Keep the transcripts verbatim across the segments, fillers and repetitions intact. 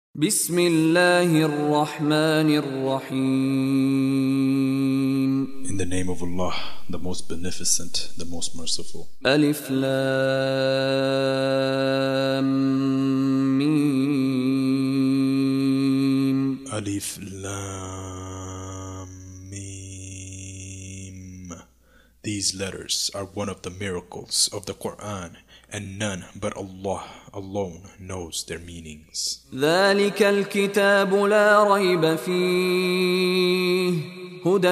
بسم الله الرحمن الرحيم. In the name of Allah, the most beneficent, the most merciful. ألف لام ميم. Alif Lam Mim. These letters are one of the miracles of the Quran, and none but Allah alone knows their meanings. ذلك الكتاب لا ريب فيه هدى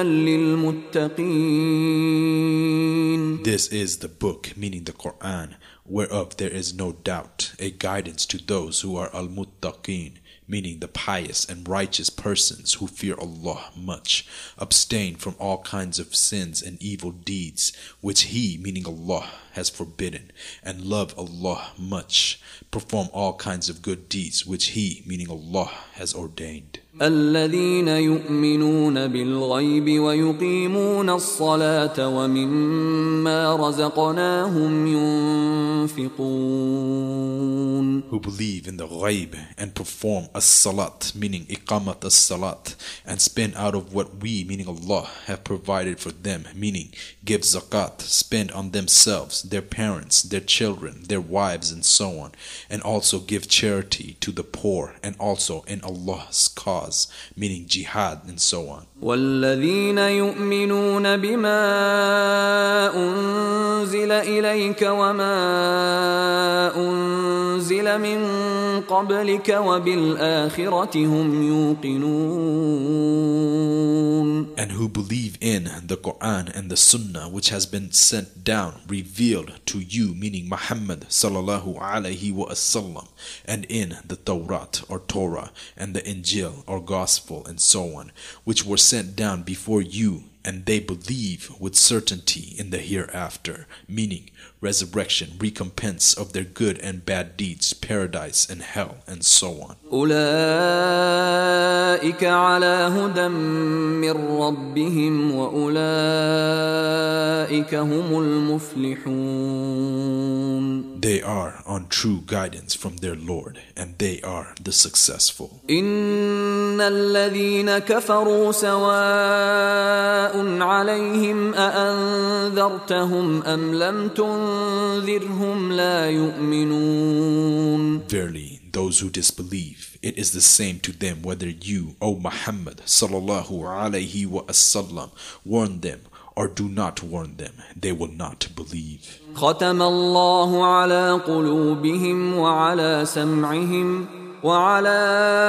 للمتقين. This is the book, meaning the Quran, whereof there is no doubt, a guidance to those who are al-muttaqin, meaning the pious and righteous persons who fear Allah much, abstain from all kinds of sins and evil deeds, which He, meaning Allah, has forbidden, and love Allah much, perform all kinds of good deeds, which He, meaning Allah, has ordained. الذين يؤمنون بالغيب ويقيمون الصلاة ومما رزقناهم ينفقون. Who believe in the ghaib and perform as-salat, meaning iqamat as-salat, and spend out of what we, meaning Allah, have provided for them, meaning give zakat, spend on themselves, their parents, their children, their wives, and so on, and also give charity to the poor, and also in Allah's cause, meaning jihad, and so on. والذين يؤمنون بما أنزل إليك وما أنزل من قبلك وبالآخرة هم يوقنون. And who believe in the Quran and the Sunnah which has been sent down, revealed to you, meaning Muhammad sallallahu alaihi wasallam, and in the Torah or Torah and the Injil or Gospel and so on, which were sent down before you, and they believe with certainty in the hereafter, meaning resurrection, recompense of their good and bad deeds, paradise and hell, and so on. أولئك على هدى من ربهم وأولئك هم المفلحون. They are on true guidance from their Lord, and they are the successful. إن الذين كفروا سواء عليهم أأنذرتهم أم لم تنذرهم لا يؤمنون. Verily, those who disbelieve, it is the same to them whether you, O Muhammad sallallahu alaihi wasallam, warn them or do not warn them, they will not believe. ختم الله على قلوبهم وعلى سمعهم وعلى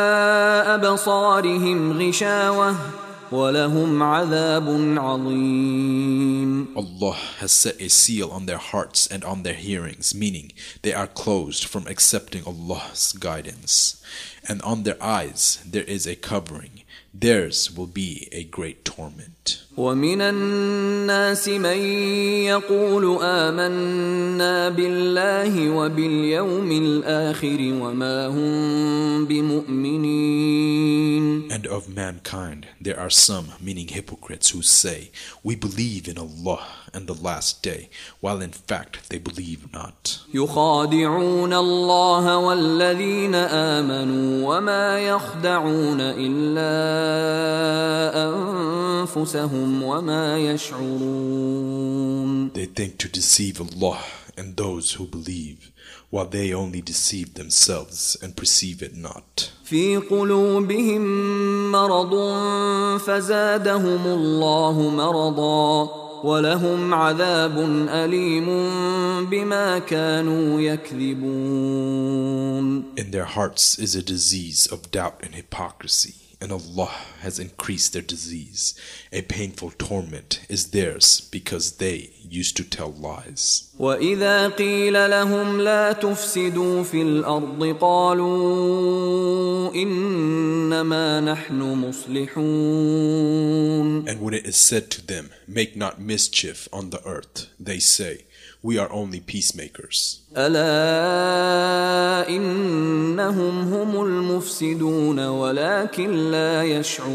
أبصارهم غشاوة ولهم عذاب عظيم. Allah has set a seal on their hearts and on their hearings, meaning they are closed from accepting Allah's guidance. And on their eyes there is a covering. Theirs will be a great torment. ومن الناس من يقول آمنا بالله وباليوم الآخر وما هم بمؤمنين. And of mankind there are some, meaning hypocrites, who say, we believe in Allah and the last day, while in fact they believe not. يخادعون الله والذين آمنوا وما يخدعون إلا أنفسهم وما يشعرون. They think to deceive Allah and those who believe, while they only deceive themselves and perceive it not. في قلوبهم مرض فزادهم الله مرضا ولهم عذاب أليم بما كانوا يكذبون. In their hearts is a disease of doubt and hypocrisy, and Allah has increased their disease. A painful torment is theirs because they used to tell lies. وإذا قيل لهم لا تفسدوا في الأرض قالوا إنما نحن مصلحون. And when it is said to them, make not mischief on the earth, they say, we are only peacemakers. ألا إنهم هم المفسدون ولكن لا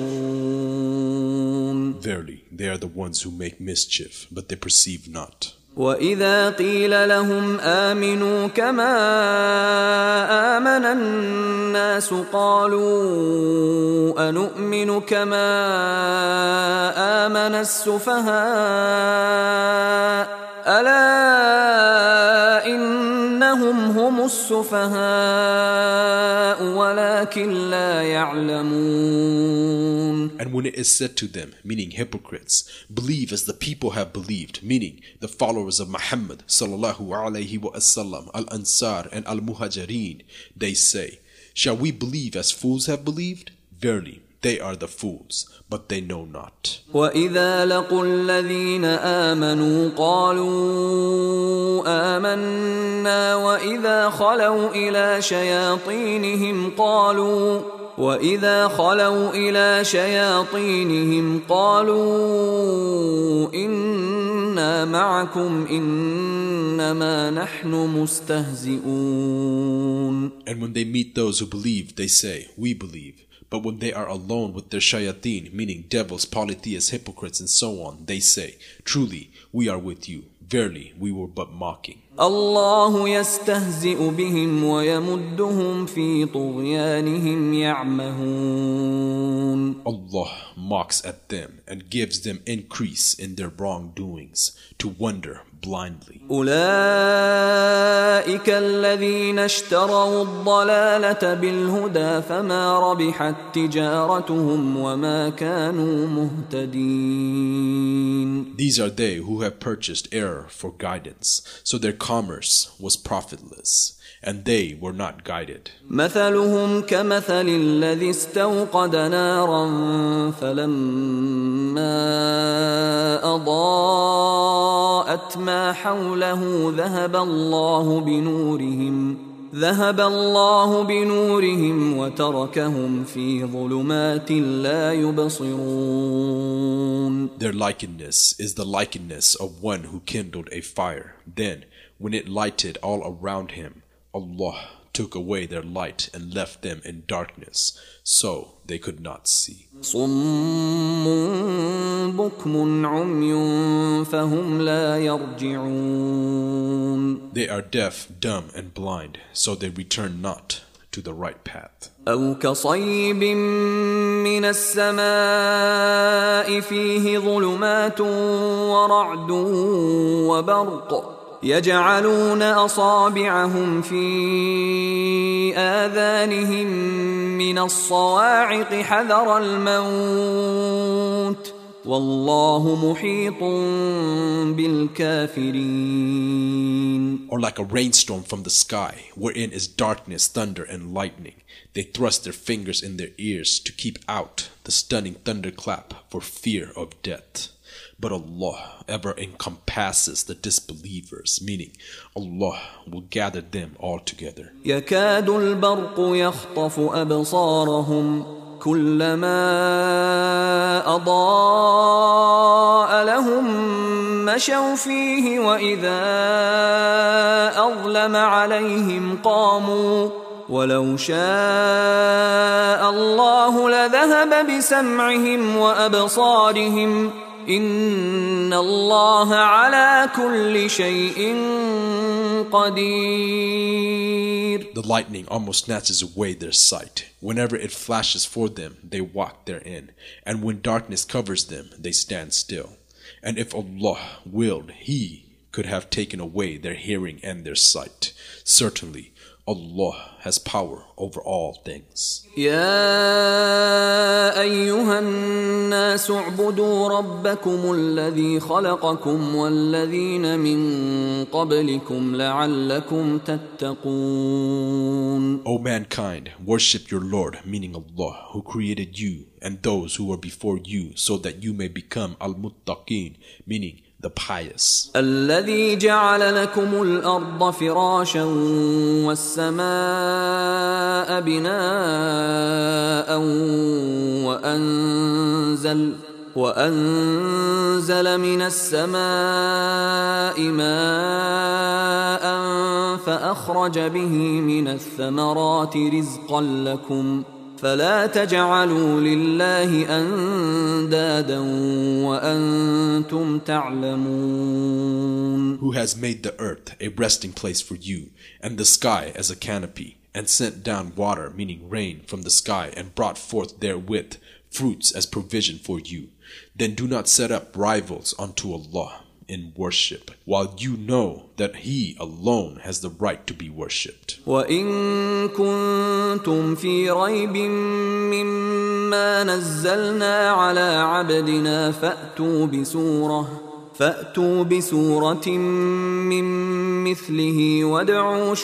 يشعرون. Verily, they are the ones who make mischief, but they perceive not. وإذا قيل لهم آمنوا كما آمن الناس قالوا أنؤمن كما آمن السفهاء ألا إنهم هم السفهاء ولكن لا يعلمون. And when it is said to them, meaning hypocrites, believe as the people have believed, meaning the followers of Muhammad sallallahu alaihi wasallam, al-Ansar and al-Muhajirin, they say, shall we believe as fools have believed? Verily, they are the fools, but they know not. وَإِذَا لَقُوا الَّذِينَ آمَنُوا قَالُوا آمَنَّا وَإِذَا خَلَوْا إِلَى شَيَاطِينِهِمْ قَالُوا وَإِذَا خَلَوْا إِلَى شَيَاطِينِهِمْ قَالُوا إِنَّا مَعَكُمْ إِنَّمَا نَحْنُ مُسْتَهْزِئُونَ. And when they meet those who believe, they say, we believe. But when they are alone with their shayateen, meaning devils, polytheists, hypocrites, and so on, they say, truly, we are with you. Verily, we were but mocking. الله يستهزئ بهم ويمدهم في طغيانهم يعمهون. Allah mocks at them and gives them increase in their wrongdoings to wander blindly. أولئك الذين اشتروا الضلالة بالهدى فما ربحت تجارتهم وما كانوا مهتدين. These are they who have purchased error for guidance, so their commerce was profitless, and they were not guided. مثلهم كمثل الذي استوقد نارا فلما أضاءت ما حوله ذهب الله بنورهم ذهب الله بنورهم وتركهم في ظلمات لا يبصرون. Their likeness is the likeness of one who kindled a fire. Then, when it lighted all around him, Allah took away their light and left them in darkness, so they could not see. صم بكم عمي فهم لا يرجعون. They are deaf, dumb, and blind, so they return not to the right path. أو كصيب من السماء فيه ظلمات ورعد وبرق يجعلون أصابعهم في آذانهم من الصواعق حذر الموت والله محيط بالكافرين. Or like a rainstorm from the sky, wherein is darkness, thunder, and lightning. They thrust their fingers in their ears to keep out the stunning thunderclap for fear of death. But Allah ever encompasses the disbelievers, meaning Allah will gather them all together. يكاد البرق يخطف أبصارهم كلما أضاء لهم مشوا فيه وإذا أظلم عليهم قاموا ولو شاء الله لذهب بسمعهم وأبصارهم إن الله على كل شيء قدير. The lightning almost snatches away their sight. Whenever it flashes for them, they walk therein. And when darkness covers them, they stand still. And if Allah willed, He could have taken away their hearing and their sight. Certainly, Allah has power over all things. يا أيها الناس اعبدوا ربكم الذي خلقكم والذين من قبلكم لعلكم تتقون. O mankind, worship your Lord, meaning Allah, who created you and those who were before you, so that you may become al-muttaqin, meaning the pious. الذي جعل لكم الأرض فراشا والسماء بناء وأنزل وأنزل من السماء ماء فأخرج به من الثمرات رزقا لكم فلا تجعلوا لله أندادا وأنتم تعلمون. Who has made the earth a resting place for you, and the sky as a canopy, and sent down water, meaning rain, from the sky, and brought forth therewith fruits as provision for you. Then do not set up rivals unto Allah in worship, while you know that He alone has the right to be worshipped. وَإِن كُنتُمْ فِي رَيْبٍ مِّمَّا نَزَّلْنَا عَلَى عَبْدِنَا فَأْتُوا بِسُورَةٍ فَأْتُوا بِسُورَةٍ مِّن مِّثْلِهِ وَادْعُوا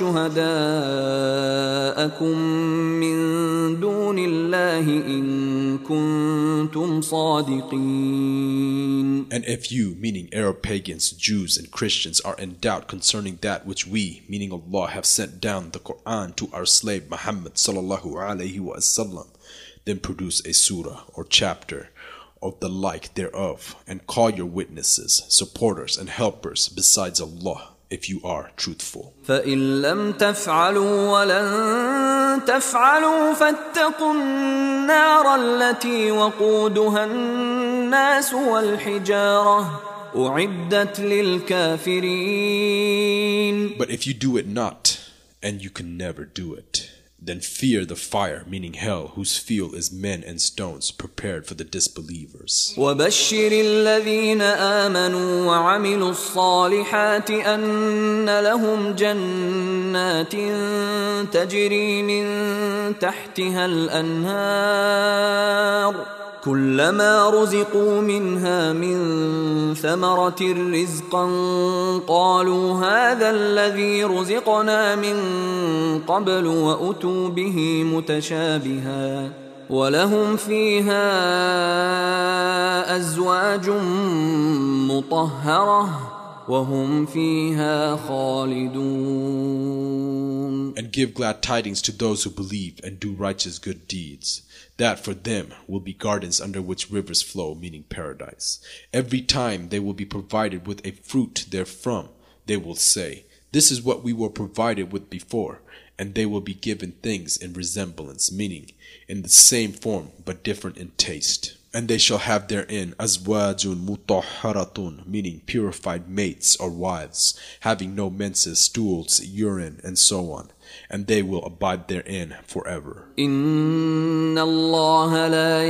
شُهَدَاءَكُم مِّن دُونِ اللَّهِ إِن كُنتُمْ صَادِقِينَ. And if you, meaning Arab pagans, Jews, and Christians, are in doubt concerning that which we, meaning Allah, have sent down the Quran to our slave Muhammad sallallahu alaihi wasallam, then produce a surah or chapter of the like thereof, and call your witnesses, supporters, and helpers besides Allah, if you are truthful. فَإِن لَّمْ تَفْعَلُوا وَلَن تَفْعَلُوا فَاتَّقُوا النَّارَ الَّتِي وَقُودُهَا النَّاسُ وَالْحِجَارَةُ أُعِدَّتْ لِلْكَافِرِينَ. But if you do it not, and you can never do it, then fear the fire, meaning hell, whose fuel is men and stones, prepared for the disbelievers. وَبَشِّرِ الَّذِينَ آمَنُوا وَعَمِلُوا الصَّالِحَاتِ أَنَّ لَهُمْ جَنَّاتٍ تَجْرِي مِن تَحْتِهَا الْأَنْهَارُ كُلَّمَا رُزِقُوا مِنْهَا مِن ثَمَرَةٍ رِزْقًا قَالُوا هَذَا الَّذِي رُزِقْنَا مِن قَبْلُ وَأُتُوا بِهِ مُتَشَابِهًا وَلَهُمْ فِيهَا أَزْوَاجٌ مُطَهَّرَةٌ وَهُمْ فِيهَا خَالِدُونَ. And give glad tidings to those who believe and do righteous good deeds, that for them will be gardens under which rivers flow, meaning paradise. Every time they will be provided with a fruit therefrom, they will say, this is what we were provided with before, and they will be given things in resemblance, meaning in the same form but different in taste. And they shall have therein azwajun mutahharatun, meaning purified mates or wives, having no menses, stools, urine, and so on. And they will abide therein forever. Inna Allah la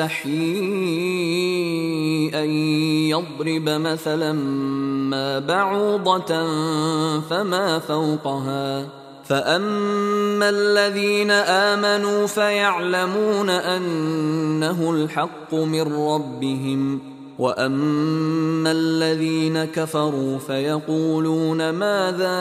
yastahi an yadriba mathalan ma ba'udatan fama fawqaha. فأما الذين آمنوا فيعلمون أنه الحق من ربهم وأما الذين كفروا فيقولون ماذا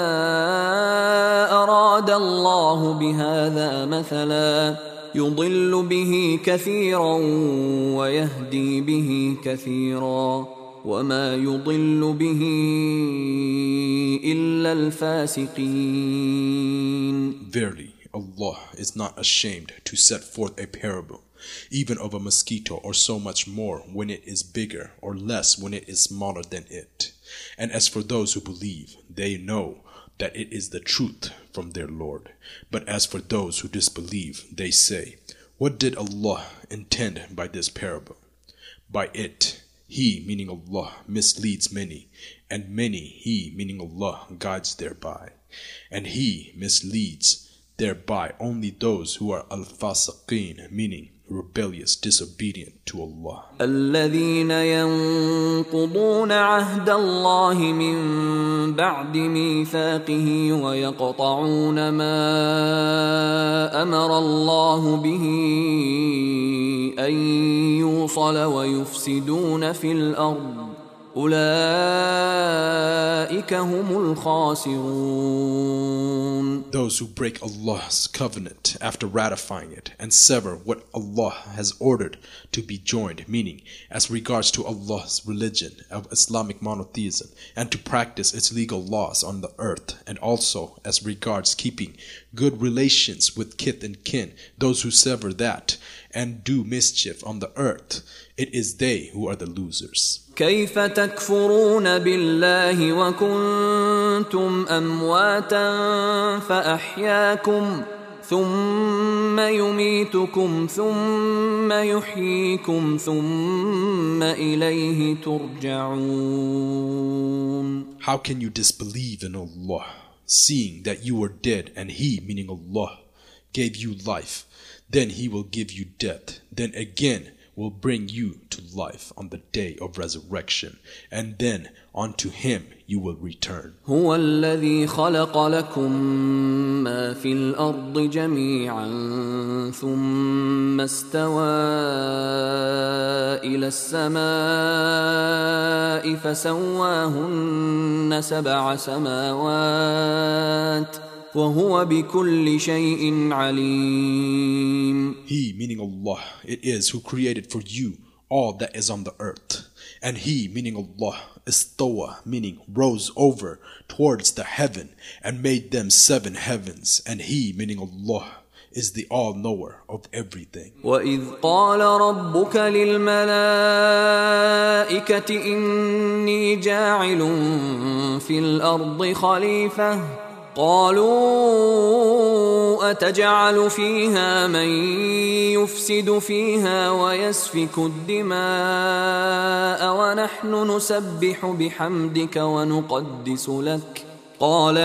أراد الله بهذا مثلا يضل به كثيرا ويهدي به كثيرا وما يضل به إلا الفاسقين. Verily, Allah is not ashamed to set forth a parable, even of a mosquito, or so much more when it is bigger, or less when it is smaller than it. And as for those who believe, they know that it is the truth from their Lord. But as for those who disbelieve, they say, what did Allah intend by this parable? By it, He, meaning Allah, misleads many, and many, He, meaning Allah, guides thereby. And He misleads thereby only those who are al-fasiqeen, meaning rebellious, disobedient to Allah. الذين ينقضون عهد الله من بعد ميثاقه ويقطعون ما أمر الله به أن يوصل ويفسدون في الأرض أولئك هم الخاسرون. Those who break Allah's covenant after ratifying it and sever what Allah has ordered to be joined, meaning as regards to Allah's religion of Islamic monotheism and to practice its legal laws on the earth, and also as regards keeping good relations with kith and kin, those who sever that and do mischief on the earth, it is they who are the losers. كيف تكفرون بالله وكنتم أمواتا فأحياكم ثم يميتكم ثم يحييكم ثم إليه ترجعون. How can you disbelieve in Allah, seeing that you were dead and He, meaning Allah, gave you life, then He will give you death, then again will bring you to life on the day of resurrection, and then unto Him you will return. هو الذي خلق لكم ما في الأرض جميعا ثم استوى إلى السماء فسواهن سبع سماوات وهو بكل شيء عليم. He, meaning Allah, it is who created for you all that is on the earth. And He, meaning Allah, istawa, meaning rose over towards the heaven and made them seven heavens. And He, meaning Allah, is the all-knower of everything. وَإِذْ قَالَ رَبُّكَ لِلْمَلَائِكَةِ إِنِّي جَاعِلٌ فِي الْأَرْضِ خَلِيفَةً قالوا أتجعل فيها من يفسد فيها ويسفك الدماء ونحن نسبح بحمدك ونقدس لك قال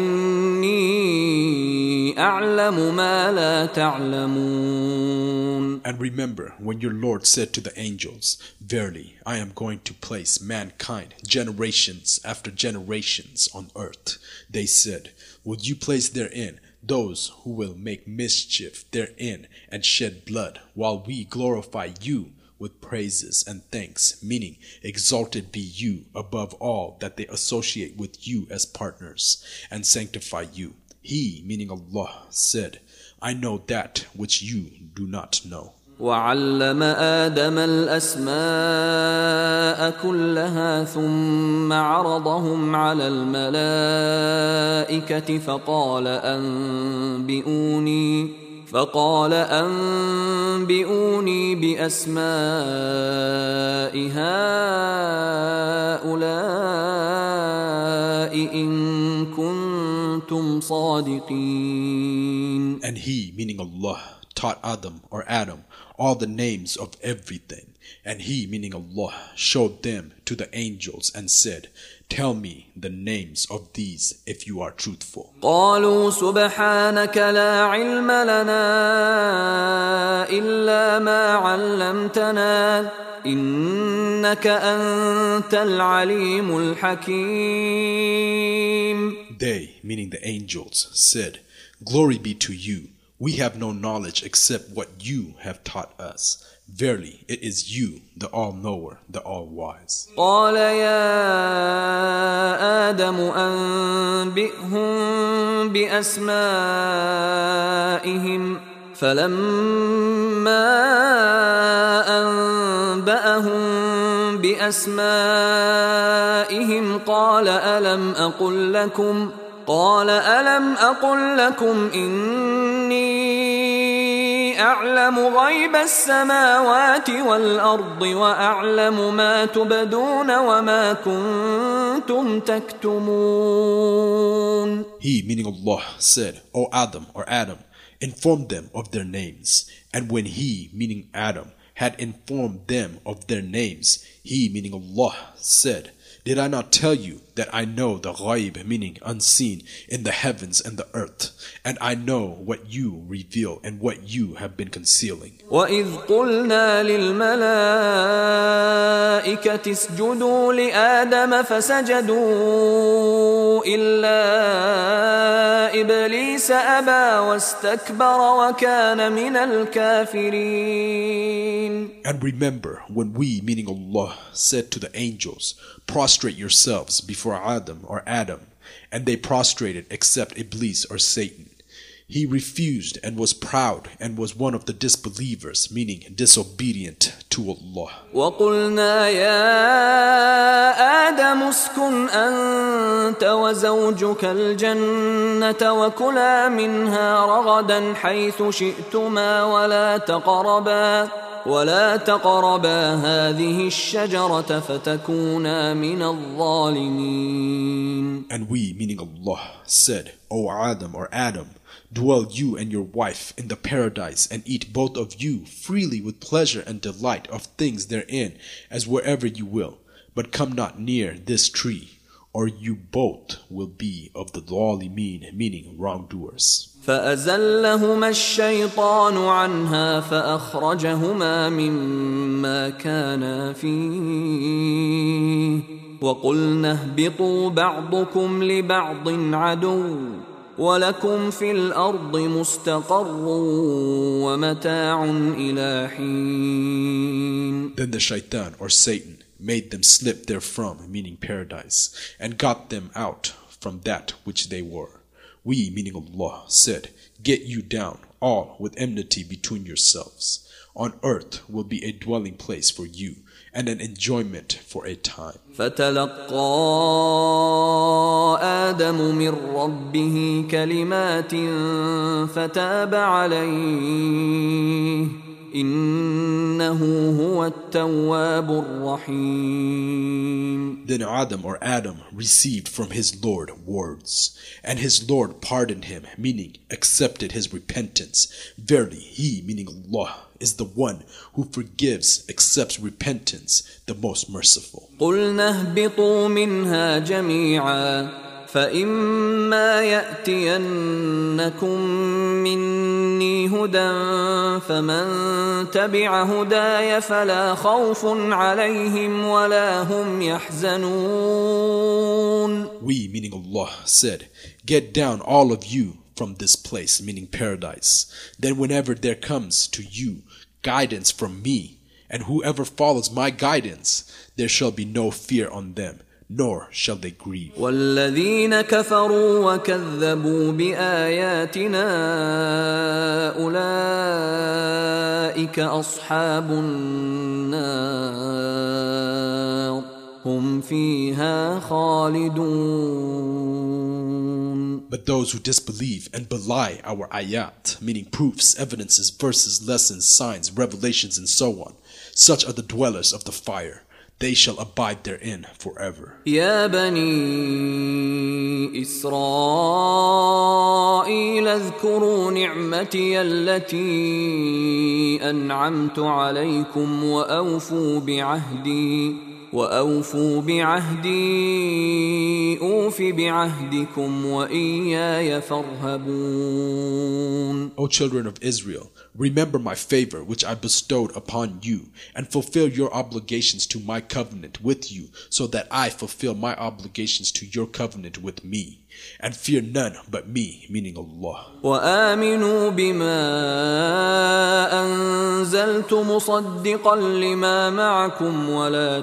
إني أعلم ما لا تعلمون. And remember when your Lord said to the angels, verily I am going to place mankind generations after generations on earth. They said, would you place therein those who will make mischief therein and shed blood, while we glorify you with praises and thanks, meaning exalted be you above all that they associate with you as partners, and sanctify you. He, meaning Allah, said, I know that which you do not know. وعلم آدم الأسماء كلها ثم عرضهم على الملائكة فقال أنبئوني فقال أنبئوني بأسماء هؤلاء إن كنتم صادقين. And He, meaning Allah, taught Adam or Adam all the names of everything. And He, meaning Allah, showed them to the angels and said, tell me the names of these if you are truthful. قالوا سبحانك لا علم لنا إلا ما علمتنا إنك أنت العليم الحكيم. They, meaning the angels, said, glory be to you. We have no knowledge except what you have taught us. Verily, it is you, the all-knower, the all-wise. قال يا آدم أنبئهم بأسمائهم فلما أنبأهم بأسمائهم قال ألم أقل لكم قال ألم أقل لكم إني أعلم غيب السماوات والأرض وأعلم ما تبدون وما كنتم تكتمون. He, meaning Allah, said, O Adam or Adam, inform them of their names. And when He, meaning Adam, had informed them of their names, He, meaning Allah, said, did I not tell you that I know the ghaib, meaning unseen, in the heavens and the earth, and I know what you reveal and what you have been concealing? وَإِذْ قُلْنَا لِلْمَلَائِكَةِ اسْجُدُوا لِآدَمَ فَسَجَدُوا إِلَّا إِبْلِيسَ أَبَى وَاسْتَكْبَرَ وَكَانَ مِنَ الْكَافِرِينَ. And remember when we, meaning Allah, said to the angels, prostrate yourselves before Adam or Adam, and they prostrated except Iblis or Satan. He refused and was proud and was one of the disbelievers, meaning disobedient to Allah. وَقُلْنَا يَا آدَمُ اسْكُنْ أَنْتَ وَزَوْجُكَ الْجَنَّةَ وَكُلَا مِنْهَا رَغَدًا حَيْثُ شِئْتُمَا وَلَا تَقْرَبَا وَلَا تَقْرَبَا هَذِهِ الشَّجَرَةَ فَتَكُونَا مِنَ الظَّالِمِينَ. And we, meaning Allah, said, O Adam or Adam, Dwell you and your wife in the paradise, and eat both of you freely with pleasure and delight of things therein, as wherever you will. But come not near this tree, or you both will be of the ظالمين, meaning wrongdoers. فأزلهما الشيطان عنها فأخرجهما مما كانا فيه وقلنا اهبطوا بعضكم لبعض عدو ولكم في الأرض مستقر ومتاع إلى حين. Then the shaitan or Satan made them slip therefrom, meaning paradise, and got them out from that which they were. We, meaning Allah, said, get you down, all with enmity between yourselves. On earth will be a dwelling place for you, and an enjoyment for a time. فتلقى آدم من ربه كلمات فتاب عليه إنه هو التواب الرحيم. Then Adam or Adam received from his Lord words, and his Lord pardoned him, meaning accepted his repentance. Verily, he, meaning Allah, is the one who forgives, accepts repentance, the most merciful. قُلْنَا اهْبِطُوا مِنْهَا جَمِيعًا فَإِمَّا يَأْتِيَنَّكُمْ مِنِّي هُدًى فَمَنْ تَبِعَ هُدَايَ فَلَا خَوْفٌ عَلَيْهِمْ وَلَا هُمْ يَحْزَنُونَ. We, meaning Allah, said, get down all of you from this place, meaning paradise. Then whenever there comes to you guidance from me, and whoever follows my guidance, there shall be no fear on them, nor shall they grieve. وَالَّذِينَ كَفَرُوا وَكَذَّبُوا بِآيَاتِنَا أُولَئِكَ أَصْحَابُ النَّارِ هُمْ فِيهَا خَالِدُونَ. But those who disbelieve and belie our ayat, meaning proofs, evidences, verses, lessons, signs, revelations, and so on, such are the dwellers of the fire. They shall abide therein forever. يا بني إسرائيل اذكروا نعمتي التي أنعمت عليكم وأوفوا بعهدي وأوفوا بعهدي أوف بعهدكم وإياي فارهبون. O children of Israel, remember my favor which I bestowed upon you, and fulfill your obligations to my covenant with you, so that I fulfill my obligations to your covenant with me. And fear none but me, meaning Allah. وآمنوا بما أنزلت مصدقا لما معكم ولا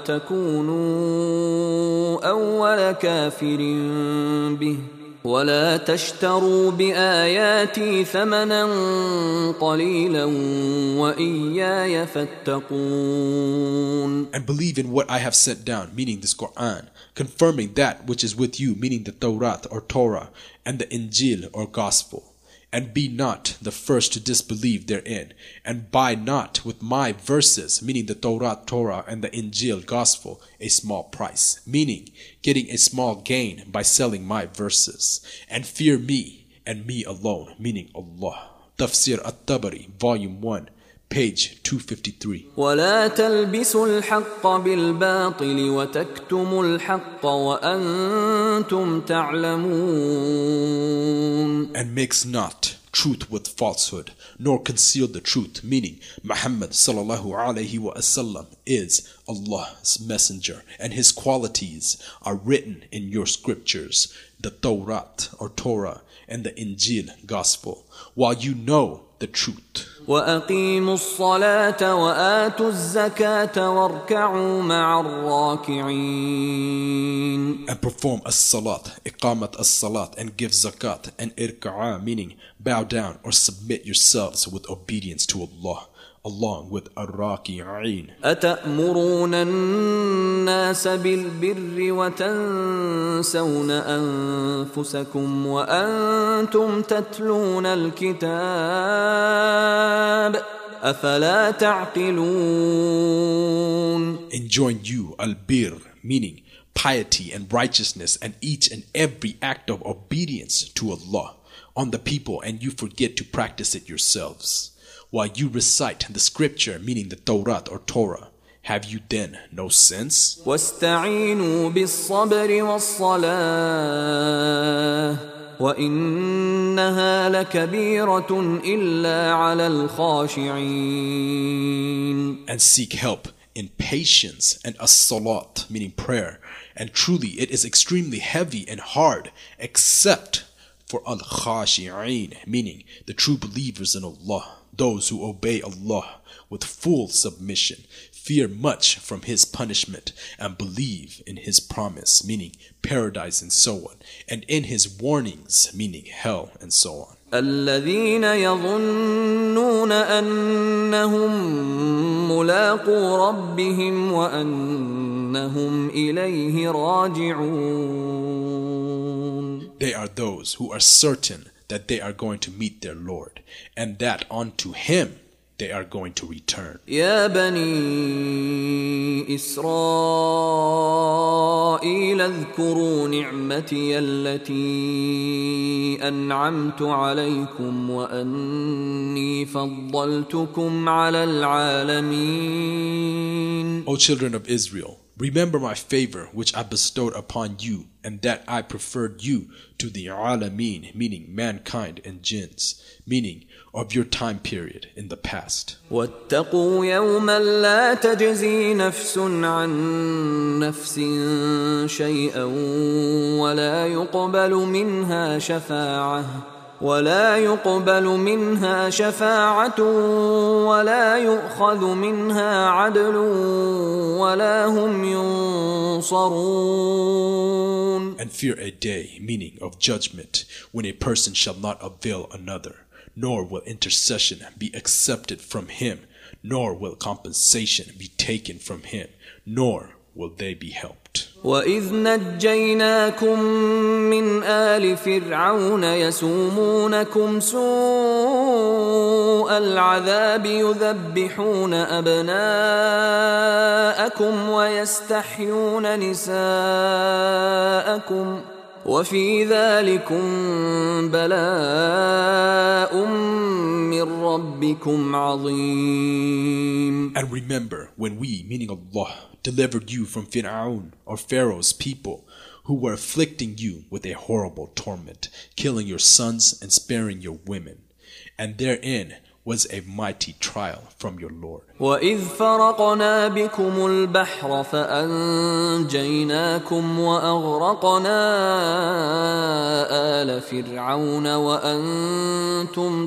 تكونوا أول كافر به ولا تشتروا بآياتي ثمنا قليلا وإياي فاتقون. And believe in what I have sent down, meaning this Quran, confirming that which is with you, meaning the Torah or Torah, and the Injil or Gospel. And be not the first to disbelieve therein, and buy not with my verses, meaning the Torah, Torah, and the Injil, Gospel, a small price, meaning getting a small gain by selling my verses. And fear me, and me alone, meaning Allah. Tafsir At-Tabari, Volume one, page two fifty-three. ولا تلبسوا الحق بالباطل وتكتموا الحق وأنتم تعلمون. And mix not truth with falsehood, nor conceal the truth, meaning Muhammad sallallahu alayhi wa sallam is Allah's messenger, and his qualities are written in your scriptures, the Torah or Torah, and the Injil, Gospel, while you know the truth. وأقيموا الصلاة وآتوا الزكاة واركعوا مع الراكعين. And perform as-salat, iqamat as-salat, and give zakat, and irka'a, meaning bow down or submit yourselves with obedience to Allah, along with ar-raki'in. أتأمرون الناس بالبر وتنسون أنفسكم وأنتم تتلون الكتاب أفلا تعقلون. Enjoin you al-bir, meaning piety and righteousness, and each and every act of obedience to Allah, on the people and you forget to practice it yourselves, while you recite the scripture, meaning the Torah or Torah. Have you then no sense? واستعينوا بالصبر والصلاة وإنها لكبيرة إلا على الخاشعين. And seek help in patience and as-salat, meaning prayer. And truly it is extremely heavy and hard, except for al-khashi'in, meaning the true believers in Allah, those who obey Allah with full submission, fear much from His punishment, and believe in His promise, meaning paradise and so on, and in His warnings, meaning hell and so on. الذين يظنون أنهم ملاقو ربهم وأنهم إليه راجعون. They are those who are certain that they are going to meet their Lord, and that unto Him they are going to return. يا بني إسرائيل اذكروا نعمتي التي أنعمت عليكم وأني فضلتكم على العالمين. O children of Israel, remember my favor which I bestowed upon you, and that I preferred you to the alameen, meaning mankind and jinns, meaning of your time period in the past. واتقوا يوما لا تجزي نفس عن نفس شيئا ولا يقبل منها شفاعة ولا يقبل منها شفاعة ولا يؤخذ منها عدل ولا هم ينصرون. And fear a day, meaning of judgment, when a person shall not avail another, nor will intercession be accepted from him, nor will compensation be taken from him, nor will they be helped. وَإِذْ نَجَّيْنَاكُمْ مِنْ آلِ فِرْعَوْنَ يَسُومُونَكُمْ سُوءَ الْعَذَابِ يُذَبِّحُونَ أَبْنَاءَكُمْ وَيَسْتَحْيُونَ نِسَاءَكُمْ وَفِي ذَلِكُمْ بَلَاءٌ مِّن رَّبِّكُمْ عَظِيمٌ. And remember when we, meaning Allah, delivered you from Fir'aun or Pharaoh's people, who were afflicting you with a horrible torment, killing your sons and sparing your women. And therein was a mighty trial from your Lord. وَإِذْ فَرَقْنَا بِكُمُ الْبَحْرَ فَأَنْجَيْنَاكُمْ وَأَغْرَقْنَا آلَ فِرْعَوْنَ وَأَنْتُمْ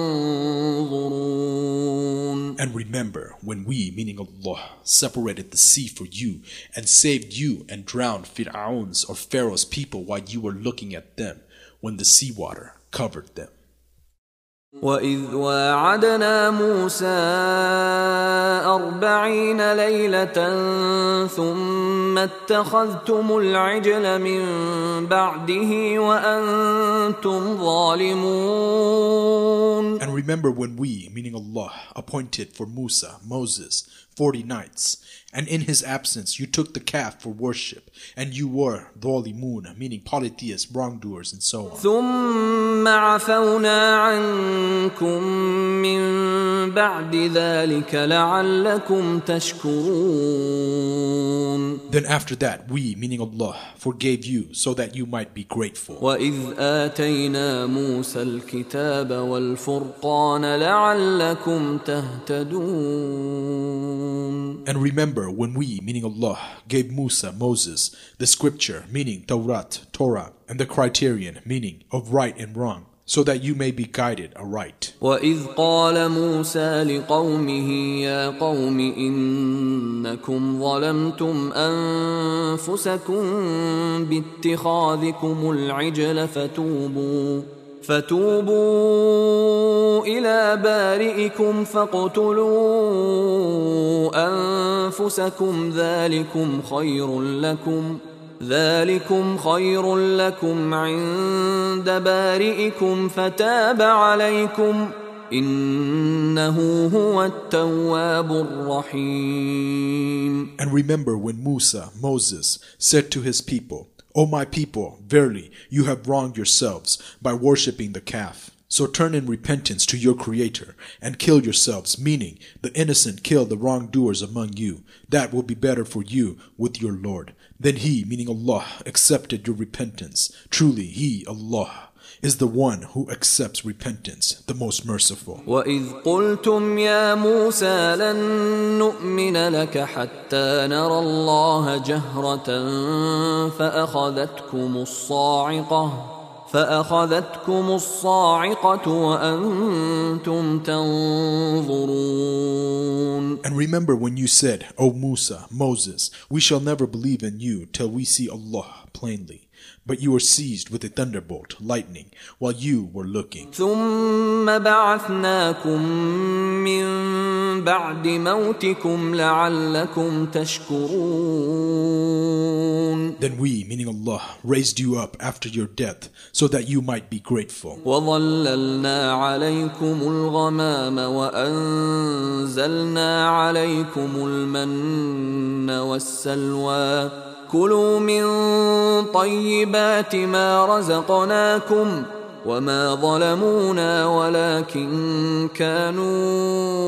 تَنْظُرُونَ. And remember when we, meaning Allah, separated the sea for you and saved you and drowned Fir'aun's or Pharaoh's people while you were looking at them when the seawater covered them. وَإِذْ وَاعَدْنَا مُوسَىٰ أَرْبَعِينَ لَيْلَةً ثُمَّ اتَّخَذْتُمُ الْعِجْلَ مِن بَعْدِهِ وَأَنْتُمْ ظَالِمُونَ. And remember when we, meaning Allah, appointed for Musa, Moses, forty nights, and in his absence you took the calf for worship, and you were dhalimun, meaning polytheists, wrongdoers, and so on. ثُمَّ عَفَوْنَا عَنْكُمْ مِنْ بَعْدِ ذَلِكَ لَعَلَّكُمْ تَشْكُرُونَ. Then after that, we, meaning Allah, forgave you so that you might be grateful. وَإِذْ آتَيْنَا مُوسَى الْكِتَابَ وَالْفُرْقَانَ لَعَلَّكُمْ تَهْتَدُونَ. And remember when we, meaning Allah, gave Musa, Moses, the scripture, meaning Torah, Torah, and the criterion, meaning of right and wrong, so that you may be guided aright. وَإِذْ قَالَ مُوسَى لِقَوْمِهِ يَا قَوْمِ إِنَّكُمْ ظَلَمْتُمْ أَنفُسَكُمْ بِاتِّخَاذِكُمُ الْعِجْلَ فَتُوبُوا فتوبوا إلى بارئكم فاقتلوا أنفسكم ذلكم خير لكم ذلكم خير لكم عند بارئكم فتاب عليكم إنه هو التواب الرحيم. And remember when Musa, Moses, said to his people, O my people, verily, you have wronged yourselves by worshipping the calf. So turn in repentance to your Creator and kill yourselves, meaning the innocent kill the wrongdoers among you. That will be better for you with your Lord. Then He, meaning Allah, accepted your repentance. Truly, He, Allah, is the one who accepts repentance, the most merciful. وَإِذْ قُلْتُمْ يَا مُوسَى لَن نُؤْمِنَ لَكَ حَتَّى نَرَى اللَّهَ جَهْرَةً فَأَخَذَتْكُمُ الصَّاعِقَةُ فأخذتكم الصاعقة وأنتم تنظرون. And remember when you said, O Musa, Moses, we shall never believe in you till we see Allah plainly. But you were seized with a thunderbolt, lightning, while you were looking. ثم بعثناكم من بعد موتكم لعلكم تشكرون. Then we, meaning Allah, raised you up after your death, so that you might be grateful. وظللنا عليكم الغمام وأنزلنا عليكم المن والسلوى كلوا من طيبات ما رزقناكم وما ظلمونا ولكن كانوا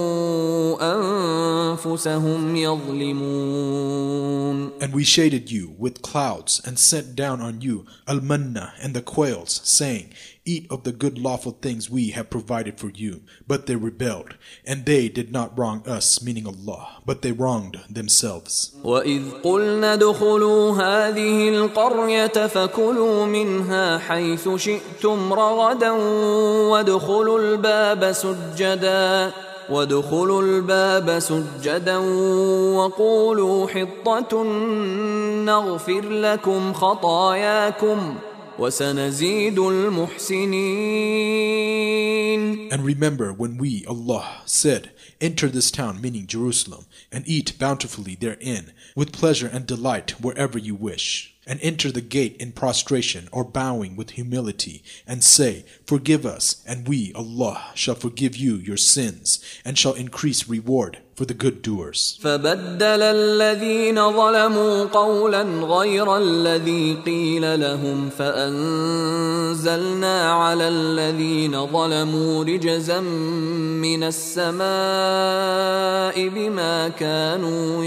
أنفسهم يظلمون. And we shaded you with clouds and sent down on you al-manna and the quails, saying, Eat of the good lawful things we have provided for you. But they rebelled, and they did not wrong us, meaning Allah, but they wronged themselves. وَإِذْ قُلْنَا ادْخُلُوا هَذِهِ الْقَرْيَةَ فَكُلُوا مِنْهَا حَيْثُ شِئْتُمْ رَغَدًا وَادْخُلُوا الْبَابَ سُجَّدًا وَادْخُلُوا الْبَابَ سُجَّدًا وَقُولُوا حِطَّةٌ نَغْفِرْ لَكُمْ خَطَايَاكُمْ وَسَنَزِيدُ الْمُحْسِنِينَ. And remember when we, Allah, said, Enter this town, meaning Jerusalem, and eat bountifully therein, with pleasure and delight wherever you wish. And enter the gate in prostration or bowing with humility, and say, Forgive us, and we, Allah, shall forgive you your sins, and shall increase reward for the good doers. فَبَدَّلَ الَّذِينَ ظَلَمُوا قَوْلًا غَيْرَ الَّذِي قِيلَ لَهُمْ فَأَنزَلْنَا عَلَى الَّذِينَ ظَلَمُوا رِجْزًا مِّنَ السَّمَاءِ بِمَا كَانُوا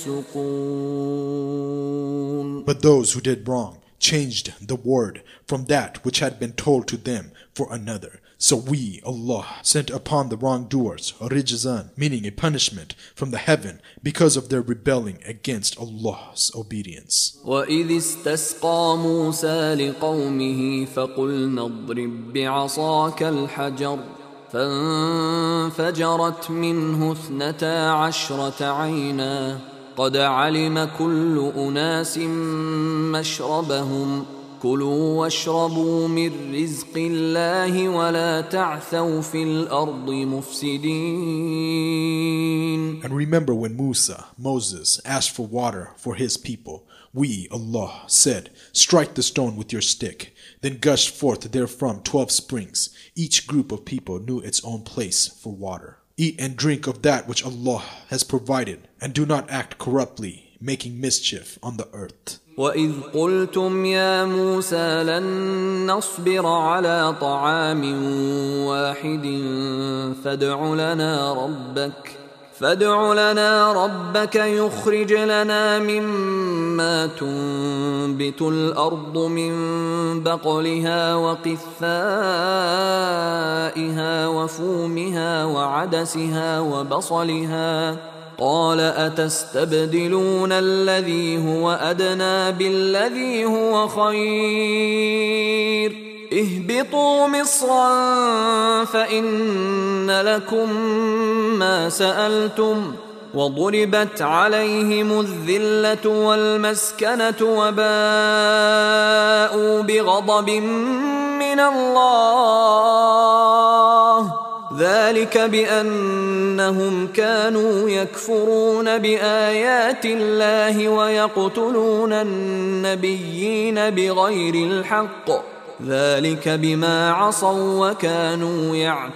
يَفْسُقُونَ. But those who did wrong changed the word from that which had been told to them for another. So we, Allah, sent upon the wrongdoers rijzan, meaning a punishment from the heaven because of their rebelling against Allah's obedience. وَإِذِ اسْتَسْقَى مُوسَى لِقَوْمِهِ فَقُلْنَا اضْرِب بِّعَصَاكَ الْحَجَرَ فَانفَجَرَتْ مِنْهُ اثْنَتَا عَشْرَةَ عَيْنًا قَدْ عَلِمَ كُلُّ أُنَاسٍ مَّشْرَبَهُمْ كُلُوا وَاشْرَبُوا مِن رِّزْقِ اللَّهِ وَلَا تَعْثَوْا فِي الْأَرْضِ مُفْسِدِينَ. And remember when Musa, Moses, asked for water for his people, we, Allah, said, Strike the stone with your stick. Then gushed forth therefrom twelve springs. Each group of people knew its own place for water. Eat and drink of that which Allah has provided, and do not act corruptly, making mischief on the earth. وَإِذْ قُلْتُمْ يَا مُوسَى لَن نَّصْبِرَ عَلَى طَعَامٍ وَاحِدٍ فَادْعُ لَنَا رَبَّكَ فَادْعُ لَنَا رَبَّكَ يُخْرِجْ لَنَا مِمَّا تُنبِتُ الْأَرْضُ مِن بَقْلِهَا وَقِثَّائِهَا وَفُومِهَا وَعَدَسِهَا وَبَصَلِهَا قال أتستبدلون الذي هو أدنى بالذي هو خير اهبطوا مصرا فإن لكم ما سألتم وضربت عليهم الذلة والمسكنة وباءوا بغضب من الله ذلك بأنهم كانوا يكفرون بآيات الله ويقتلون النبيين بغير الحق ذلك بما عصوا وكانوا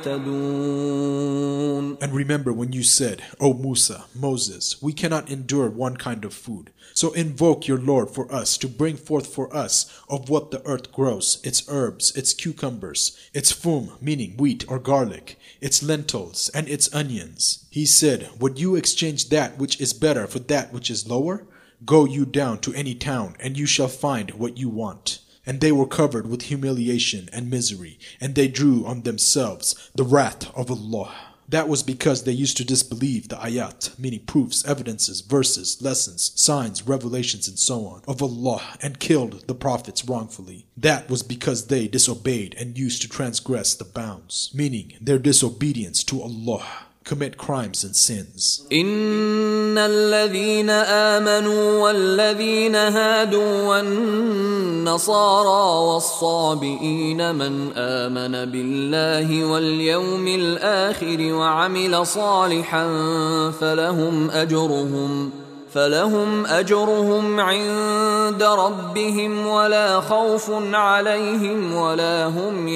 يعتدون. And remember when you said, O Musa, Moses, we cannot endure one kind of food. So invoke your Lord for us to bring forth for us of what the earth grows, its herbs, its cucumbers, its fum, meaning wheat or garlic, its lentils, and its onions. He said, would you exchange that which is better for that which is lower? Go you down to any town, and you shall find what you want. And they were covered with humiliation and misery, and they drew on themselves the wrath of Allah. That was because they used to disbelieve the ayat, meaning proofs, evidences, verses, lessons, signs, revelations, and so on, of Allah, and killed the prophets wrongfully. That was because they disobeyed and used to transgress the bounds, meaning their disobedience to Allah, commit crimes and sins. إن الذين آمنوا والذين هادوا والنصارى والصابئين من آمن بالله واليوم الآخر وعمل صالحا فلهم أجرهم فلهم أجرهم عند ربهم ولا خوف عليهم ولا هم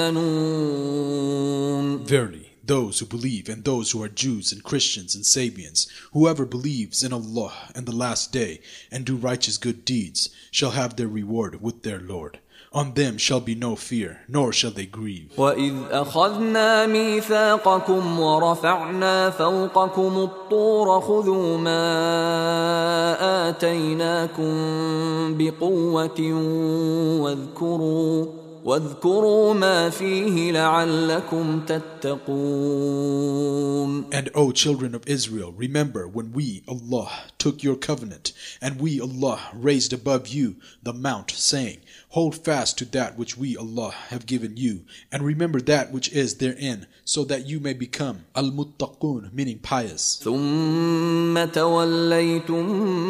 يحزنون. Verily, those who believe and those who are Jews and Christians and Sabians, whoever believes in Allah and the last day and do righteous good deeds shall have their reward with their Lord. On them shall be no fear, nor shall they grieve. وَإِذْ أَخَذْنَا مِيثَاقَكُمْ وَرَفَعْنَا فَوْقَكُمُ الطُّورَ خُذُوا مَا آتَيْنَاكُمْ بِقُوَّةٍ وَاذْكُرُوا وَاذْكُرُوا مَا فِيهِ لَعَلَّكُمْ تَتَّقُونَ. And O children of Israel, remember when we, Allah, took your covenant, and we, Allah, raised above you the mount, saying, hold fast to that which we, Allah, have given you, and remember that which is therein, so that you may become al-muttaqun, meaning pious. ثُمَّ تَوَلَّيْتُم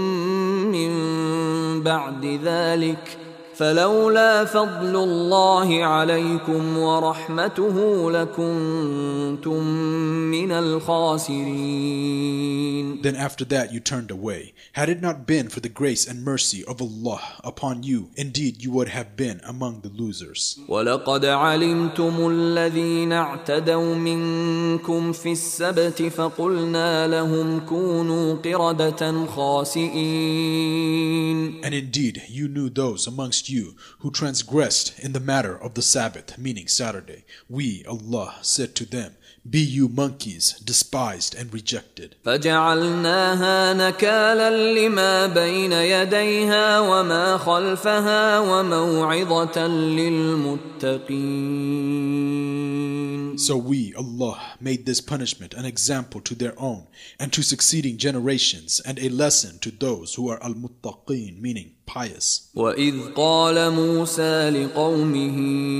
مِّن بَعْدِ ذَلِكَ فلولا فضل الله عليكم ورحمته لكنتم من الخاسرين. Then after that you turned away. Had it not been for the grace and mercy of Allah upon you, indeed you would have been among the losers. ولقد علمتم الذين اعتدوا منكم في السبت فقلنا لهم كونوا قردة خاسئين. And indeed you knew those amongst you who transgressed in the matter of the Sabbath, meaning Saturday. We, Allah, said to them, be you monkeys, despised and rejected. فجعلناها نكالا لما بين يديها وما خلفها وموعظة للمتقين. So we, Allah, made this punishment an example to their own and to succeeding generations, and a lesson to those who are al-muttaqin, meaning pious. وَإِذْ قَالَ مُوسَى لِقَوْمِهِ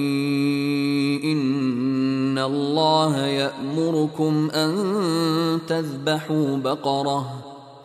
إِنَّ اللَّهَ يَأْمُرُكُمْ أَن تَذْبَحُوا بَقَرَةً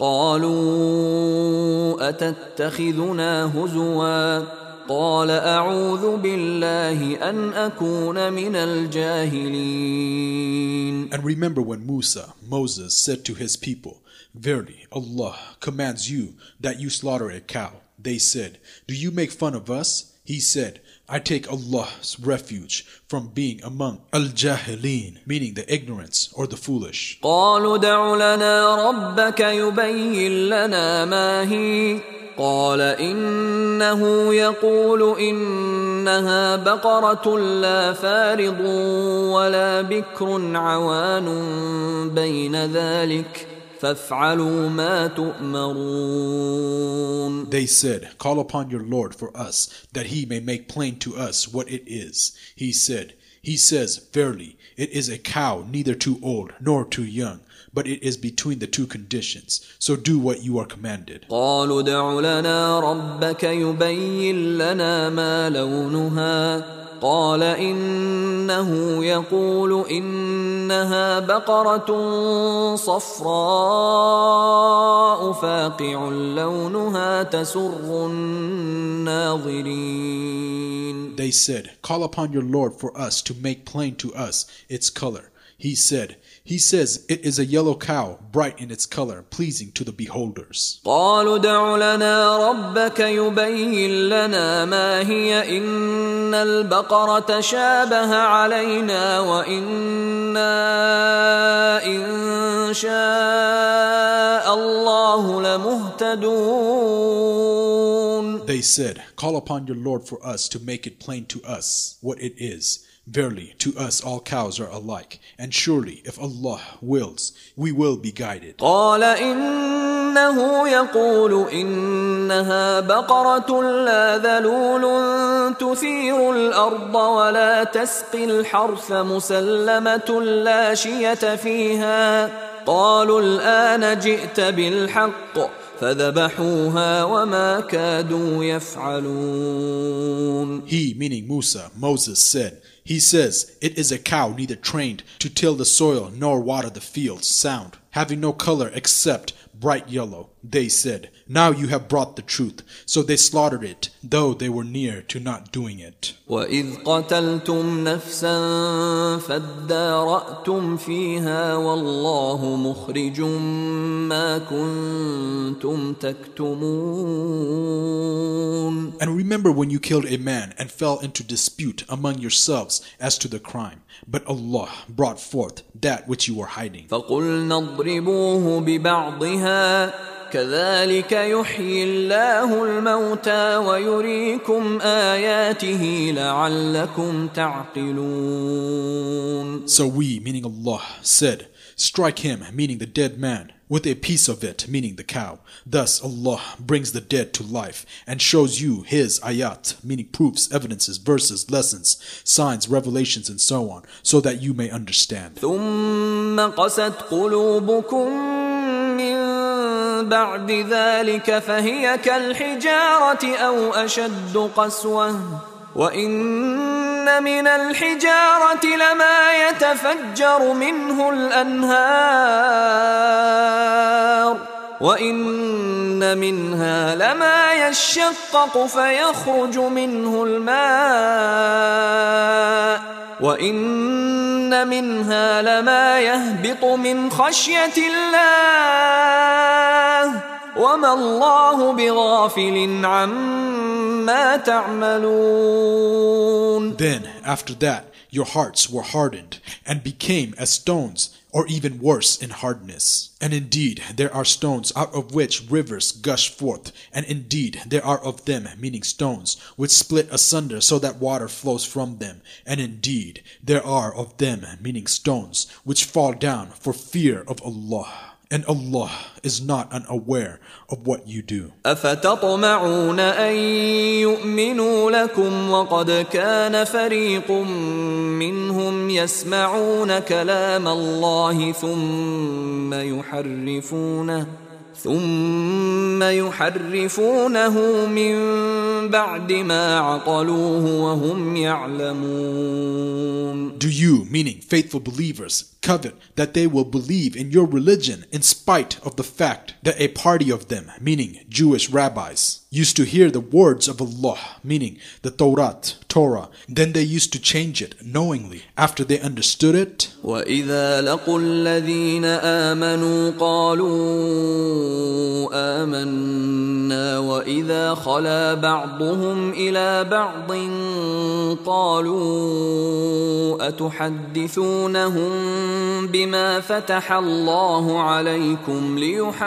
قَالُوا أَتَتَّخِذُنَا هُزُوًا قَالَ أَعُوذُ بِاللَّهِ أَنْ أَكُونَ مِنَ الْجَاهِلِينَ. And remember when Musa, Moses, said to his people, verily, Allah commands you that you slaughter a cow. They said, do you make fun of us? He said, I take Allah's refuge from being among al-jahilin, meaning the ignorance or the foolish. قالوا دع لنا ربك يبين لنا ما هي قال إنه يقول إنها بقرة لا فارض ولا بكر عوان بين ذلك فافعلوا ما تؤمرون. They said, call upon your Lord for us, that he may make plain to us what it is. He said, he says, verily, it is a cow neither too old nor too young, but it is between the two conditions. So do what you are commanded. قالوا دع لنا ربك يبين لنا ما لونها قال إنه يقول إنها بقرة صفراء فاقع لونها تسر الناظرين. They said, call upon your Lord for us to make plain to us its color. He said, He says it is a yellow cow, bright in its color, pleasing to the beholders. قالوا ادع لنا ربك يبين لنا ما هي إن البقرة تشابه علينا وإنا إن شاء الله لمهتدون. They said, Call upon your Lord for us to make it plain to us what it is. Verily, to us all cows are alike, and surely, if Allah wills, we will be guided. قال إنه يقول إنها بقرة لا ذلول تثير الأرض ولا تسقي الحرث مسلمة لا شية فيها قالوا الآن جئت بالحق فذبحوها وما كادوا يفعلون. He, meaning Musa, Moses said, He says, It is a cow neither trained to till the soil nor water the fields, sound, having no color except bright yellow. They said, Now you have brought the truth. So they slaughtered it, though they were near to not doing it. وَإِذْ قَتَلْتُمْ نَفْسًا فَادَّارَأْتُمْ فِيهَا وَاللَّهُ مُخْرِجٌ مَا كُنْتُمْ تَكْتُمُونَ. And remember when you killed a man and fell into dispute among yourselves as to the crime, but Allah brought forth that which you were hiding. فَقُلْنَا اضْرِبُوهُ بِبَعْضِهَا كذلك يحيي الله الموتى ويريكم آياته لعلكم تعقلون. So we, meaning Allah, said, Strike him, meaning the dead man, with a piece of it, meaning the cow. Thus Allah brings the dead to life and shows you His ayat, meaning proofs, evidences, verses, lessons, signs, revelations, and so on, so that you may understand. ثم قست قلوبكم بعد ذلك فهي كالحجارة أو أشد قسوة وإن من الحجارة لما يتفجر منه الأنهار وإن منها لما يشقق فيخرج منه الماء وَإِنَّ مِنْهَا لَمَا يَهْبِطُ مِنْ خَشْيَةِ اللَّهِ وَمَا اللَّهُ بِغَافِلٍ عَمَّا تَعْمَلُونَ. Then, after that, your hearts were hardened and became as stones, or even worse in hardness. And indeed, there are stones out of which rivers gush forth, and indeed, there are of them, meaning stones, which split asunder so that water flows from them. And indeed, there are of them, meaning stones, which fall down for fear of Allah. And Allah is not unaware of what you do. أفتطمعون أن يؤمنوا لكم وقد كان فريق منهم يسمعون كلام الله ثم يحرفونه ثم يحرفونه من بعد ما عقلوه وهم يعلمون. Do you, meaning faithful believers, covet that they will believe in your religion in spite of the fact that a party of them, meaning Jewish rabbis, used to hear the words of Allah, meaning the Torah, Torah, then they used to change it knowingly after they understood it? وَإِذَا لَقُوا الَّذِينَ آمَنُوا قَالُوا آمَنَّا وَإِذَا خَلَا بَعْضُهُمْ إِلَى بَعْضٍ قَالُوا أَتُحَدِّثُونَهُمْ بما فتح الله عليكم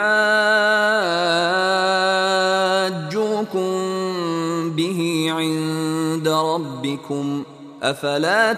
ليحاجوكم به عند ربكم أفلا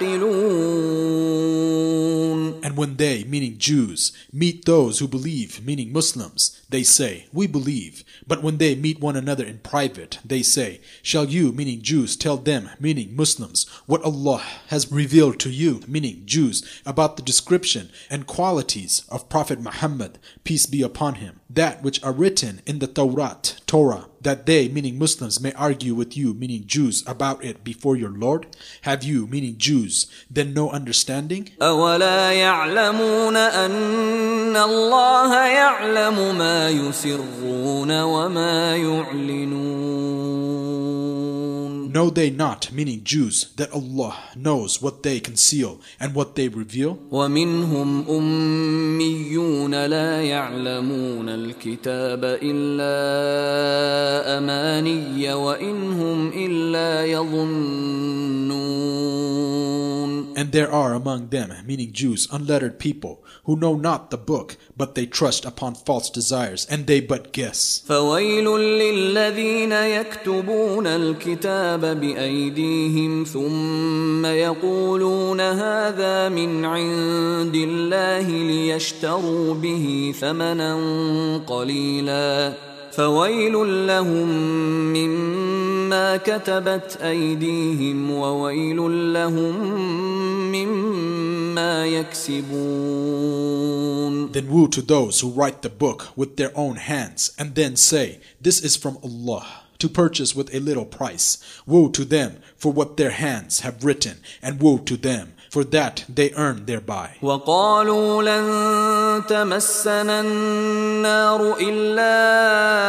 تعقلون. And when they, meaning Jews, meet those who believe, meaning Muslims, they say, We believe. But when they meet one another in private, they say, Shall you, meaning Jews, tell them, meaning Muslims, what Allah has revealed to you, meaning Jews, about the description and qualities of Prophet Muhammad, peace be upon him, that which are written in the Torah, Torah, that they, meaning Muslims, may argue with you, meaning Jews, about it before your Lord? Have you, meaning Jews, then no understanding? أَوَلَا يَعْلَمُونَ أَنَّ اللَّهَ يَعْلَمُ مَا يُسِرُّونَ وَمَا يُعْلِنُونَ. Know they not, meaning Jews, that Allah knows what they conceal and what they reveal? ومنهم أميون لا يعلمون الكتاب إلا أماني وإنهم إلا يظنون. And there are among them, meaning Jews, unlettered people, who know not the book, but they trust upon false desires, and they but guess. فويل للذين يكتبون الكتاب بأيديهم ثم يقولون هذا من عند الله ليشتروا به ثمنا قليلا فويل لهم مما كتبت أيديهم وويل لهم مما يكسبون. Then woe to those who write the book with their own hands and then say, this is from Allah, to purchase with a little price. Woe to them for what their hands have written, and woe to them for that they earn thereby. وقالوا لن تمسنا النار إلا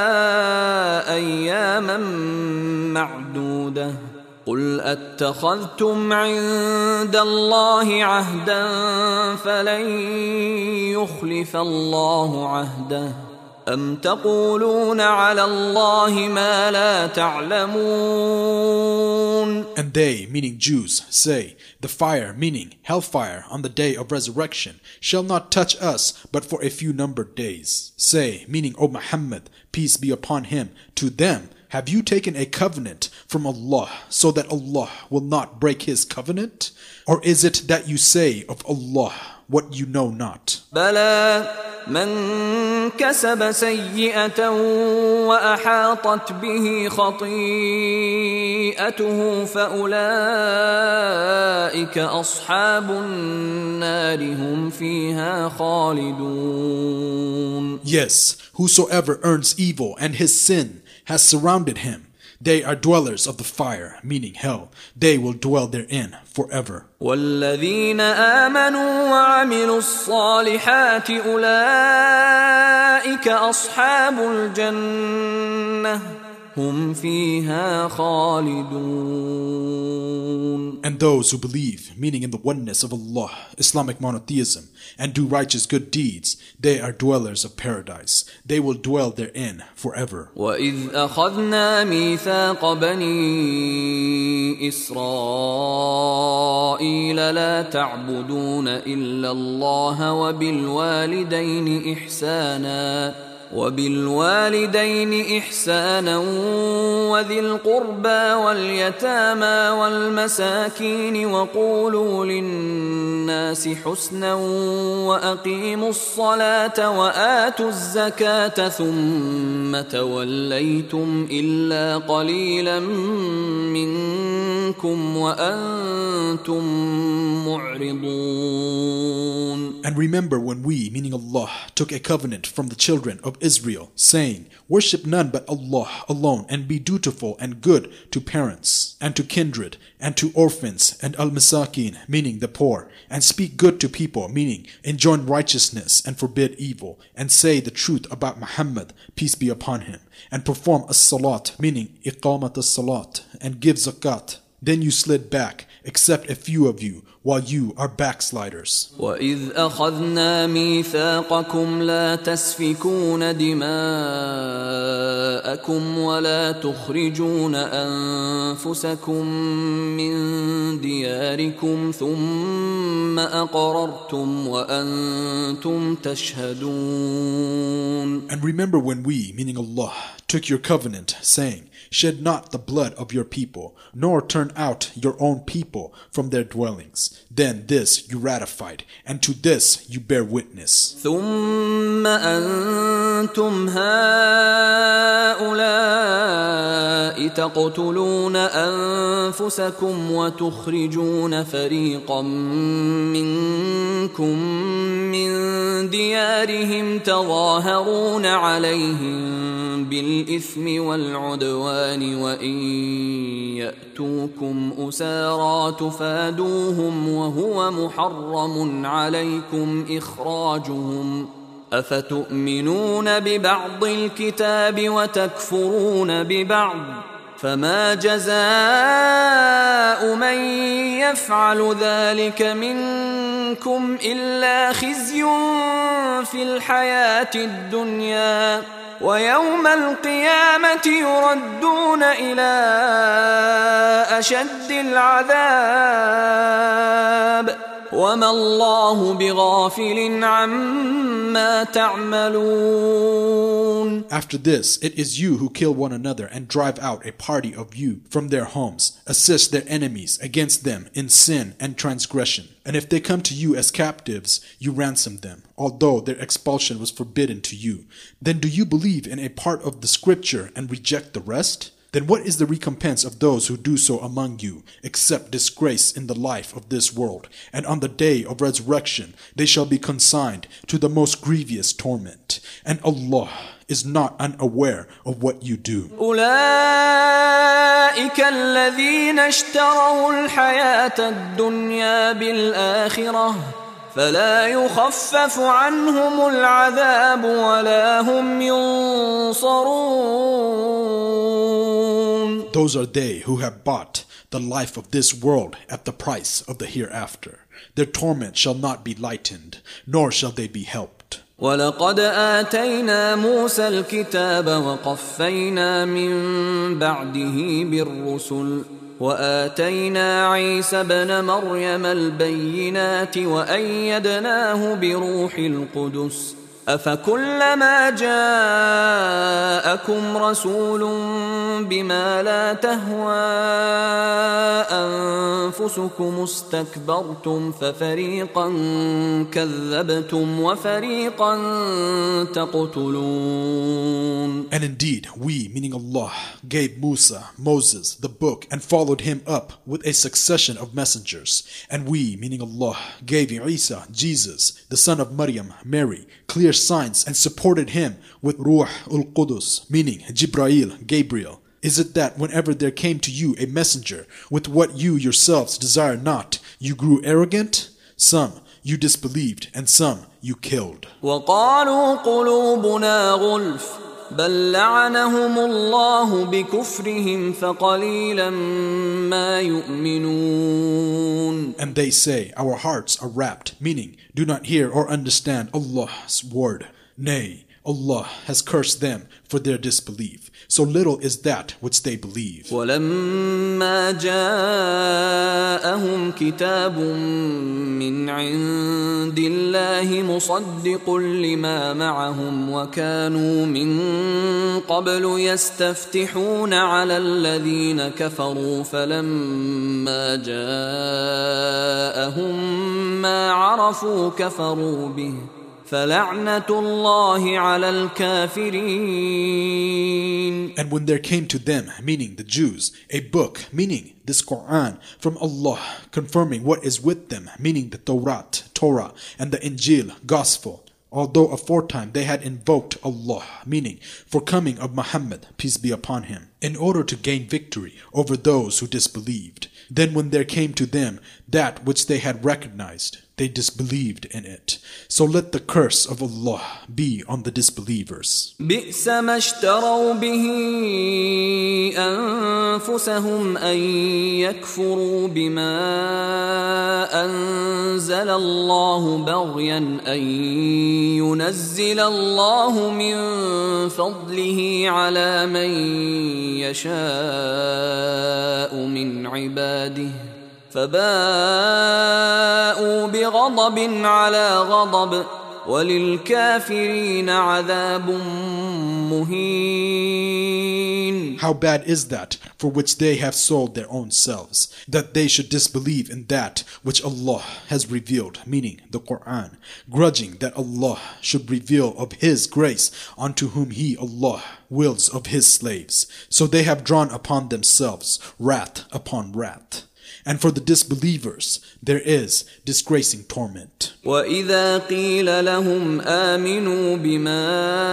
أياما معدودة قل أتخذتم عند الله عهدا فلن يخلف الله عهده أم تقولون على الله ما لا تعلمون. And they, meaning Jews, say, the fire, meaning hellfire, on the day of resurrection, shall not touch us but for a few numbered days. Say, meaning O Muhammad, peace be upon him, to them, have you taken a covenant from Allah so that Allah will not break his covenant? Or is it that you say of Allah what you know not? بلى من كسب سيئة وأحاطت به خطيئته فأولئك أصحاب النار هم فيها خالدون. Yes, whosoever earns evil and his sin has surrounded him, they are dwellers of the fire, meaning hell. They will dwell therein forever. والذين آمنوا وعملوا الصالحات أولئك أصحاب الجنة هم فيها خالدون. And those who believe, meaning in the oneness of Allah, Islamic monotheism, and do righteous good deeds, they are dwellers of paradise. They will dwell therein forever. وَإِذْ أَخَذْنَا مِيثَاقَ بَنِي إِسْرَائِيلَ لَا تَعْبُدُونَ إِلَّا اللَّهَ وَبِالْوَالِدَيْنِ إِحْسَانًا وبالوالدين إحسانا وذي القربى واليتامى والمساكين وقولوا للناس حسنا وأقيموا الصلاة وآتوا الزكاة ثم توليتم إلا قليلا منكم وأنتم معرضون. And remember when we, meaning Allah, took a covenant from the children of Israel, saying, worship none but Allah alone, and be dutiful and good to parents, and to kindred, and to orphans, and al-masakin, meaning the poor, and speak good to people, meaning enjoin righteousness and forbid evil, and say the truth about Muhammad, peace be upon him, and perform as-salat, meaning iqamat as-salat, and give zakat. Then you slid back, except a few of you, while you are backsliders. وَإِذْ أَخَذْنَا مِيثَاقَكُمْ لَا تَسْفِكُونَ دِمَاءَكُمْ وَلَا تُخْرِجُونَ أَنفُسَكُمْ مِنْ دِيَارِكُمْ ثُمَّ أَقْرَرْتُمْ وَأَنْتُمْ تَشْهَدُونَ. And remember when we, meaning Allah, took your covenant, saying, shed not the blood of your people, nor turn out your own people from their dwellings. Then this you ratified, and to this you bear witness. ثم أنتم هؤلاء تقتلون أنفسكم وتخرجون فريقا منكم من ديارهم تظاهرون عليهم بالإثم والعدوان وإن يأتوكم أسارى تفادوهم وهو محرم عليكم إخراجهم أفتؤمنون ببعض الكتاب وتكفرون ببعض فما جزاء من يفعل ذلك منكم إلا خزي في الحياة الدنيا ويوم القيامة يردون إلى أشد العذاب وما الله بغافل عما تعملون. After this, it is you who kill one another and drive out a party of you from their homes, assist their enemies against them in sin and transgression. And if they come to you as captives, you ransom them, although their expulsion was forbidden to you. Then do you believe in a part of the scripture and reject the rest? Then what is the recompense of those who do so among you, except disgrace in the life of this world? And on the day of resurrection they shall be consigned to the most grievous torment. And Allah is not unaware of what you do. أولئك الذين اشتروا الحياة الدنيا بالآخرة فلا يخفف عنهم العذاب ولا هم ينصرون. Those are they who have bought the life of this world at the price of the hereafter. Their torment shall not be lightened, nor shall they be helped. ولقد آتينا موسى الكتاب وقفينا من بعده بالرسل وآتينا عيسى ابن مريم البينات وأيدناه بروح القدس أفكلما جاءكم رسول بما لا تهوى أنفسكم استكبرتم ففريقا كذبتم وفريقا تقتلون. And indeed, we, meaning Allah, gave Musa, Moses, the book and followed him up with a succession of messengers. And we, meaning Allah, gave Isa, Jesus, the son of Maryam, Mary, clear signs and supported him with Ruh ul-Qudus, meaning Jibrail, Gabriel. Is it that whenever there came to you a messenger with what you yourselves desire not, you grew arrogant? Some you disbelieved and some you killed. وَقَالُوا قُلُوبُنَا غُلْفٌ بَلْ لَعَنَهُمُ اللَّهُ بِكُفْرِهِمْ فَقَلِيلًا مَا يُؤْمِنُونَ. And they say, our hearts are wrapped, meaning, do not hear or understand Allah's word. Nay, Allah has cursed them for their disbelief. So little is that which they believe. وَلَمَّا جَاءَهُمْ كِتَابٌ مِّنْ عِندِ اللَّهِ مُصَدِّقٌ لِمَا مَعَهُمْ وَكَانُوا مِن قَبْلُ يَسْتَفْتِحُونَ عَلَى الَّذِينَ كَفَرُوا فَلَمَّا جَاءَهُم مَّا عَرَفُوا كَفَرُوا بِهِ فَلَعْنَةُ اللَّهِ عَلَى الْكَافِرِينَ. And when there came to them, meaning the Jews, a book, meaning this Quran, from Allah, confirming what is with them, meaning the Torah, Torah, and the Injil, Gospel, although aforetime they had invoked Allah, meaning for coming of Muhammad, peace be upon him, in order to gain victory over those who disbelieved. Then when there came to them that which they had recognized, they disbelieved in it. So let the curse of Allah be on the disbelievers. بئس ما اشتروا به أنفسهم أن يكفروا بما أنزل الله بغيا أن ينزل الله من فضله على من يشاء من عباده فباءوا بغضب على غضب وَلِلْكَافِرِينَ عَذَابٌ مُهِينٌ. How bad is that for which they have sold their own selves, that they should disbelieve in that which Allah has revealed, meaning the Quran, grudging that Allah should reveal of His grace unto whom He, Allah, wills of His slaves. So they have drawn upon themselves wrath upon wrath. And for the disbelievers there is disgracing torment. وَإِذَا قِيلَ لَهُمْ آمِنُوا بِمَا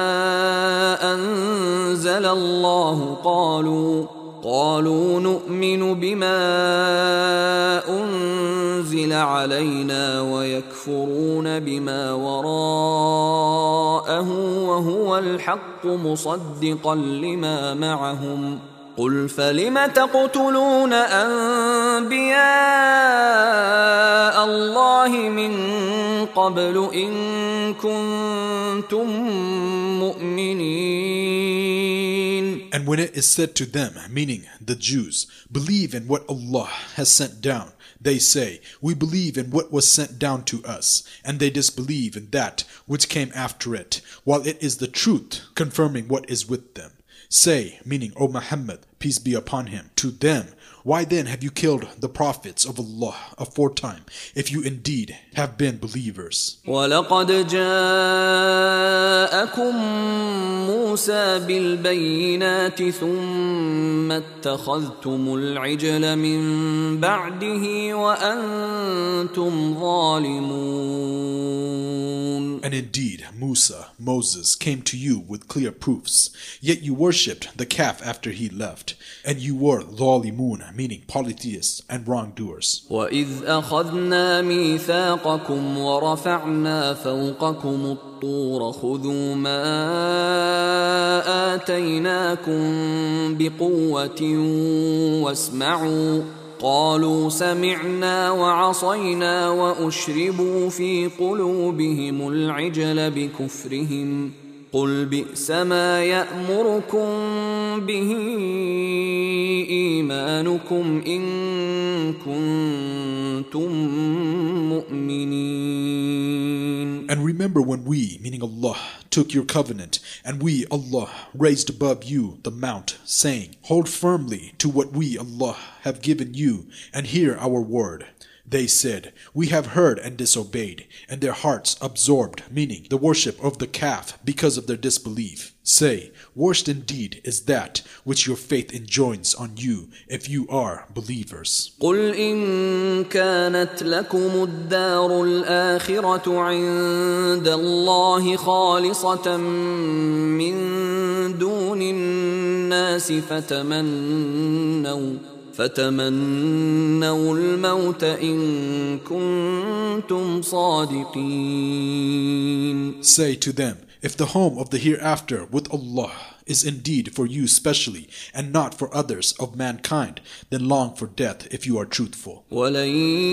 أَنزَلَ اللَّهُ قَالُوا قَالُوا نُؤْمِنُ بِمَا أُنزِلَ عَلَيْنَا وَيَكْفُرُونَ بِمَا وَرَاءَهُ وَهُوَ الْحَقُّ مُصَدِّقًا لِمَا مَعَهُمْ قل فلم تقتلون أنبياء الله من قبل إن كنتم مؤمنين. And when it is said to them, meaning the Jews, believe in what Allah has sent down, they say, we believe in what was sent down to us, and they disbelieve in that which came after it, while it is the truth, confirming what is with them. Say, meaning, O Muhammad, peace be upon him, to them, why then have you killed the prophets of Allah aforetime, if you indeed have been believers? وَلَقَدْ جَاءَكُم مُوسَى بِالْبَيِّنَاتِ ثُمَّ اتَّخَذْتُمُ الْعِجْلَ مِن بَعْدِهِ وَأَنْتُمْ ظَالِمُونَ. And indeed, Musa, Moses, came to you with clear proofs, yet you worshipped the calf after he left, and you were ظالمون, meaning polytheists and wrongdoers. وَإِذْ أَخَذْنَا مِيثَاقَكُمْ وَرَفَعْنَا فَوْقَكُمُ الطُّورَ خُذُوا مَا آتَيْنَاكُمْ بِقُوَّةٍ وَاسْمَعُوا قالوا سمعنا وعصينا وأشربوا في قلوبهم العجل بكفرهم قل بئس ما يأمركم به إيمانكم إن كنتم مؤمنين. And remember when we, meaning Allah, took your covenant, and we, Allah, raised above you the mount, saying, hold firmly to what we, Allah, have given you, and hear our word. They said, we have heard and disobeyed, and their hearts absorbed, meaning the worship of the calf because of their disbelief. Say, worst indeed is that which your faith enjoins on you if you are believers. قل إن كانت لكم الدار الآخرة عند الله خالصة من دون الناس فتمنوا فتمنوا الموت إن كنتم صادقين. Say to them, if the home of the hereafter with Allah is indeed for you specially and not for others of mankind, then long for death if you are truthful. وَلَن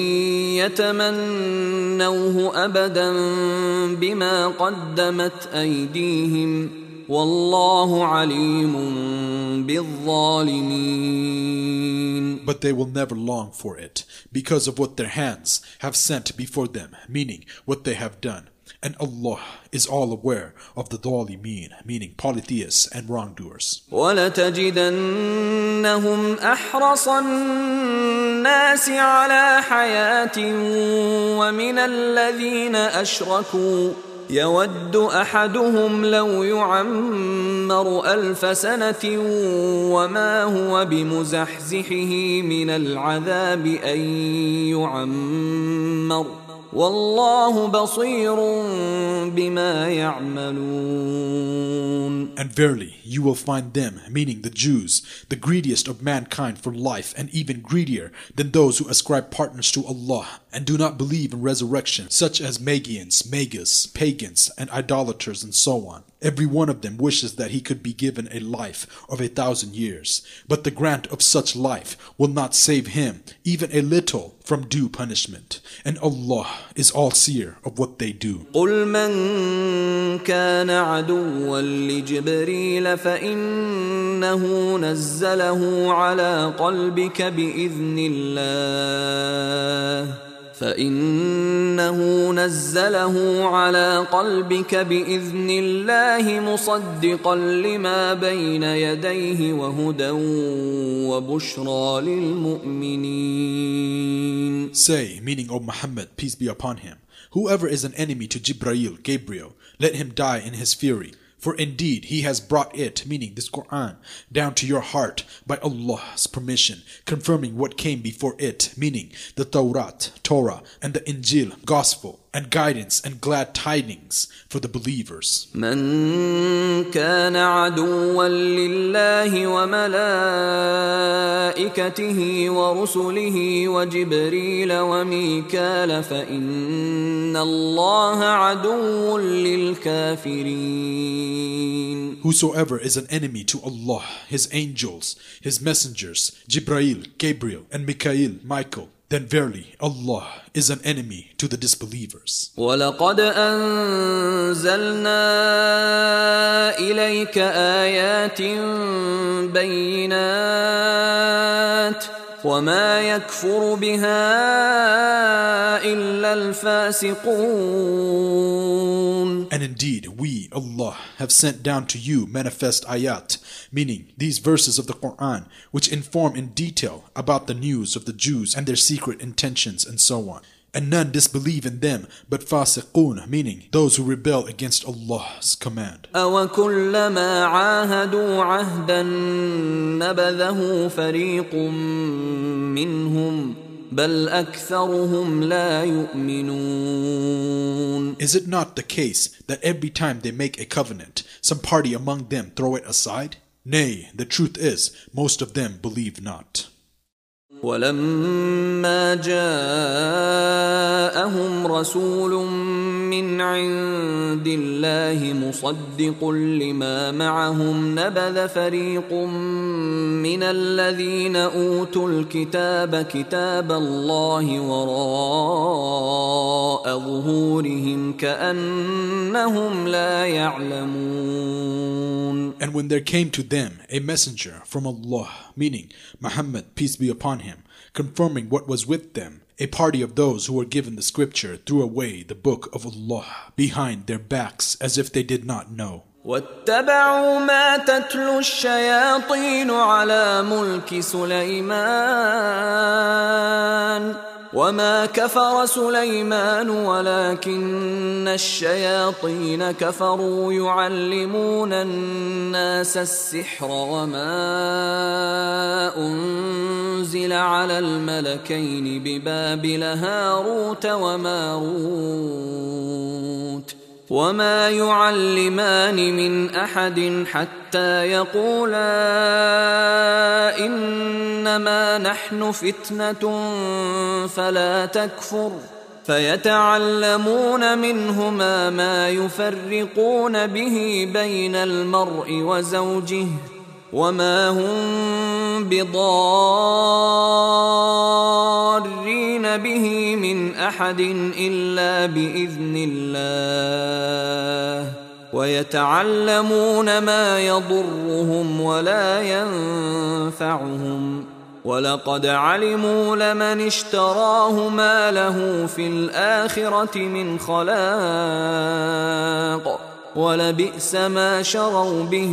يَتَمَنَّوْهُ أَبَدًا بِمَا قَدَّمَتْ أَيْدِيهِمْ وَاللَّهُ عَلِيمٌ بِالظَّالِمِينَ. But they will never long for it because of what their hands have sent before them, meaning what they have done. And Allah is all aware of the dhalimeen, meaning polytheists and wrongdoers. وَلَتَجِدَنَّهُمْ أَحْرَصَ النَّاسِ عَلَى حَيَاةٍ وَمِنَ الَّذِينَ أَشْرَكُوا يود أحدهم لو يعمر ألف سنة وما هو بمزحزحه من العذاب أن يعمر والله بصير بما يعملون. And verily, you will find them, meaning the Jews, the greediest of mankind for life and even greedier than those who ascribe partners to Allah and do not believe in resurrection, such as Magians, Magus, pagans, and idolaters and so on. Every one of them wishes that he could be given a life of a thousand years, but the grant of such life will not save him even a little from due punishment, and Allah is all-seer of what they do. قُلْ مَنْ كَانَ عَدُوًّا لِجِبْرِيلَ فَإِنَّهُ نَزَّلَهُ عَلَى قَلْبِكَ بِإِذْنِ اللَّهِ فإنه نزله على قلبك بإذن الله مصدقا لما بين يديه وهدى وبشرى للمؤمنين. Say, meaning, O Muhammad, peace be upon him, whoever is an enemy to Jibreel, Gabriel, let him die in his fury. For indeed he has brought it, meaning this Quran, down to your heart by Allah's permission, confirming what came before it, meaning the Tawrat, Torah, and the Injil, Gospel, and guidance and glad tidings for the believers. من كان عدوا لله وملائكته ورسله وجبريل وميكال فإن الله عدو للكافرين. whosoever is an enemy to Allah, His angels, His messengers, Jibrail, Gabriel, and Mikael, Michael, then verily Allah is an enemy to the disbelievers. وَلَقَدْ أَنزَلْنَا إِلَيْكَ آيَاتٍ بَيِّنَاتٍ وَمَا يَكْفُرُ بِهَا إِلَّا الْفَاسِقُونَ. And indeed, we, Allah, have sent down to you manifest ayat, meaning these verses of the Quran, which inform in detail about the news of the Jews and their secret intentions and so on. And none disbelieve in them but fasiqun, meaning those who rebel against Allah's command. أَوَكُلَّمَا عَاهَدُوا عَهْدًا نَبَذَهُ فَرِيقٌ مِّنْهُمْ بَلْ أَكْثَرُهُمْ لَا يُؤْمِنُونَ. Is it not the case that every time they make a covenant, some party among them throw it aside? Nay, the truth is, most of them believe not. وَلَمَّا جَاءَهُمْ رَسُولٌ مِّنْ عِندِ اللَّهِ مُصَدِّقٌ لِمَا مَعَهُمْ نَبَذَ فَرِيقٌ مِّنَ الَّذِينَ أُوتُوا الْكِتَابَ كِتَابَ اللَّهِ وَرَاءَ ظُهُورِهِمْ كَأَنَّهُمْ لَا يَعْلَمُونَ. And when there came to them a messenger from Allah, meaning Muhammad, peace be upon him, confirming what was with them, a party of those who were given the scripture threw away the book of Allah behind their backs as if they did not know. وَاتَّبَعُوا مَا تَتْلُو الشَّيَاطِينُ عَلَى مُلْكِ سُلَيْمَانَ وَمَا كَفَرَ سُلَيْمَانُ وَلَكِنَّ الشَّيَاطِينَ كَفَرُوا يُعَلِّمُونَ النَّاسَ السِّحْرَ وَمَا أُنزِلَ عَلَى الْمَلَكَيْنِ بِبَابِلَ هَارُوتَ وَمَارُوتَ وَمَا يُعَلِّمَانِ مِنْ أَحَدٍ حَتَّى يَقُولَا إِنَّمَا نَحْنُ فِتْنَةٌ فَلَا تَكْفُرْ فَيَتَعَلَّمُونَ مِنْهُمَا مَا يُفَرِّقُونَ بِهِ بَيْنَ الْمَرْءِ وَزَوْجِهِ وَمَا هُمْ بِضَارِّينَ بِهِ مِنْ أَحَدٍ إِلَّا بِإِذْنِ اللَّهِ وَيَتَعَلَّمُونَ مَا يَضُرُّهُمْ وَلَا يَنفَعُهُمْ وَلَقَدْ عَلِمُوا لَمَنِ اشْتَرَاهُ مَا لَهُ فِي الْآخِرَةِ مِنْ خَلَاقٍ وَلَبِئْسَ مَا شَرَوْا بِهِ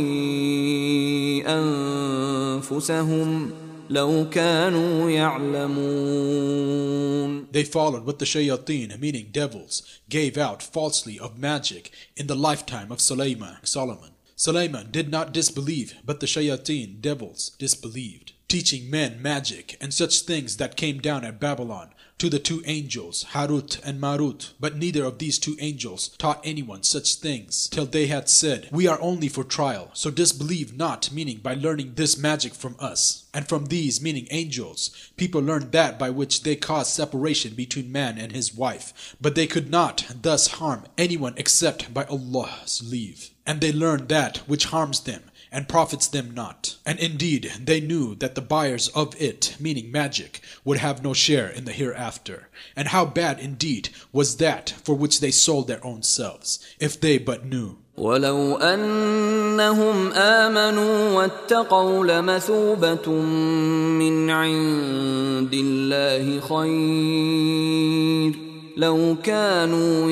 أَنفُسَهُمْ لَوْ كَانُوا يَعْلَمُونَ. They followed what the shayateen, meaning devils, gave out falsely of magic in the lifetime of Sulaiman, Solomon. Sulaiman did not disbelieve, but the shayateen, devils, disbelieved, teaching men magic and such things that came down at Babylon to the two angels, Harut and Marut. But neither of these two angels taught anyone such things till they had said, "We are only for trial, so disbelieve not," meaning by learning this magic from us. And from these, meaning angels, people learned that by which they caused separation between man and his wife, but they could not thus harm anyone except by Allah's leave. And they learned that which harms them and profits them not. And indeed, they knew that the buyers of it, meaning magic, would have no share in the hereafter. And how bad indeed was that for which they sold their own selves, if they but knew. وَلَوْ أَنَّهُمْ آمَنُوا وَاتَّقَوْا لَمَثُوبَةٌ مِّنْ عِندِ اللَّهِ خَيْرٌ لَوْ كَانُوا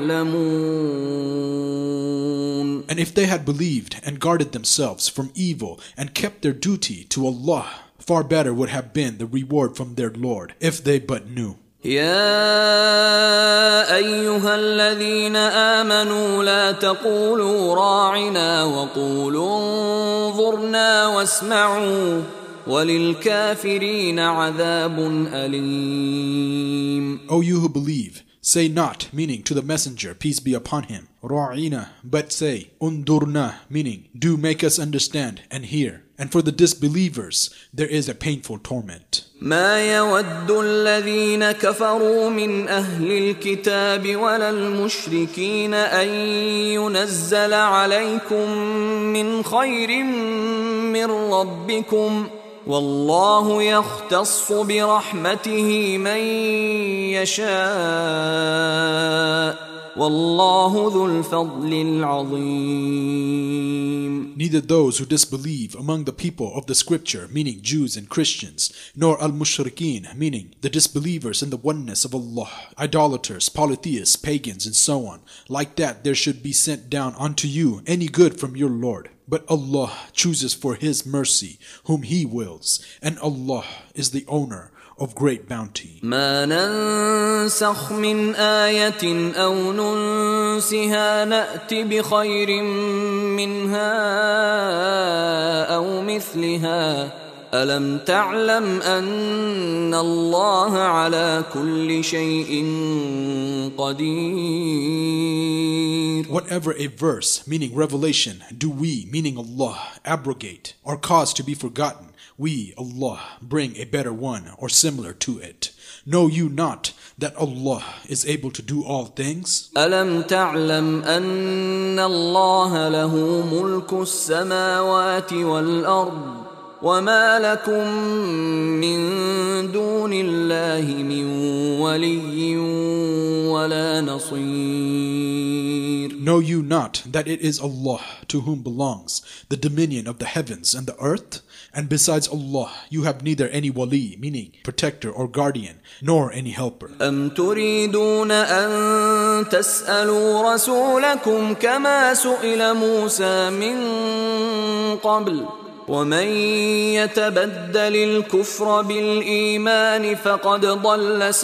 يَعْلَمُونَ. And if they had believed and guarded themselves from evil and kept their duty to Allah, far better would have been the reward from their Lord, if they but knew. يا أيها الذين آمنوا لا تقولوا راعنا وقولوا انظرنا واسمعوا وللكافرين عذاب أليم. O you who believe, say not, meaning to the messenger, peace be upon him, ra'ina, but say, undurna, meaning do make us understand and hear. And for the disbelievers, there is a painful torment. ما يود الذين كفروا من أهل الكتاب ولا المشركين أن ينزل عليكم من خير من ربكم والله يختص برحمته من يشاء والله ذو الفضل العظيم. Neither those who disbelieve among the people of the scripture, meaning Jews and Christians, nor al-mushrikeen, meaning the disbelievers in the oneness of Allah, idolaters, polytheists, pagans, and so on, like that there should be sent down unto you any good from your Lord. But Allah chooses for His mercy whom He wills, and Allah is the owner of great bounty. ما ننسخ من آية أو ننسها نأت بخير منها أو مثلها ألم تعلم أن الله على كل شيء قدير. Whatever a verse, meaning revelation, do we, meaning Allah, abrogate or cause to be forgotten, we, Allah, bring a better one or similar to it. Know you not that Allah is able to do all things? ألم تعلم أن الله له ملك السماوات والأرض وما لكم من دون الله من ولي ولا نصير. Know you not that it is Allah to whom belongs the dominion of the heavens and the earth? And besides Allah, you have neither any wali, meaning protector or guardian, nor any helper. أم تريدون أن تسألوا رسولكم كما سئل موسى من قبل ومن يتبدل الكفر بالإيمان فقد ضل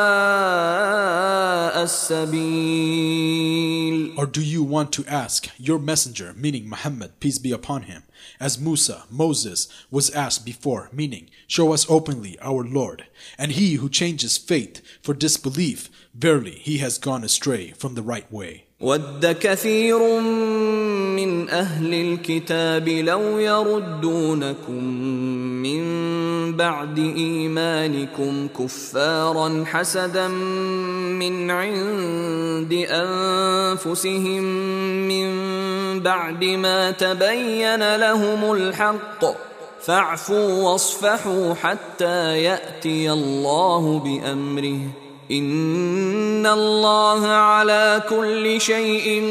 سواء السبيل. Or do you want to ask your messenger, meaning Muhammad, peace be upon him, as Musa, Moses, was asked before, meaning, show us openly our Lord, and he who changes faith for disbelief, verily he has gone astray from the right way. ود كثير من أهل الكتاب لو يردونكم من بعد إيمانكم كفارا حسدا من عند أنفسهم من بعد ما تبين لهم الحق فاعفوا واصفحوا حتى يأتي الله بأمره إن الله على كل شيء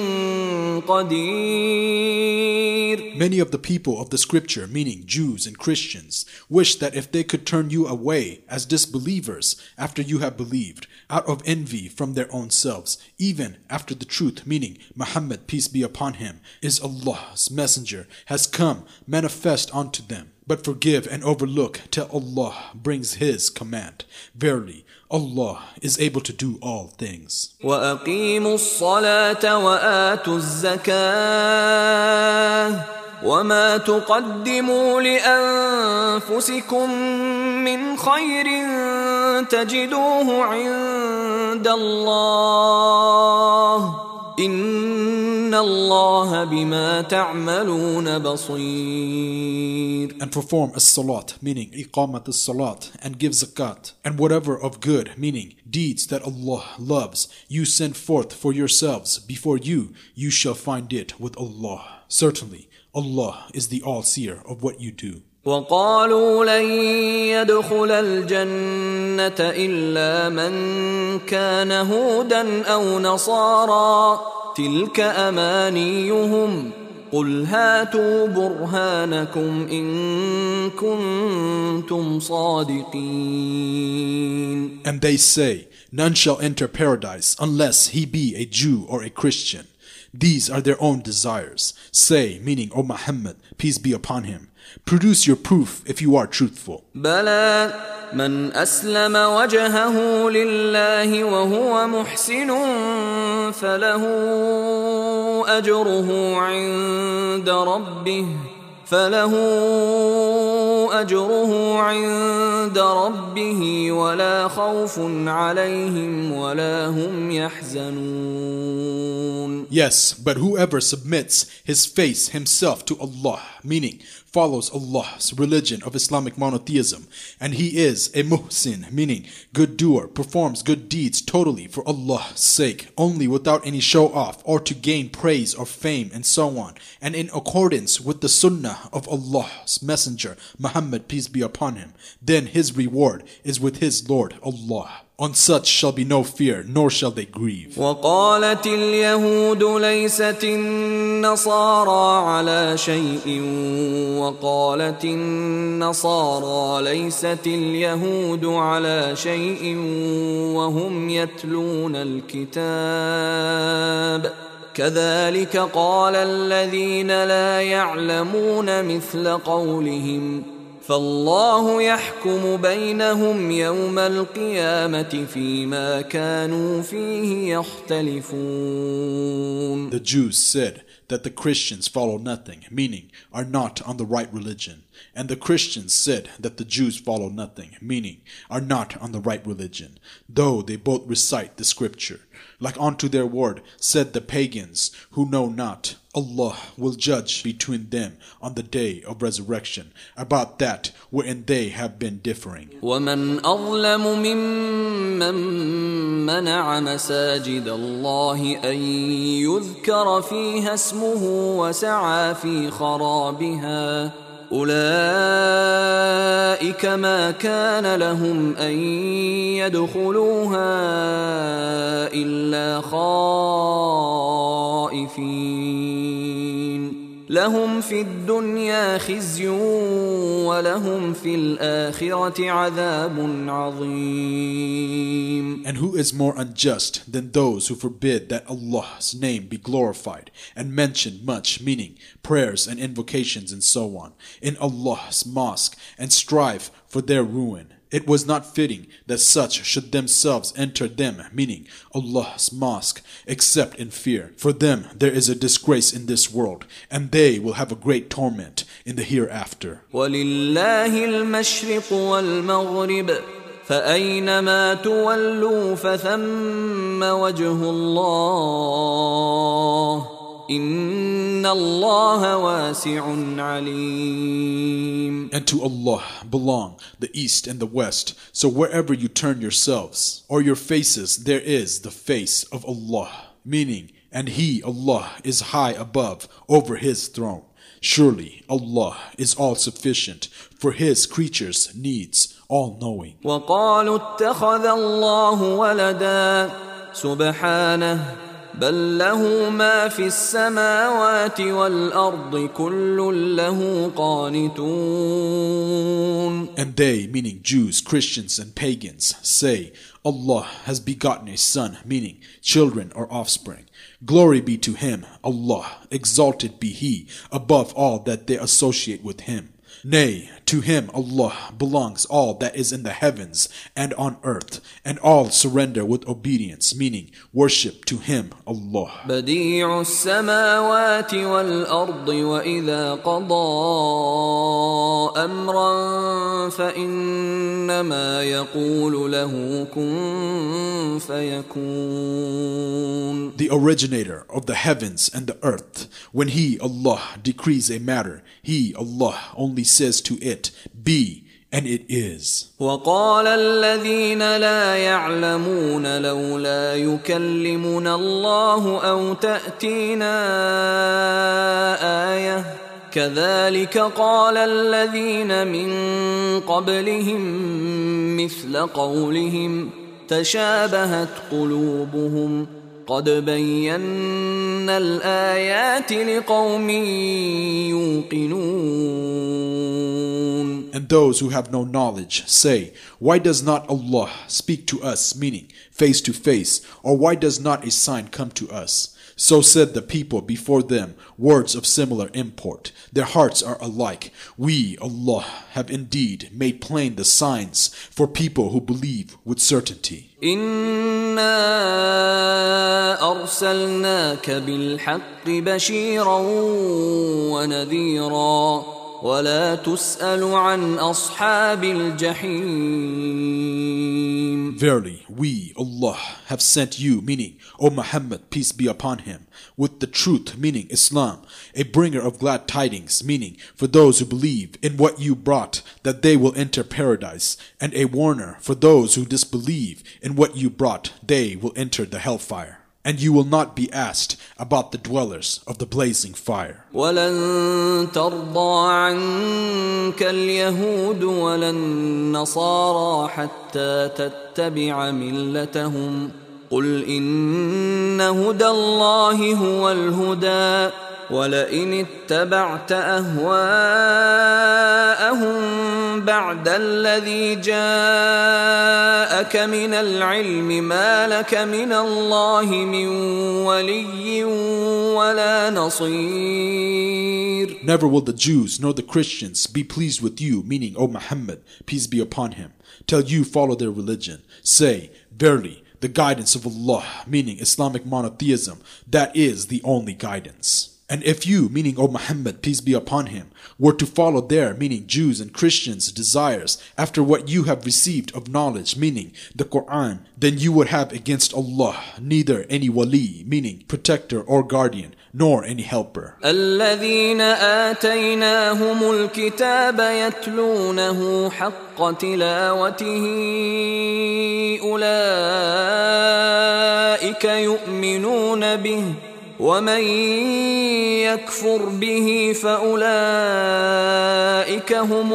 قدير. Many of the people of the scripture, meaning Jews and Christians, wish that if they could turn you away as disbelievers after you have believed, out of envy from their own selves, even after the truth, meaning Muhammad, peace be upon him, is Allah's messenger, has come manifest unto them. But forgive and overlook till Allah brings His command. Verily, Allah is able to do all things. وَأَقِيمُوا الصَّلَاةَ وَآتُوا الزَّكَاةَ وَمَا تُقَدِّمُوا لِأَنفُسِكُم مِّنْ خَيْرٍ تَجِدُوهُ عِندَ اللَّهِ إِنَّ اللَّهَ بِمَا تَعْمَلُونَ بَصِيرٌ. And perform as-salat, meaning iqamat as-salat, and give zakat, and whatever of good, meaning deeds that Allah loves, you send forth for yourselves. Before you, you shall find it with Allah. Certainly, Allah is the all-seer of what you do. وقالوا لن يدخل الجنة إلا من كان هودا أو نصارى تلك أمانيهم قل هاتوا برهانكم إن كنتم صادقين. And they say, none shall enter paradise unless he be a Jew or a Christian. These are their own desires. Say, meaning, O Muhammad, peace be upon him, produce your proof if you are truthful. بلى من أسلم وجهه لله وهو محسن فله أجره عند ربه فله أجره عند ربه ولا خوف عليهم ولا هم يحزنون. Yes, but whoever submits his face himself to Allah, meaning follows Allah's religion of Islamic monotheism, and he is a muhsin, meaning good doer, performs good deeds totally for Allah's sake, only without any show off or to gain praise or fame and so on, and in accordance with the sunnah of Allah's messenger Muhammad, peace be upon him, then his reward is with his Lord Allah. On such shall be no fear, nor shall they grieve. وقالت اليهود ليست النصارى على شيء وقالت النصارى ليست اليهود على شيء وهم يتلون الكتاب كذلك قال الذين لا يعلمون مثل قولهم فالله يحكم بينهم يوم القيامة فيما كانوا فيه يختلفون. The Jews said that the Christians follow nothing, meaning are not on the right religion. And the Christians said that the Jews follow nothing, meaning are not on the right religion, though they both recite the scripture. Like unto their word said the pagans who know not, Allah will judge between them on the day of resurrection about that wherein they have been differing. وَمَنْ أَظْلَمُ مِمَّنْ مَنَعَ مَسَاجِدَ اللَّهِ أَنْ يُذْكَرَ فِيهَا اسْمُهُ وَسَعَى فِي خَرَابِهَا أولئك ما كان لهم أن يدخلوها إلا خائفين لهم في الدنيا خزي ولهم في الآخرة عذاب عظيم. And who is more unjust than those who forbid that Allah's name be glorified and mentioned much, meaning prayers and invocations and so on, in Allah's mosque and strive for their ruin? It was not fitting that such should themselves enter them, meaning Allah's mosque, except in fear. For them there is a disgrace in this world, and they will have a great torment in the hereafter. وَلِلَّهِ الْمَشْرِقُ وَالْمَغْرِبُ فَأَيْنَمَا تُوَلُّوا فَثَمَّ وَجْهُ اللَّهِ إِنَّ اللَّهَ وَاسِعٌ عَلِيمٌ. And to Allah belong the east and the west, so wherever you turn yourselves or your faces, there is the face of Allah, meaning, and He, Allah, is high above over His throne. Surely Allah is all sufficient for His creatures' needs, all-knowing. وَقَالُوا اتَّخَذَ اللَّهُ وَلَدًا سُبْحَانَهُ بل له ما في السماوات والأرض كل له قانتون. And they, meaning Jews, Christians and pagans, say, Allah has begotten a son, meaning children or offspring. Glory be to Him, Allah, exalted be He above all that they associate with Him. Nay, to Him, Allah, belongs all that is in the heavens and on earth, and all surrender with obedience, meaning worship to Him, Allah. بديع السماوات والأرض وإذا قضى أمرا فإنما يقول له كن فيكون. The originator of the heavens and the earth, when He, Allah, decrees a matter, He, Allah, only says to it, be, and it is. وقال الذين لا يعلمون لولا يكلمنا الله أو تأتينا آية كذلك قال الذين من قبلهم مثل قولهم تشابهت قلوبهم قد بينا الآيات لقوم يوقنون. And those who have no knowledge say, why does not Allah speak to us, meaning face to face, or why does not a sign come to us? So said the people before them, words of similar import. Their hearts are alike. We, Allah, have indeed made plain the signs for people who believe with certainty. إِنَّا أَرْسَلْنَاكَ بِالْحَقِّ بَشِيرًا وَنَذِيرًا وَلَا تُسْأَلُ عَنْ أَصْحَابِ الْجَحِيمِ. Verily, we, Allah, have sent you, meaning, O Muhammad, peace be upon him, with the truth, meaning Islam, a bringer of glad tidings, meaning, for those who believe in what you brought, that they will enter paradise, and a warner for those who disbelieve in what you brought, they will enter the hellfire. And you will not be asked about the dwellers of the blazing fire. وَلَن تَرْضَى عَنكَ الْيَهُودُ وَلَا النَّصَارَى حَتَّى تَتَّبِعَ مِلَّتَهُمْ قُلْ إِنَّ هُدَى اللَّهِ هُوَ الْهُدَى وَلَئِنِ اتَّبَعْتَ أَهْوَاءَهُمْ بَعْدَ الَّذِي جَاءَكَ مِنَ الْعِلْمِ مَا لَكَ مِنَ اللَّهِ مِنْ وَلِيٍّ وَلَا نَصِيرٍ. Never will the Jews nor the Christians be pleased with you, meaning, O Muhammad, peace be upon him, till you follow their religion. Say, verily, the guidance of Allah, meaning Islamic monotheism, that is the only guidance. And if you, meaning O Muhammad, peace be upon him, were to follow their, meaning Jews and Christians, desires after what you have received of knowledge, meaning the Quran, then you would have against Allah neither any wali, meaning protector or guardian, nor any helper. الذين آتيناهم الكتاب يتلونه حق تلاوته أولئك يؤمنون به ومن يكفر به فأولئك هم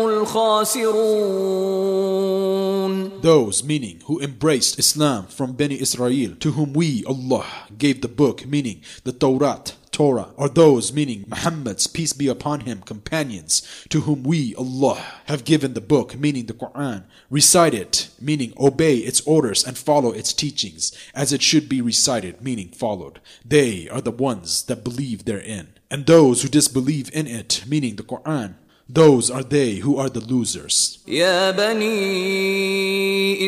الخاسرون. Those, meaning, who embraced Islam from Bani Israel, to whom we, Allah, gave the book, meaning the Torah, Torah, or those, meaning Muhammad's, peace be upon him, companions, to whom we, Allah, have given the book, meaning the Quran, recite it, meaning obey its orders and follow its teachings, as it should be recited, meaning followed. They are the ones that believe therein. And those who disbelieve in it, meaning the Quran, those are they who are the losers. يا بني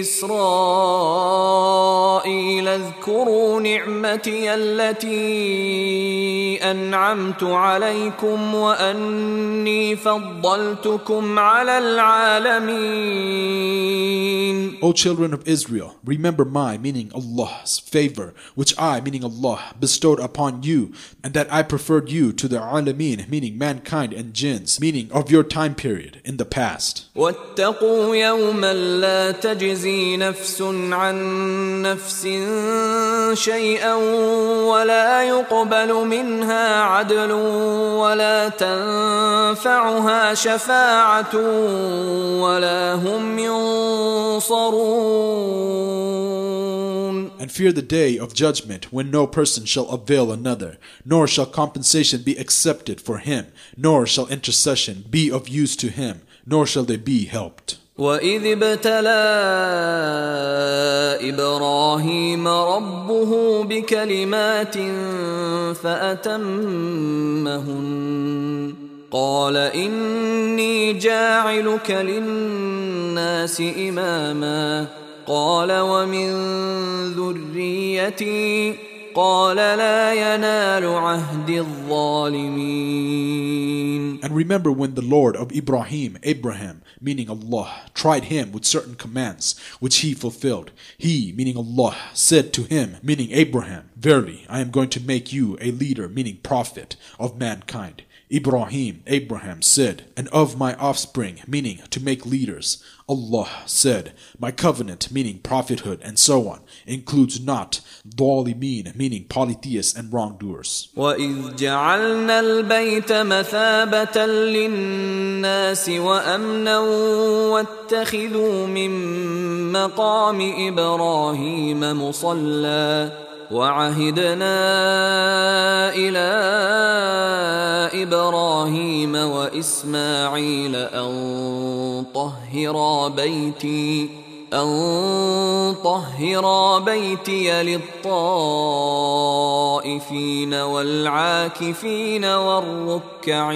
إسرائيل اذكروا نعمتي التي أنعمت عليكم وأني فضلتكم على العالمين. O children of Israel, remember my, meaning Allah's, favor, which I, meaning Allah, bestowed upon you, and that I preferred you to the alameen, meaning mankind and jinns, meaning of your time period in the past. واتقوا يوما لا تجزي نفس عن نفس شيئا ولا يقبل منها عدل ولا تنفعها شفاعة ولا هم ينصرون. And fear the day of judgment when no person shall avail another, nor shall compensation be accepted for him, nor shall intercession be of use to him, nor shall they be helped. وَإِذِ ابْتَلَى إِبْرَاهِيمَ رَبُّهُ بِكَلِمَاتٍ فَأَتَمَّهُنَّ قَالَ إِنِّي جَاعِلُكَ لِلنَّاسِ إِمَامًا قال ومن ذريتي قال لا ينال عهد الظالمين. And remember when the Lord of Ibrahim, Abraham, meaning Allah, tried him with certain commands, which he fulfilled. He, meaning Allah, said to him, meaning Abraham, verily, I am going to make you a leader, meaning prophet, of mankind. Ibrahim, Abraham, said, and of my offspring, meaning to make leaders. Allah said, my covenant, meaning prophethood, and so on, includes not dhalimin, meaning polytheists and wrongdoers. وَإِذْ جَعَلْنَا الْبَيْتَ مَثَابَةً لِلنَّاسِ وَأَمْنًا وَاتَّخِذُوا مِن مَّقَامِ إِبْرَاهِيمَ مُصَلًّى وَعَهِدْنَا إِلَىٰ إِبْرَاهِيمَ وَإِسْمَاعِيلَ أَن طَهِّرَا بَيْتِي أَن طَهِّرَا بَيْتِيَ لِلطَّائِفِينَ وَالْعَاكِفِينَ وَالرُّكَّعِ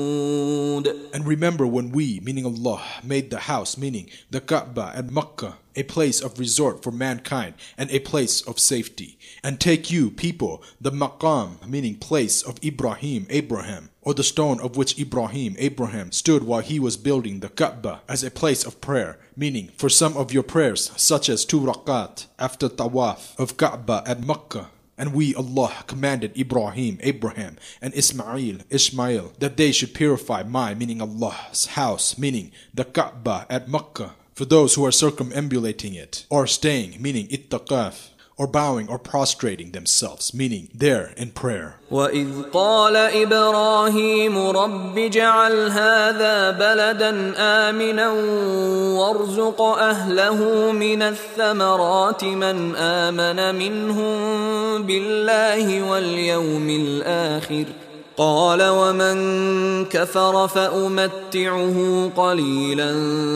السُّجُودِ. And remember when we, meaning Allah, made the house, meaning the Kaaba and Makkah, a place of resort for mankind and a place of safety. And take you, people, the maqam, meaning place of Ibrahim, Abraham, or the stone of which Ibrahim, Abraham, stood while he was building the Kaaba as a place of prayer, meaning for some of your prayers, such as two rakat after tawaf of Kaaba at Makkah. And we, Allah, commanded Ibrahim, Abraham, and Ismail, Ishmael, that they should purify my, meaning Allah's house, meaning the Kaaba at Makkah, for those who are circumambulating it, or staying, meaning ittaqaf, or bowing or prostrating themselves, meaning there in prayer. وَإِذْ قَالَ إِبْرَاهِيمُ رَبِّ اجْعَلْ هَذَا بَلَدًا آمِنًا وَارْزُقْ أَهْلَهُ مِنَ الثَّمَرَاتِ مَنْ آمَنَ مِنْهُمْ بِاللَّهِ وَالْيَوْمِ الْآخِرِ قال ومن كفر فأمتعه قليلا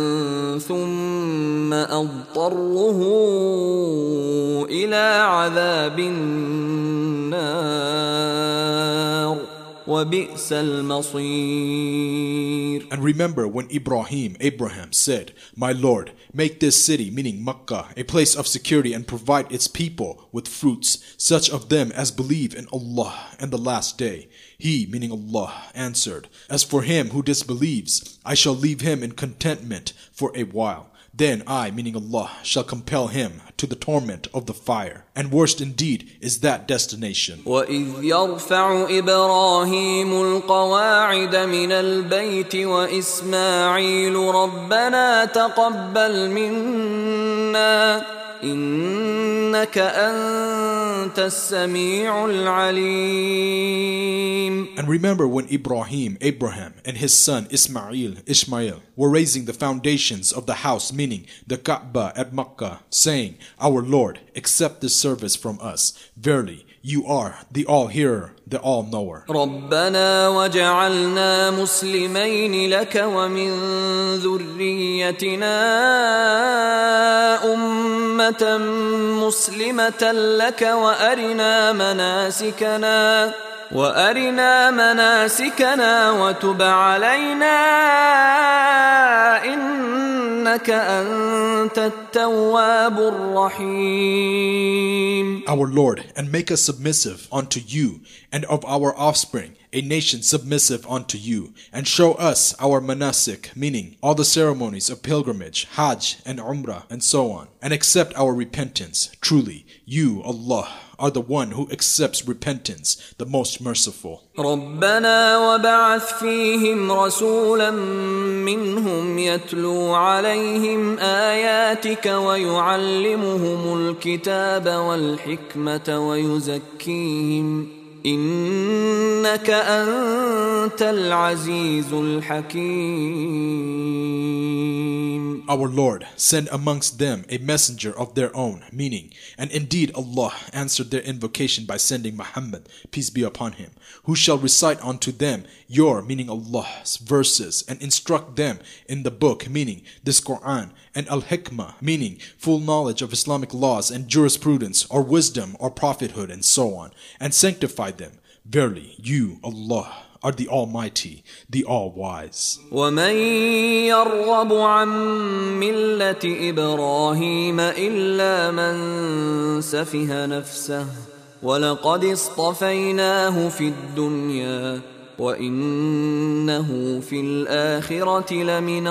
ثم أضطره إلى عذاب النار وبئس المصير. And remember when Ibrahim, Abraham said, My Lord, make this city, meaning Makkah, a place of security and provide its people with fruits, such of them as believe in Allah and the last day. He, meaning Allah, answered, As for him who disbelieves, I shall leave him in contentment for a while. Then I, meaning Allah, shall compel him to the torment of the fire. And worst indeed is that destination. وَإِذْ يَرْفَعُ إِبْرَاهِيمُ الْقَوَاعِدَ مِنَ الْبَيْتِ وَإِسْمَاعِيلُ رَبَّنَا تَقَبَّلْ مِنَّا إِنَّكَ أَنْتَ السَّمِيعُ الْعَلِيمُ. And remember when Ibrahim, Abraham, and his son Ismail, Ishmael, were raising the foundations of the house, meaning the Kaaba at Makkah, saying, Our Lord, accept this service from us. Verily, you are the all-hearer, the all-knower. رَبَّنَا وَجَعَلْنَا مُسْلِمَيْنِ لَكَ وَمِنْ ذُرِّيَّتِنَا أُمَّةً مُسْلِمَةً لَكَ وَأَرِنَا مَنَاسِكَنَا وَأَرِنَا مَنَاسِكَنَا وَتُبْ عَلَيْنَا إِنَّكَ أَنْتَ التَّوَّابُ الرَّحِيمُ. Our Lord, and make us submissive unto you, and of our offspring, a nation submissive unto you, and show us our manasik, meaning all the ceremonies of pilgrimage, hajj and umrah, and so on, and accept our repentance. Truly, you, Allah, are the one who accepts repentance, the most merciful. رَبَّنَا وَبَعَثْ فِيهِمْ رَسُولًا مِّنْهُمْ يَتْلُو عَلَيْهِمْ آيَاتِكَ وَيُعَلِّمُهُمُ الْكِتَابَ وَالْحِكْمَةَ وَيُزَكِّيهِمْ إِنَّكَ أَنْتَ الْعَزِيزُ الْحَكِيمُ. Our Lord, send amongst them a messenger of their own, meaning, and indeed Allah answered their invocation by sending Muhammad, peace be upon him, who shall recite unto them your, meaning Allah's, verses, and instruct them in the book, meaning this Quran, and al-hikmah, meaning full knowledge of Islamic laws and jurisprudence, or wisdom, or prophethood, and so on, and sanctify them. Verily, you, Allah, are the Almighty, the All-Wise. وَمَنْ يَرْغَبُ عَنْ مِلَّةِ إِبْرَاهِيمَ إِلَّا مَنْ سَفِهَ نَفْسَهُ وَلَقَدِ اصْطَفَيْنَاهُ فِي الدُّنْيَا وَإِنَّهُ فِي الْآخِرَةِ لَمِنَ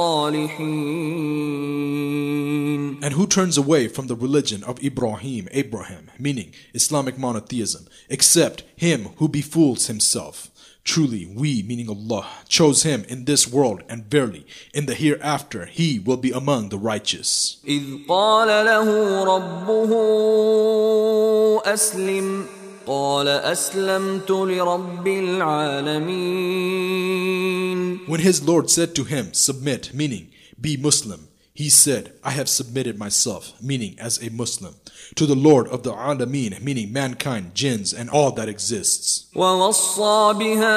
الصَّالِحِينَ. And who turns away from the religion of Ibrahim, Abraham, meaning Islamic monotheism, except him who befools himself? Truly, we, meaning Allah, chose him in this world, and verily, in the hereafter, he will be among the righteous. إِذْ قَالَ لَهُ رَبُّهُ أَسْلِمْ قَالَ أَسْلَمْتُ لِرَبِّ الْعَالَمِينَ. When his Lord said to him, Submit, meaning, be Muslim, he said, I have submitted myself, meaning as a Muslim, to the Lord of the Alameen, meaning mankind, jinns, and all that exists. وَوَصَّى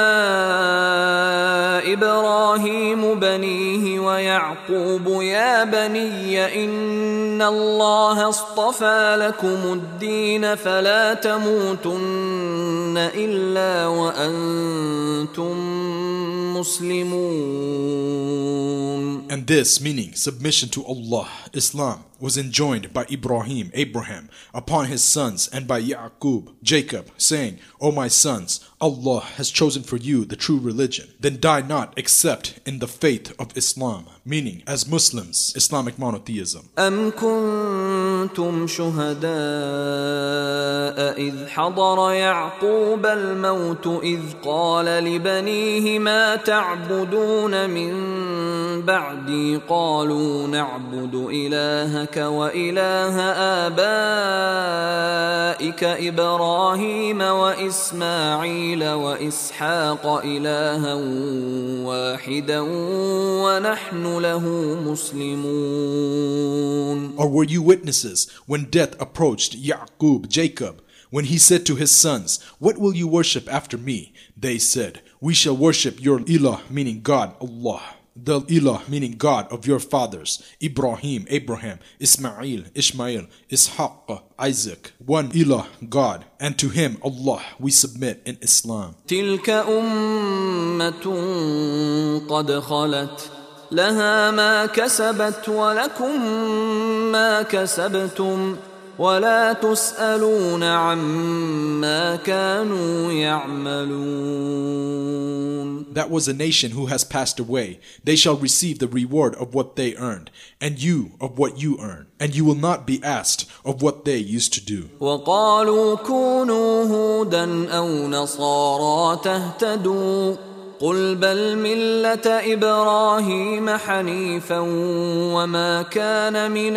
بِهَا إِبْرَاهِيمُ بَنِيهِ وَيَعْقُوبُ يَا بَنِيَّ إِنَّ اللَّهَ اصْطَفَى لَكُمُ الدِّينَ فَلَا تَمُوتُنَّ إِلَّا وَأَنْتُمْ مسلمون. And this, meaning submission to Allah, Islam, was enjoined by Ibrahim, Abraham, upon his sons, and by Ya'qub, Jacob, saying, O my sons, Allah has chosen for you the true religion. Then die not except in the faith of Islam, meaning as Muslims, Islamic monotheism. أم كنتم شهداء إذ حضر يعقوب الموت إذ قال لبنيه ما تعبدون من بعدي قالوا نعبد إلهك وإله آبائك إبراهيم وإسماعيل وإسحاق إلها واحدا ونحن له مسلمون. Or were you witnesses when death approached Ya'qub, Jacob, when he said to his sons, What will you worship after me? They said, We shall worship your ilah, meaning God, Allah. The ilah, meaning God of your fathers, Ibrahim, Abraham, Ismail, Ishmael, Ishaq, Isaac, one ilah, God, and to him, Allah, we submit in Islam. تلك أمة قد خلت لها ما كسبت ولكم ما كسبتم ولا تسألون عما كانوا يعملون. That was a nation who has passed away. They shall receive the reward of what they earned, and you of what you earn, and you will not be asked of what they used to do. وقالوا كونوا هودا أو نصارى تهتدوا قل بل ملة إبراهيم حنيفا وما كان من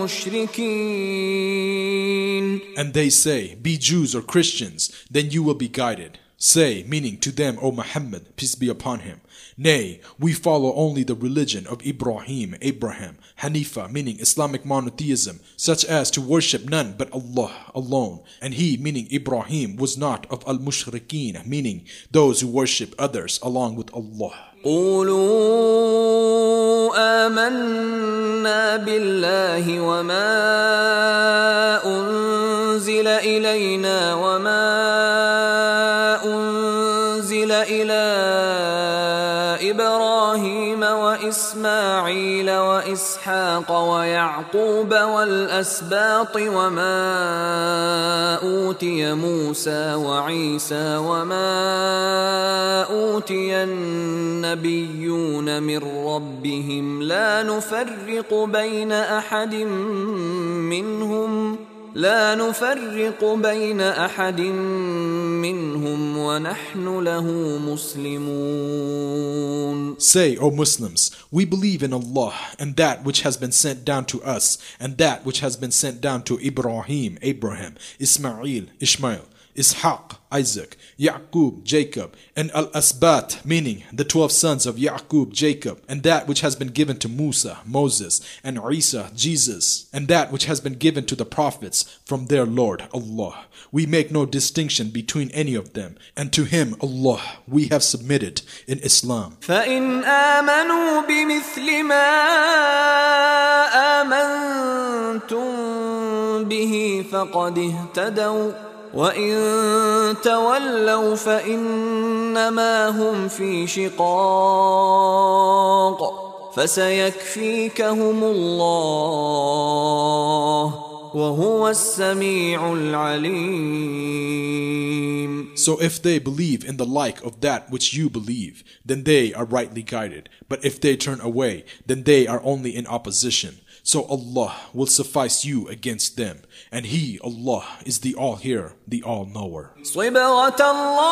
المشركين. And they say, Be Jews or Christians, then you will be guided. Say, meaning to them, O Muhammad, peace be upon him, Nay, we follow only the religion of Ibrahim, Abraham, Hanifa, meaning Islamic monotheism, such as to worship none but Allah alone. And he, meaning Ibrahim, was not of al-mushrikeen, meaning those who worship others along with Allah. قولوا آمنا بالله وما أنزل إلينا وما أنزل إلى إبراهيم وإسماعيل وإسحاق ويعقوب والأسباط وما أوتي موسى وعيسى وما أوتي النبيون من ربهم لا نفرق بين أحد منهم لا نفرق بين أحد منهم ونحن له مسلمون. Say, O Muslims, we believe in Allah and that which has been sent down to us and that which has been sent down to Ibrahim, Abraham, Ismail, Ishmael, Ishaq, Isaac, Ya'qub, Jacob, and Al-Asbat, meaning the twelve sons of Ya'qub, Jacob, and that which has been given to Musa, Moses, and Isa, Jesus, and that which has been given to the prophets from their Lord, Allah. We make no distinction between any of them, and to Him, Allah, we have submitted in Islam. فَإِنْ آمَنُوا بِمِثْلِ مَا آمَنْتُمْ بِهِ فَقَدِ اهْتَدَوْا وَإِن تَوَلَّوْا فَإِنَّمَا هُمْ فِي شِقَاقٍ فَسَيَكْفِيكَهُمُ اللَّهُ وَهُوَ السَّمِيعُ الْعَلِيمُ. So if they believe in the like of that which you believe, then they are rightly guided. But if they turn away, then they are only in opposition. So Allah will suffice you against them. And He, Allah, is the all-hearer, the all-knower. صِبْغَةَ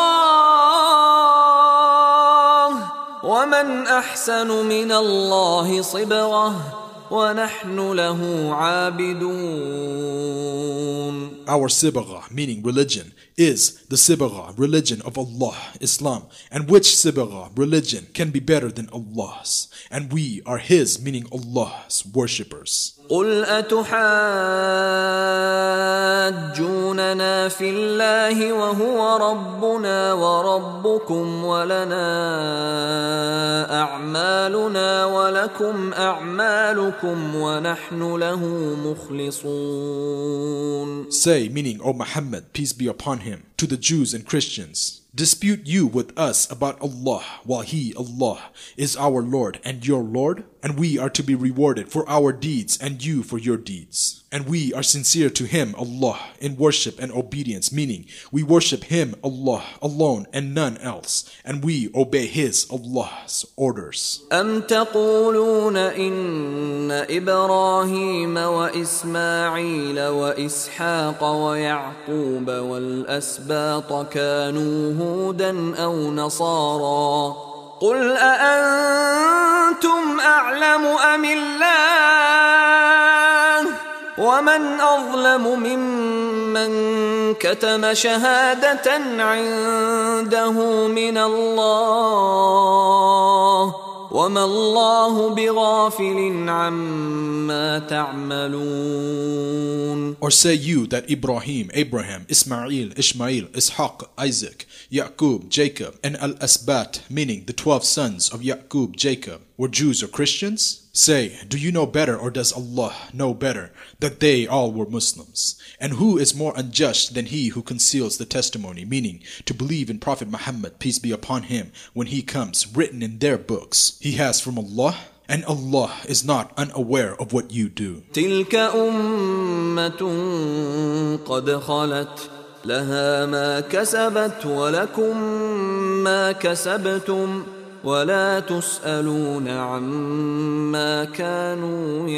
اللَّهِ وَمَنْ أَحْسَنُ مِنَ اللَّهِ صِبْغَةً وَنَحْنُ لَهُ عَابِدُونَ. Our sibagha, meaning religion, is the sibagha, religion of Allah, Islam. And which sibagha, religion, can be better than Allah's? And we are His, meaning Allah's, worshippers. قُلْ أَتُحَاجُّونَنَا فِي اللَّهِ وَهُوَ رَبُّنَا وَرَبُّكُمْ وَلَنَا أَعْمَالُنَا وَلَكُمْ أَعْمَالُكُمْ وَنَحْنُ لَهُ مُخْلِصُونَ. Say, meaning, O Muhammad, peace be upon him, to the Jews and Christians, Dispute you with us about Allah, while He, Allah, is our Lord and your Lord? And we are to be rewarded for our deeds and you for your deeds. And we are sincere to Him, Allah, in worship and obedience, meaning we worship Him, Allah, alone and none else. And we obey His, Allah's orders. أم تقولون إن إبراهيم وإسماعيل وإسحاق ويعقوب والأسباط كانوا هودا أو نصارى قل أأنتم أعلم أم الله ومن أظلم ممن كتم شهادة عنده من الله وما الله بغافل عما تعملون. Or say you that Ibrahim, Abraham, Ismail, Ishmael, Ishaq, Isaac, Yaqub, Jacob, and Al-Asbat, meaning the twelve sons of Yaqub, Jacob, were Jews or Christians? Say, do you know better, or does Allah know better, that they all were Muslims? And who is more unjust than he who conceals the testimony, meaning to believe in Prophet Muhammad, peace be upon him, when he comes, written in their books? He has from Allah, and Allah is not unaware of what you do. تلك أمة قد خلت لها ما كسبت ولكم ما كسبتم ولا تسألون عما كانوا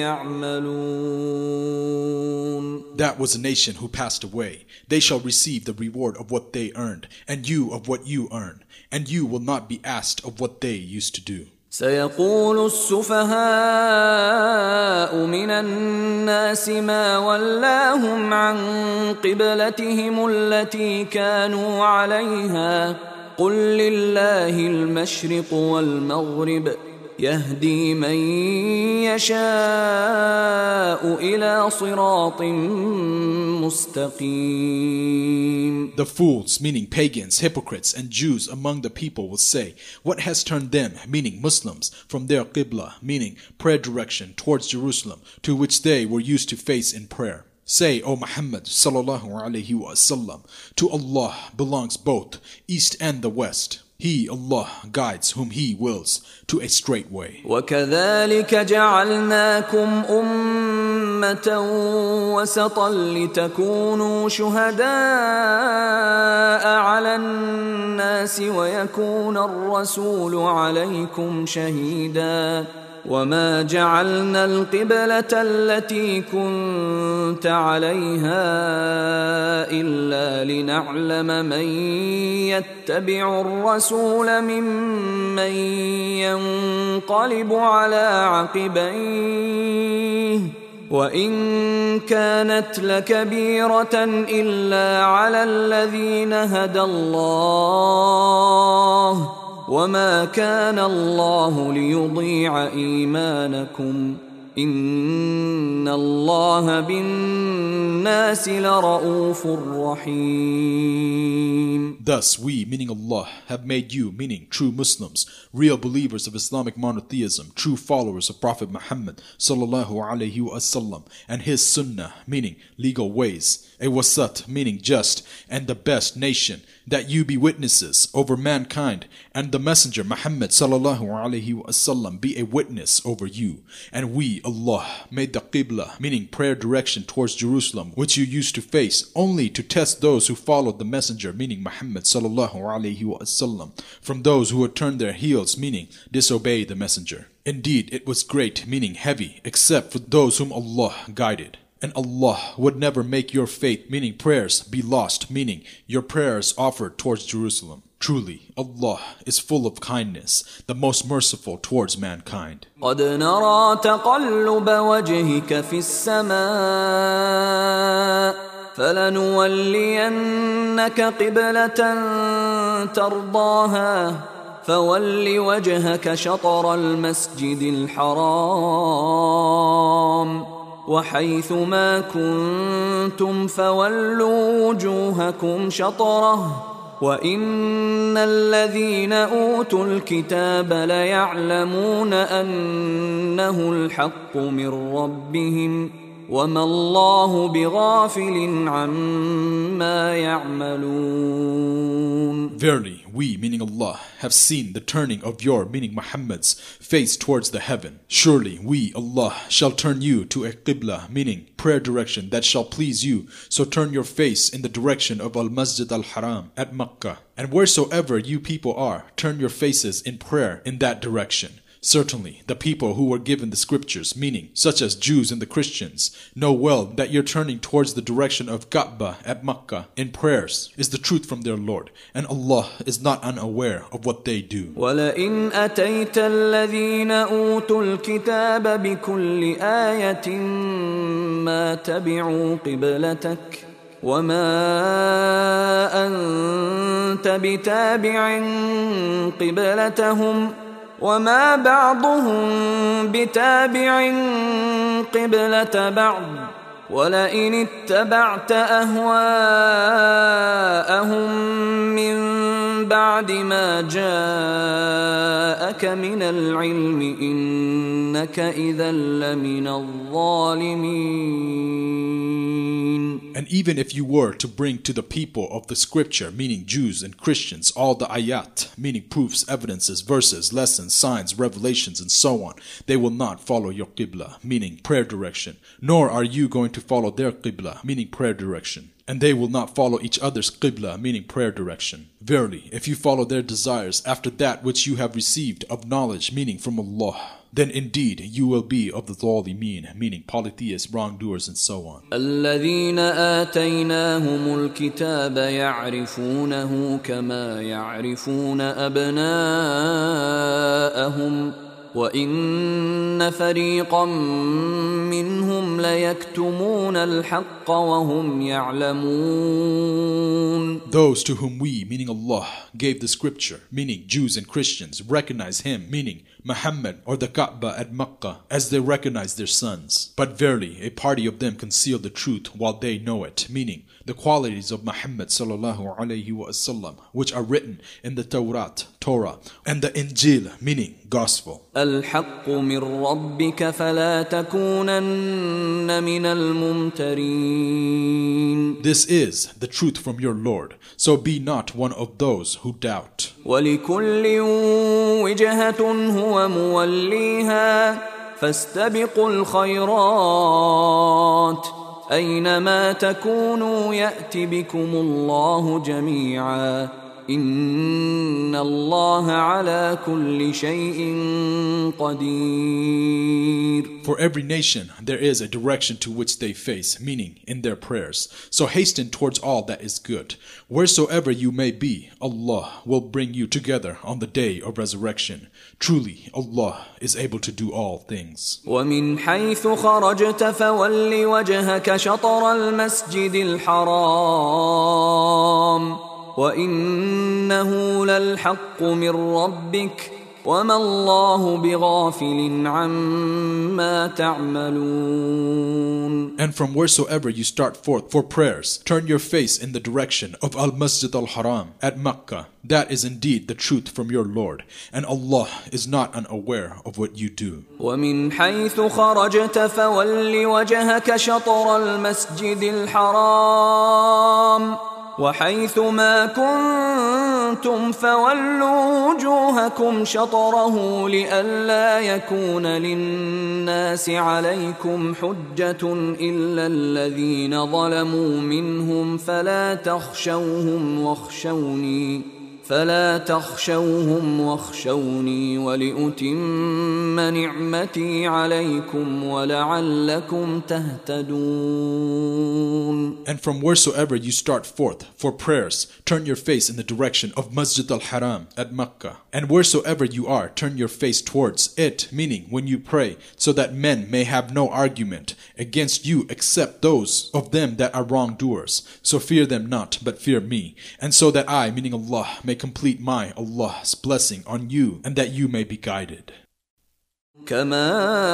يعملون. That was a nation who passed away. They shall receive the reward of what they earned, and you of what you earn, and you will not be asked of what they used to do. سيقول السفهاء من الناس ما ولاهم عن قبلتهم التي كانوا عليها قل لله المشرق والمغرب يهدي من يشاء إلى صراط مستقيم. The fools, meaning pagans, hypocrites, and Jews among the people will say, what has turned them, meaning Muslims, from their qibla, meaning prayer direction towards Jerusalem, to which they were used to face in prayer? Say, O Muhammad sallallahu alaihi wasallam, to Allah belongs both east and the west. He, Allah, guides whom He wills to a straight way. وَكَذَلِكَ جَعَلْنَاكُمْ أُمَّةً وَسَطًا لِتَكُونُوا شُهَدَاءَ عَلَى النَّاسِ وَيَكُونَ الرَّسُولُ عَلَيْكُمْ شَهِيدًا وما جعلنا القبلة التي كنت عليها إلا لنعلم من يتبع الرسول ممن ينقلب على عقبيه وإن كانت لكبيرة إلا على الذين هدى الله وما كان الله ليضيع إيمانكم إن الله بالناس لرؤوف رحيم. Thus we, meaning Allah, have made you, meaning true Muslims, real believers of Islamic monotheism, true followers of Prophet Muhammad sallallahu alaihi wasallam and his sunnah, meaning legal ways, a wasat, meaning just, and the best nation, that you be witnesses over mankind, and the Messenger Muhammad sallallahu alaihi wasallam be a witness over you. And we, Allah, made the qibla, meaning prayer direction towards Jerusalem, which you used to face, only to test those who followed the Messenger, meaning Muhammad sallallahu alaihi wasallam, from those who would turn their heels, meaning disobey the Messenger. Indeed, it was great, meaning heavy, except for those whom Allah guided. And Allah would never make your faith, meaning prayers, be lost, meaning your prayers offered towards Jerusalem. Truly, Allah is full of kindness, the most merciful towards mankind. قد نرى تقلب وجهك في السماء فلنولينك قبلة ترضاها فول وجهك شطر المسجد الحرام وحيث ما كنتم فولوا وجوهكم شطره وإن الذين أوتوا الكتاب ليعلمون أنه الحق من ربهم وما الله بغافل عما يعملون. Verily, we, meaning Allah, have seen the turning of your, meaning Muhammad's, face towards the heaven. Surely we, Allah, shall turn you to a qibla, meaning prayer direction that shall please you. So turn your face in the direction of Al-Masjid Al-Haram at Makkah. And wheresoever you people are, turn your faces in prayer in that direction. Certainly, the people who were given the scriptures, meaning such as Jews and the Christians, know well that your turning towards the direction of Kaaba at Makkah in prayers is the truth from their Lord, and Allah is not unaware of what they do. وَلَئِنْ أَتَيْتَ الَّذِينَ أُوتُوا الْكِتَابَ بِكُلِّ آيَةٍ مَا تَبِعُوا قِبْلَتَكَ وَمَا أَنْتَ بِتَابِعٍ قِبْلَتَهُمْ وما بعضهم بتابع قبلة بعض ولئن اتبعت أهواءهم من بعد ما جاءك من العلم إنك إذا لمن الظالمين. And even if you were to bring to the people of the scripture, meaning Jews and Christians, all the ayat, meaning proofs, evidences, verses, lessons, signs, revelations, and so on, they will not follow your qibla, meaning prayer direction, nor are you going to follow their qibla, meaning prayer direction. And they will not follow each other's qibla, meaning prayer direction. Verily, if you follow their desires after that which you have received of knowledge, meaning from Allah, then indeed you will be of the ظالمين, meaning polytheists, wrongdoers, and so on. الذين آتيناهم الكتاب يعرفونه كما يعرفون أبناءهم وإن فريقا منهم ليكتمون الحق وهم يعلمون. Those to whom we, meaning Allah, gave the scripture, meaning Jews and Christians, recognize him, meaning Muhammad or the Kaaba at Makkah, as they recognize their sons. But verily, a party of them conceal the truth while they know it, meaning the qualities of Muhammad sallallahu alayhi wa sallam, which are written in the Tawrat, Torah, and the Injil, meaning gospel. الحق من ربك فلا تكونن من الممترين. This is the truth from your Lord, so be not one of those who doubt. ولكل وجهة هو موليها فاستبقوا الخيرات أينما تكونوا يأت بكم الله جميعا إن الله على كل شيء قدير. For every nation there is a direction to which they face, meaning in their prayers. So hasten towards all that is good. Wheresoever you may be, Allah will bring you together on the day of resurrection. Truly, Allah is able to do all things. ومن حيث خرجت فول وجهك شطر المسجد الحرام وإنه للحق من ربك وما الله بغافل عما تعملون. And from wheresoever you start forth for prayers, turn your face in the direction of Al-Masjid Al-Haram at Makkah. That is indeed the truth from your Lord, and Allah is not unaware of what you do. ومن حيث خرجت فول وجهك شطر المسجد الحرام وحيث ما كنتم فولوا وجوهكم شطره لئلا يكون للناس عليكم حجة إلا الذين ظلموا منهم فلا تخشوهم واخشوني فلا تخشوهم واخشوني ولأتم نعمتي عليكم ولعلكم تهتدون. And from wheresoever you start forth for prayers, turn your face in the direction of Masjid al-Haram at Makkah. And wheresoever you are, turn your face towards it, meaning when you pray, so that men may have no argument against you except those of them that are wrongdoers. So fear them not, but fear me. And so that I, meaning Allah, may complete my, Allah's blessing on you, and that you may be guided. كما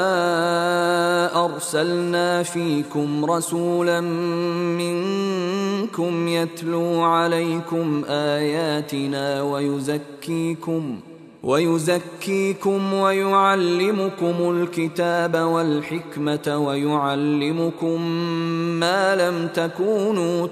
أرسلنا فيكم رسولا منكم يتلو عليكم آياتنا ويزكيكم ويزكيكم ويعلمكم الكتاب والحكمة ويعلمكم ما لم تكونوا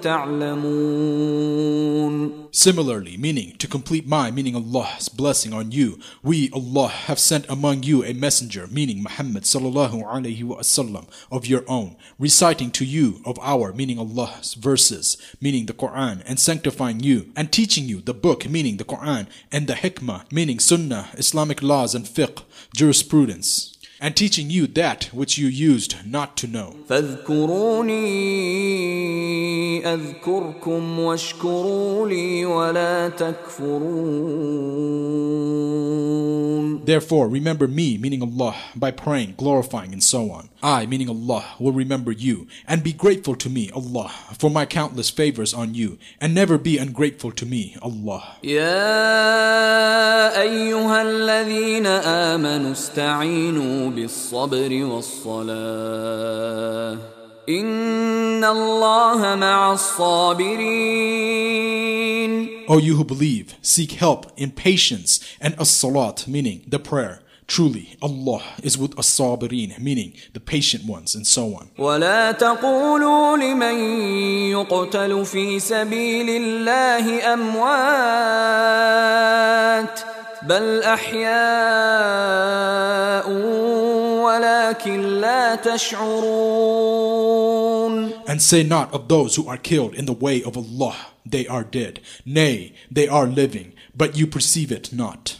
تعلمون. Similarly, meaning to complete my, meaning Allah's blessing on you, we, Allah, have sent among you a messenger, meaning Muhammad sallallahu alaihi wasallam, of your own, reciting to you of our, meaning Allah's verses, meaning the Quran, and sanctifying you, and teaching you the book, meaning the Quran, and the hikmah, meaning sunnah, Islamic laws and fiqh, jurisprudence, and teaching you that which you used not to know. فاذكروني أذكركم واشكروا لي ولا تكفرون. Therefore, remember me, meaning Allah, by praying, glorifying, and so on. I, meaning Allah, will remember you, and be grateful to me, Allah, for my countless favors on you, and never be ungrateful to me, Allah. يا أيها الذين آمنوا استعينوا بالصبر والصلاة إن الله مع الصابرين. O you who believe, seek help in patience and as-salat, meaning the prayer. Truly, Allah is with as-sabirin, meaning the patient ones, and so on. ولا تقولوا لمن يقتل في سبيل الله أموات بل أحياء ولكن لا تشعرون. And say not of those who are killed in the way of Allah, they are dead. Nay, they are living, but you perceive it not.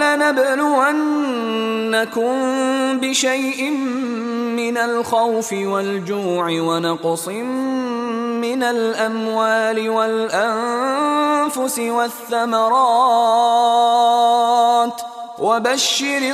وَلَنَبْلُوَنَّكُمْ بِشَيْءٍ مِّنَ الْخَوْفِ وَالْجُوعِ وَنَقْصٍ مِّنَ الْأَمْوَالِ وَالْأَنفُسِ وَالثَّمَرَاتِ وَبَشِّرِ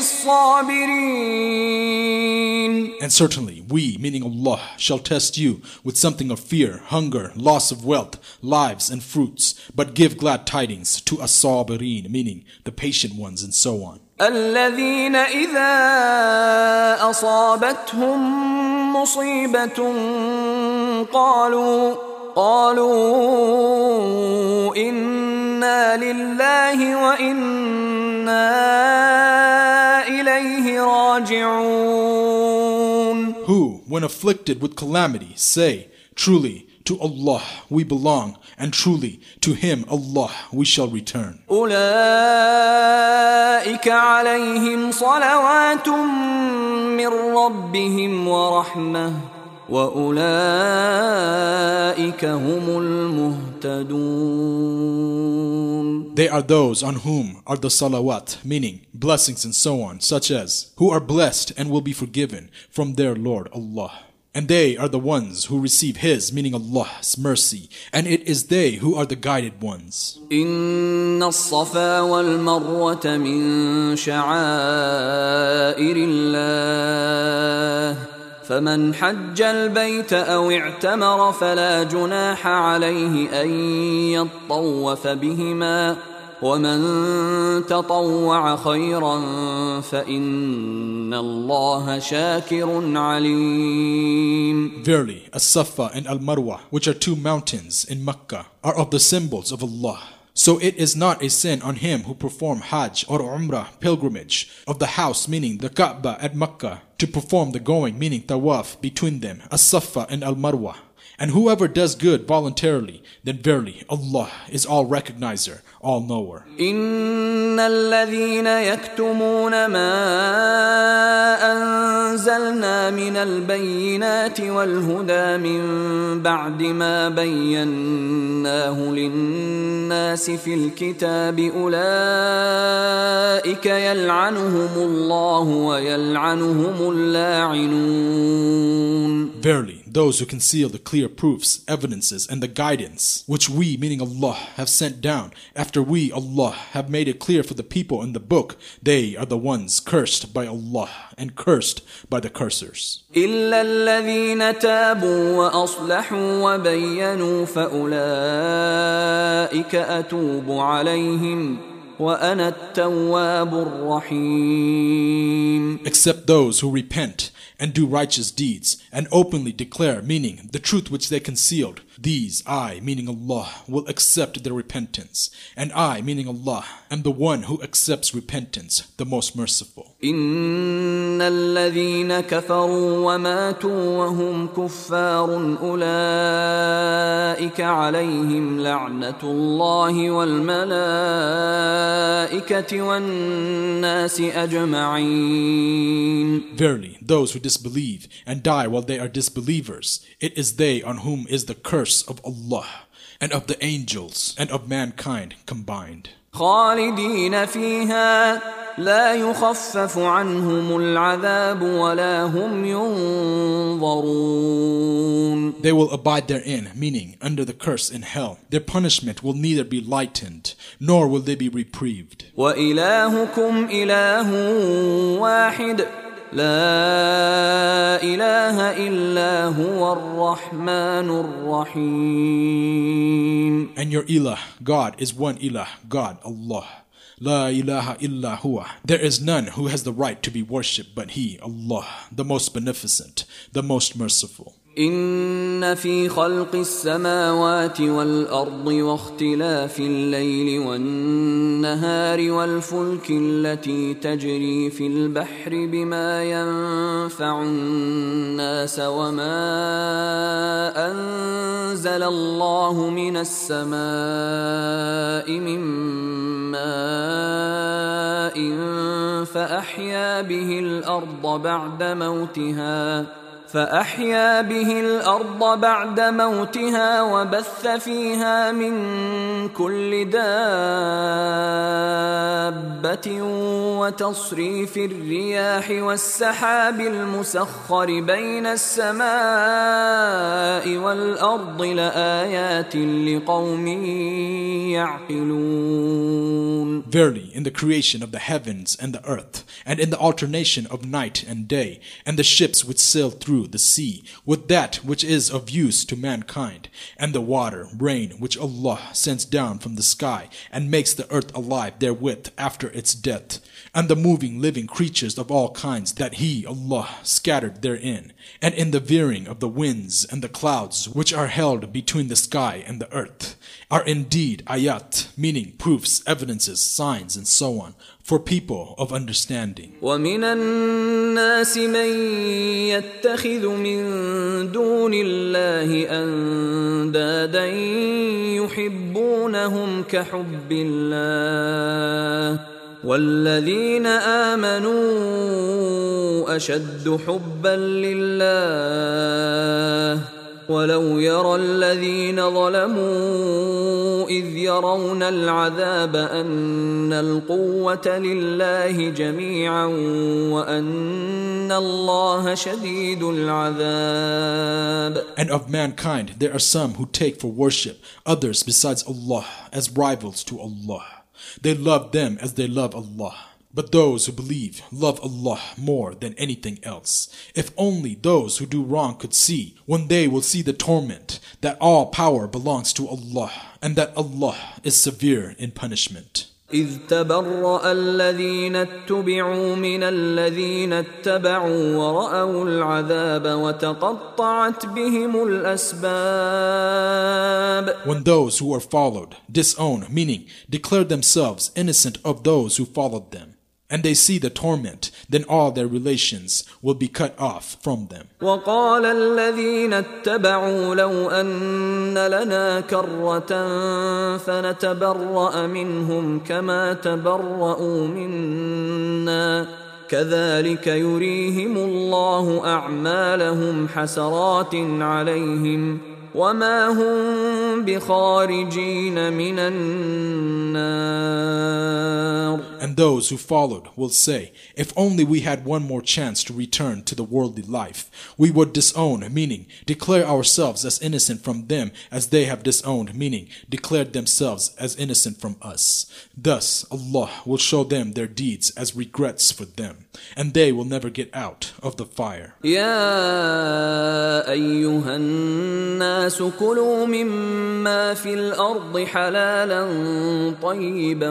الصَّابِرِينَ. And certainly we, meaning Allah, shall test you with something of fear, hunger, loss of wealth, lives, and fruits. But give glad tidings to as-sabirin, meaning the patient ones, and so on. الذين إذا أصابتهم مصيبة قالوا قالوا إنا لله وإنا إليه راجعون. Who, when afflicted with calamity, say, truly, to Allah we belong, and truly, to Him, Allah, we shall return. أولئك عليهم صلوات من ربهم ورحمة وأولئك هم المهتدون. They are those on whom are the salawat, meaning blessings and so on, such as, who are blessed and will be forgiven from their Lord Allah. And they are the ones who receive His, meaning Allah's mercy, and it is they who are the guided ones. إن الصفا والمروة من شعائر الله فمن حج البيت أو اعتمر فلا جناح عليه أن يطوف بهما ومن تطوع خيرا فإن الله شاكر عليم. Verily, As-Safa and Al-Marwa, which are two mountains in Mecca, are of the symbols of Allah. So it is not a sin on him who perform Hajj or Umrah pilgrimage of the house, meaning the Kaaba at Mecca, to perform the going, meaning Tawaf, between them, As-Safa and Al-Marwa. And whoever does good voluntarily, then verily Allah is all recognizer, all knower. إن الذين يكتمون ما أنزلنا من البينات والهدى من بعد ما بيناه للناس في الكتاب أولئك يلعنهم الله ويلعنهم اللاعنون. Verily, those who conceal the clear proofs, evidences, and the guidance which we, meaning Allah, have sent down after we, Allah, have made it clear for the people in the book, they are the ones cursed by Allah and cursed by the cursors. إلا الذين تابوا وأصلحوا وبينوا فأولئك أتوب عليهم وأنا التواب الرحيم. Except those who repent and do righteous deeds and openly declare, meaning the truth which they concealed, These, I, meaning Allah, will accept their repentance, and I, meaning Allah, am the one who accepts repentance, the most merciful. إن الذين كفروا وماتوا وهم كفار أولئك عليهم لعنة الله والملائكة والناس أجمعين. Verily, those who disbelieve and die while they are disbelievers, it is they on whom is the curse of Allah and of the angels and of mankind combined. خالدين فيها لا يخفف عنهم العذاب ولا هم ينظرون. They will abide therein, meaning under the curse in hell. Their punishment will neither be lightened, nor will they be reprieved. وإلهكم إله واحد لا إله إلا هو الرحمن الرحيم. And your ilah, God, is one ilah, God, Allah. La ilaha illa huwa. There is none who has the right to be worshipped but He, Allah, the most beneficent, the most merciful. إن في خلق السماوات والأرض واختلاف الليل والنهار والفلك التي تجري في البحر بما ينفع الناس وما أنزل الله من السماء من ماء فأحيا به الأرض بعد موتها فأحيا به الأرض بعد موتها وبث فيها من كل دابة وتصريف الرياح والسحاب المسخر بين السماء والأرض لآيات لقوم يعقلون. Verily, in the creation of the heavens and the earth, and in the alternation of night and day, and the ships which sail through the sea, with that which is of use to mankind, and the water, rain, which Allah sends down from the sky, and makes the earth alive therewith after its death, and the moving living creatures of all kinds that He, Allah, scattered therein, and in the veering of the winds and the clouds which are held between the sky and the earth, are indeed ayat, meaning proofs, evidences, signs, and so on, for people of understanding. وَمِنَ النَّاسِ مَن يَتَّخِذُ مِن دُونِ اللَّهِ أَندَادًا يُحِبُّونَهُمْ كَحُبِّ اللَّهِ وَالَّذِينَ آمَنُوا أَشَدُّ حُبًّا لِلَّهِ ولو يرى الذين ظلموا إذ يرون العذاب أن القوة لله جميعا وأن الله شديد العذاب. And of mankind there are some who take for worship others besides Allah as rivals to Allah. They love them as they love Allah. But those who believe love Allah more than anything else. If only those who do wrong could see, when they will see the torment, that all power belongs to Allah, and that Allah is severe in punishment. إذ تبرأ الذين اتبعوا من الذين اتبعوا ورأوا العذاب وتقطعت بهم الأسباب. When those who are followed disown, meaning declare themselves innocent of those who followed them, and they see the torment, then all their relations will be cut off from them. وقال الذين اتبعوا لو أن لنا كرة فنتبرأ منهم كما تبرأوا منا كذلك يريهم الله أعمالهم حسرات عليهم وما هم بخارجين من النار. And those who followed will say, if only we had one more chance to return to the worldly life, we would disown, meaning declare ourselves as innocent from them as they have disowned, meaning declared themselves as innocent from us. Thus Allah will show them their deeds as regrets for them, and they will never get out of the fire. يا أيها الناس كلوا مما في الأرض حلالا طيبا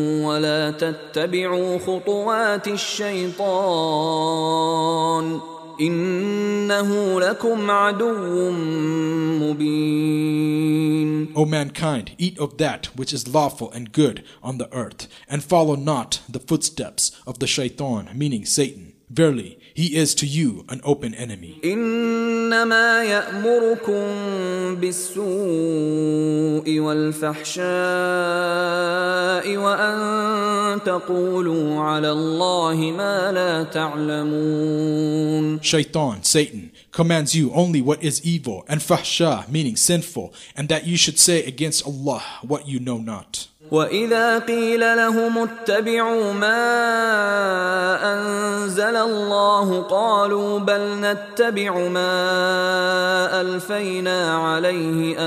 ولا تتبعوا خطوات الشيطان إنه لكم عدو مبين. O mankind, eat of that which is lawful and good on the earth, and follow not the footsteps of the shaitan, meaning Satan. Verily, he is to you an open enemy. إنما يأمركم بالسوء والفحشاء وأن تقولوا على الله ما لا تعلمون. Shaitan, Satan, commands you only what is evil, and fahsha, meaning sinful, and that you should say against Allah what you know not. وَإِذَا قِيلَ لَهُمُ اتَّبِعُوا مَا أَنزَلَ اللَّهُ قَالُوا بَلْ نَتَّبِعُ مَا أَلْفَيْنَا عَلَيْهِ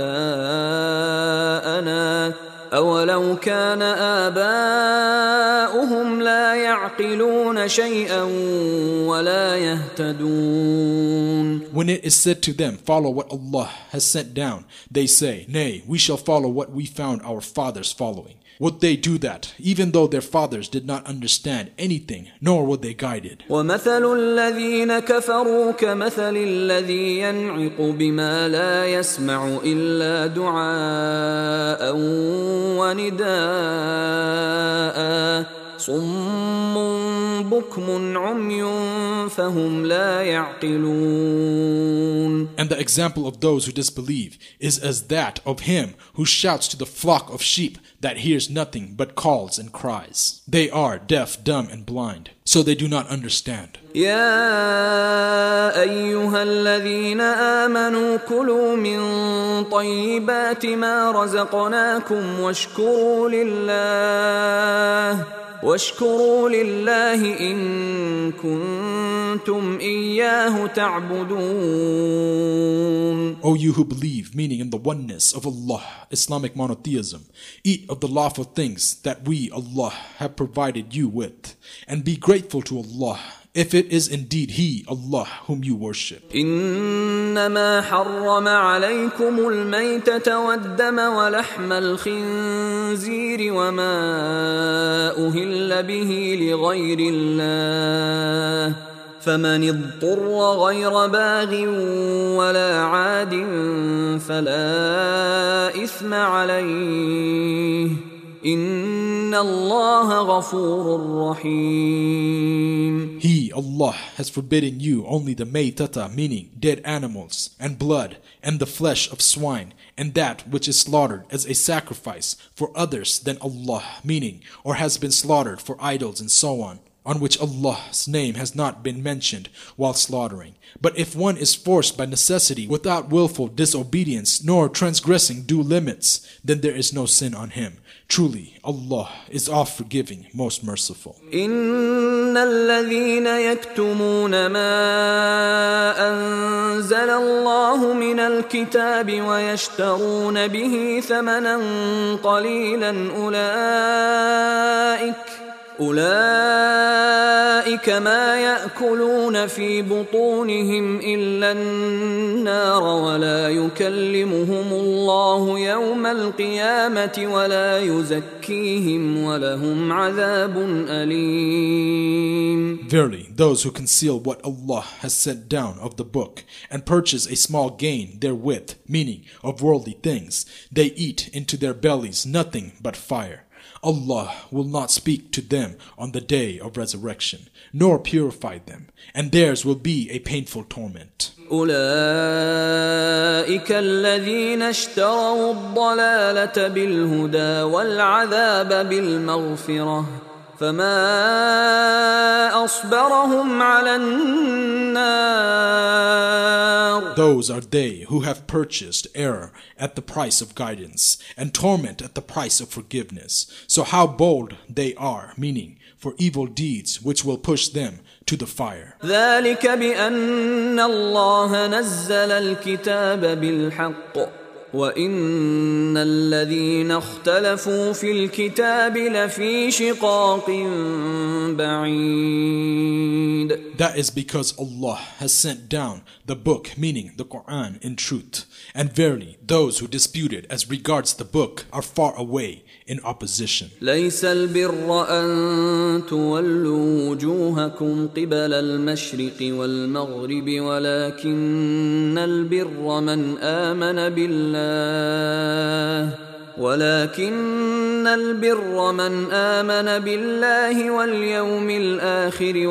آبَاءَنَا أَوَلَوْ كَانَ آبَاؤُهُمْ لَا يَعْقِلُونَ شَيْئًا وَلَا يَهْتَدُونَ. When it is said to them, follow what Allah has sent down, they say, nay, we shall follow what we found our fathers following. Would they do that, even though their fathers did not understand anything, nor were they guided? وَمَثَلُ الَّذِينَ كَفَرُوا كَمَثَلِ الَّذِي يَنْعِقُ بِمَا لَا يَسْمَعُ إِلَّا دُعَاءً وَنِدَاءً صُمٌّ بُكْمٌ عُمْيٌ فَهُمْ لَا يَعْقِلُونَ. And the example of those who disbelieve is as that of him who shouts to the flock of sheep that hears nothing but calls and cries. They are deaf, dumb, and blind, so they do not understand. يا أيها الذين آمنوا كلوا من طيبات ما رزقناكم واشكروا لله واشكروا لله إن كنتم إياه تعبدون. O you who believe, meaning in the oneness of Allah, Islamic monotheism, eat of the lawful things that we, Allah, have provided you with, and be grateful to Allah, if it is indeed He, Allah, whom you worship. إنما حرم عليكم الميتة والدم ولحم الخنزير وما أهل به لغير الله فمن اضطر غير باغ ولا عاد فلا إثم عليه إن الله غفور رحيم. He, Allah, has forbidden you only the maytata, meaning dead animals, and blood, and the flesh of swine, and that which is slaughtered as a sacrifice for others than Allah, meaning, or has been slaughtered for idols and so on, on which Allah's name has not been mentioned while slaughtering. But if one is forced by necessity without willful disobedience nor transgressing due limits, then there is no sin on him. Truly, Allah is oft-forgiving, most merciful. إن الذين يكتمون ما أنزل الله من الكتاب ويشترون به ثمنا قليلا أولئك أولئك ما يأكلون في بطونهم إلا النار ولا يكلمهم الله يوم القيامة ولا يزكيهم ولهم عذاب أليم. Verily, those who conceal what Allah has sent down of the book and purchase a small gain therewith, meaning of worldly things, they eat into their bellies nothing but fire. Allah will not speak to them on the day of resurrection, nor purify them, and theirs will be a painful torment. أولئك الذين اشتروا الضلالة بالهدى والعذاب بالمغفرة فما أصبرهم على النار. Those are they who have purchased error at the price of guidance and torment at the price of forgiveness. So how bold they are, meaning for evil deeds which will push them to the fire. ذلك بأن الله نزل الكتاب بالحق وإن الذين اختلفوا في الكتاب لفي شقاق بعيد. That is because Allah has sent down the book, meaning the Quran, in truth. And verily, those who dispute it as regards the book are far away in opposition. ليس البر أن تولوا وجوهكم قبل المشرق والمغرب ولكن البر من آمن بالله ولكن البر من آمن بالله واليوم الآخر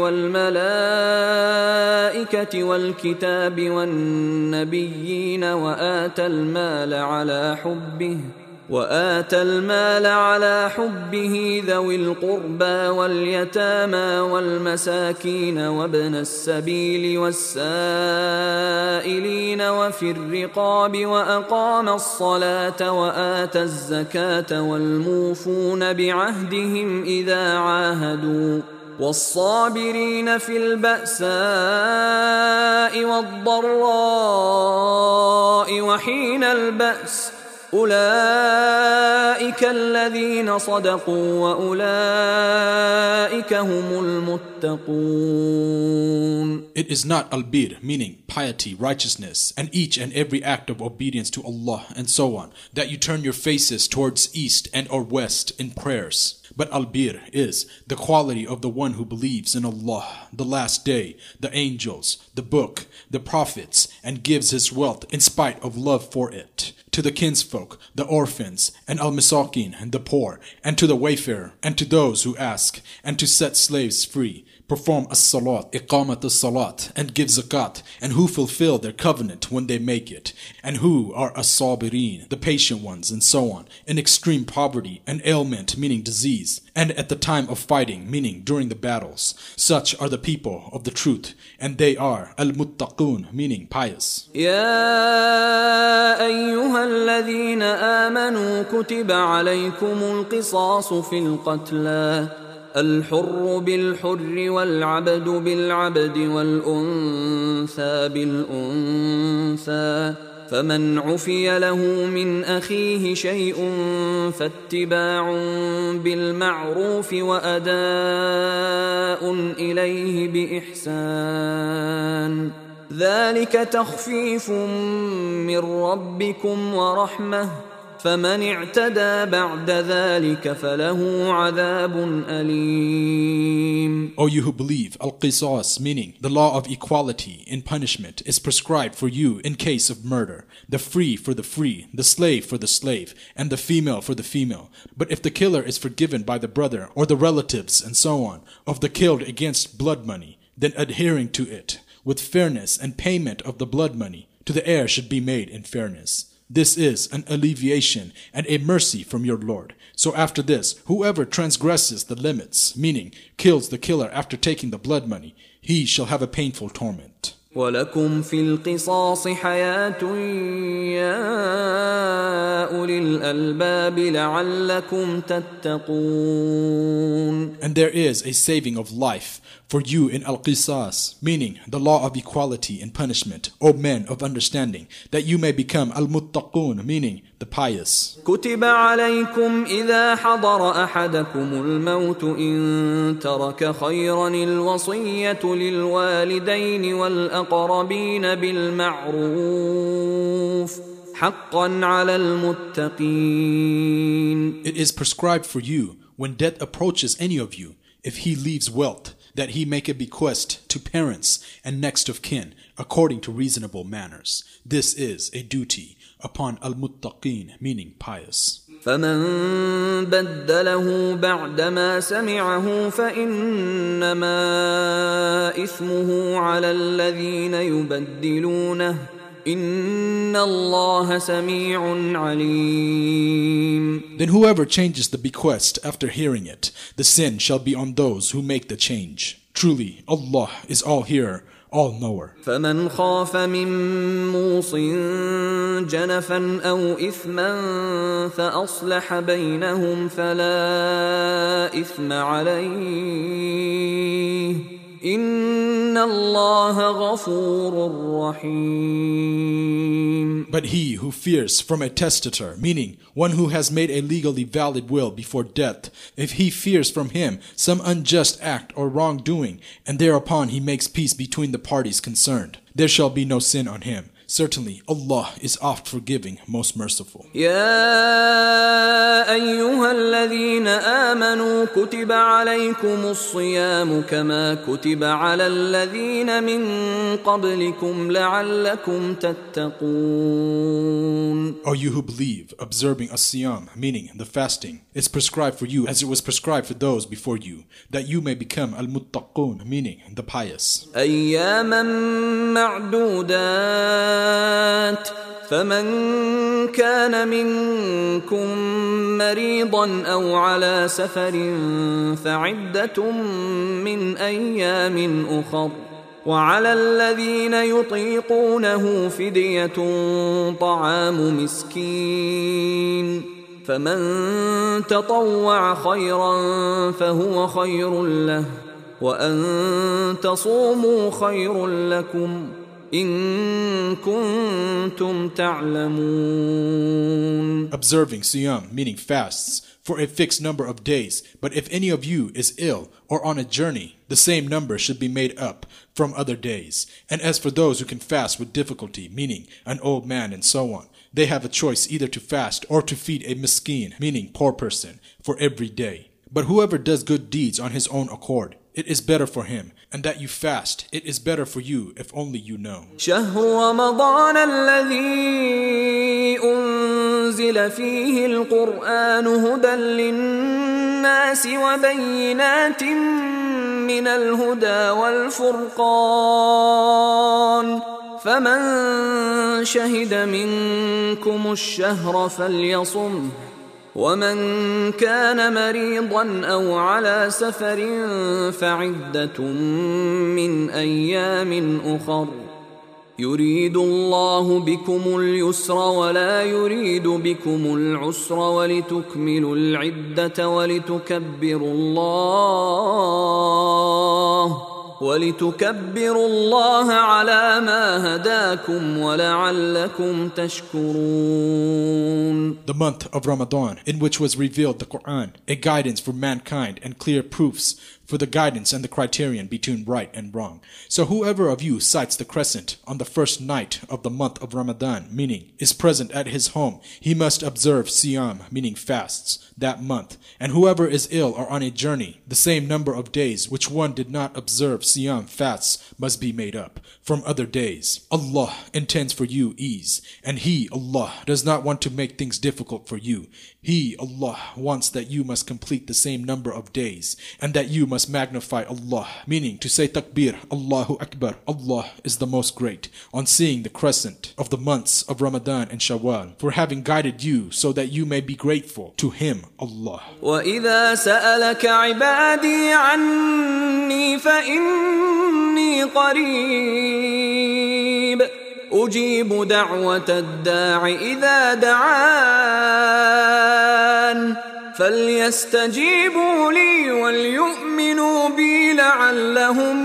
والملائكة والكتاب والنبيين وآتى المال على حبه وآتى المال على حبه ذوي القربى واليتامى والمساكين وابن السبيل والسائلين وفي الرقاب وأقام الصلاة وآتى الزكاة والموفون بعهدهم إذا عاهدوا والصابرين في البأساء والضراء وحين البأس أولئك الذين صدقوا وأولئك هم المتقون. It is not albir, meaning piety, righteousness, and each and every act of obedience to Allah and so on, that you turn your faces towards east and or west in prayers. But albir is the quality of the one who believes in Allah, the last day, the angels, the book, the prophets, and gives his wealth in spite of love for it, to the kinsfolk, the orphans, and al-misakin, and the poor, and to the wayfarer, and to those who ask, and to set slaves free, perform as-salat, iqamat as-salat, and give zakat, and who fulfill their covenant when they make it, and who are as-sabirin, the patient ones, and so on, in extreme poverty and ailment, meaning disease, and at the time of fighting, meaning during the battles. Such are the people of the truth, and they are al-muttaqun, meaning pious. يا أيها الذين آمنوا كتب عليكم القصاص في القتلى الحر بالحر والعبد بالعبد والأنثى بالأنثى فمن عفي له من أخيه شيء فاتباع بالمعروف وأداء إليه بإحسان ذلك تخفيف من ربكم ورحمة فمن اعتدى بعد ذلك فله عذاب أليم. O you who believe, al-qisas, meaning the law of equality in punishment, is prescribed for you in case of murder, the free for the free, the slave for the slave, and the female for the female. But if the killer is forgiven by the brother or the relatives and so on of the killed against blood money, then adhering to it with fairness and payment of the blood money to the heir should be made in fairness. This is an alleviation and a mercy from your Lord. So after this, whoever transgresses the limits, meaning kills the killer after taking the blood money, he shall have a painful torment. وَلَكُمْ فِي الْقِصَاصِ حَيَاةٌ يَا أُولِي الْأَلْبَابِ لَعَلَّكُمْ تَتَّقُونَ. And there is a saving of life for you in al-qisas, meaning the law of equality in punishment, O men of understanding, that you may become al-muttaqun, meaning the pious. كتب عليكم إذا حضر أحدكم الموت إن ترك خيرا الوصية للوالدين والأقربين بالمعروف حقا على المتقين. It is prescribed for you when death approaches any of you, if he leaves wealth, that he make a bequest to parents and next of kin according to reasonable manners. This is a duty upon al-muttaqin, meaning pious. فمن بدله بعدما سمعه فإنما إثمه على الذين يبدلونه إن الله سميع عليم. Then whoever changes the bequest after hearing it, the sin shall be on those who make the change. Truly, Allah is all-hearer, all-knower. فمن خاف من موص جنفا أو إثما فأصلح بينهم فلا إثم عليه إن الله غفور رحيم. But he who fears from a testator, meaning one who has made a legally valid will before death, if he fears from him some unjust act or wrongdoing, and thereupon he makes peace between the parties concerned, there shall be no sin on him. Certainly, Allah is oft forgiving, most merciful. يا أيها الذين آمنوا كتب عليكم الصيام كما كتب على الذين من قبلكم لعلكم تتقون. O you who believe, observing a siyam, meaning the fasting, is prescribed for you as it was prescribed for those before you, that you may become al-muttaqun, meaning the pious. أياما معدودات فمن كان منكم مريضا أو على سفر فعدة من أيام أخر وعلى الذين يطيقونه فدية طعام مسكين فمن تطوع خيرا فهو خير له وأن تصوموا خير لكم إن كنتم تعلمون. Observing siyam, meaning fasts, for a fixed number of days, but if any of you is ill or on a journey, the same number should be made up from other days. And as for those who can fast with difficulty, meaning an old man and so on, they have a choice either to fast or to feed a miskin, meaning poor person, for every day. But whoever does good deeds on his own accord, it is better for him, and that you fast, it is better for you if only you know. شهر رمضان الذي أنزل فيه القرآن هدى للناس وبينات من الهدى والفرقان فمن شهد منكم الشهر فليصمه ومن كان مريضا أو على سفر فعدة من أيام أخر يريد الله بكم اليسر ولا يريد بكم العسر ولتكملوا العدة ولتكبروا الله ولتكبروا الله على ما هداكم ولعلكم تشكرون. The month of Ramadan, in which was revealed the Quran, a guidance for mankind and clear proofs for the guidance and the criterion between right and wrong. So whoever of you sights the crescent on the first night of the month of Ramadan, meaning is present at his home, he must observe siyam, meaning fasts, that month. And whoever is ill or on a journey, the same number of days which one did not observe siyam fasts must be made up from other days. Allah intends for you ease, and He, Allah, does not want to make things difficult for you. He, Allah, wants that you must complete the same number of days, and that you must magnify Allah, meaning to say takbir, Allahu Akbar, Allah is the most great, on seeing the crescent of the months of Ramadan and Shawwal, for having guided you so that you may be grateful to Him, Allah. وَإِذَا سَأَلَكَ عِبَادِي عَنِّي فَإِنِّي قَرِيبٌ أجيب دعوة الداع إذا دعان فليستجيبوا لي وليؤمنوا بي لعلهم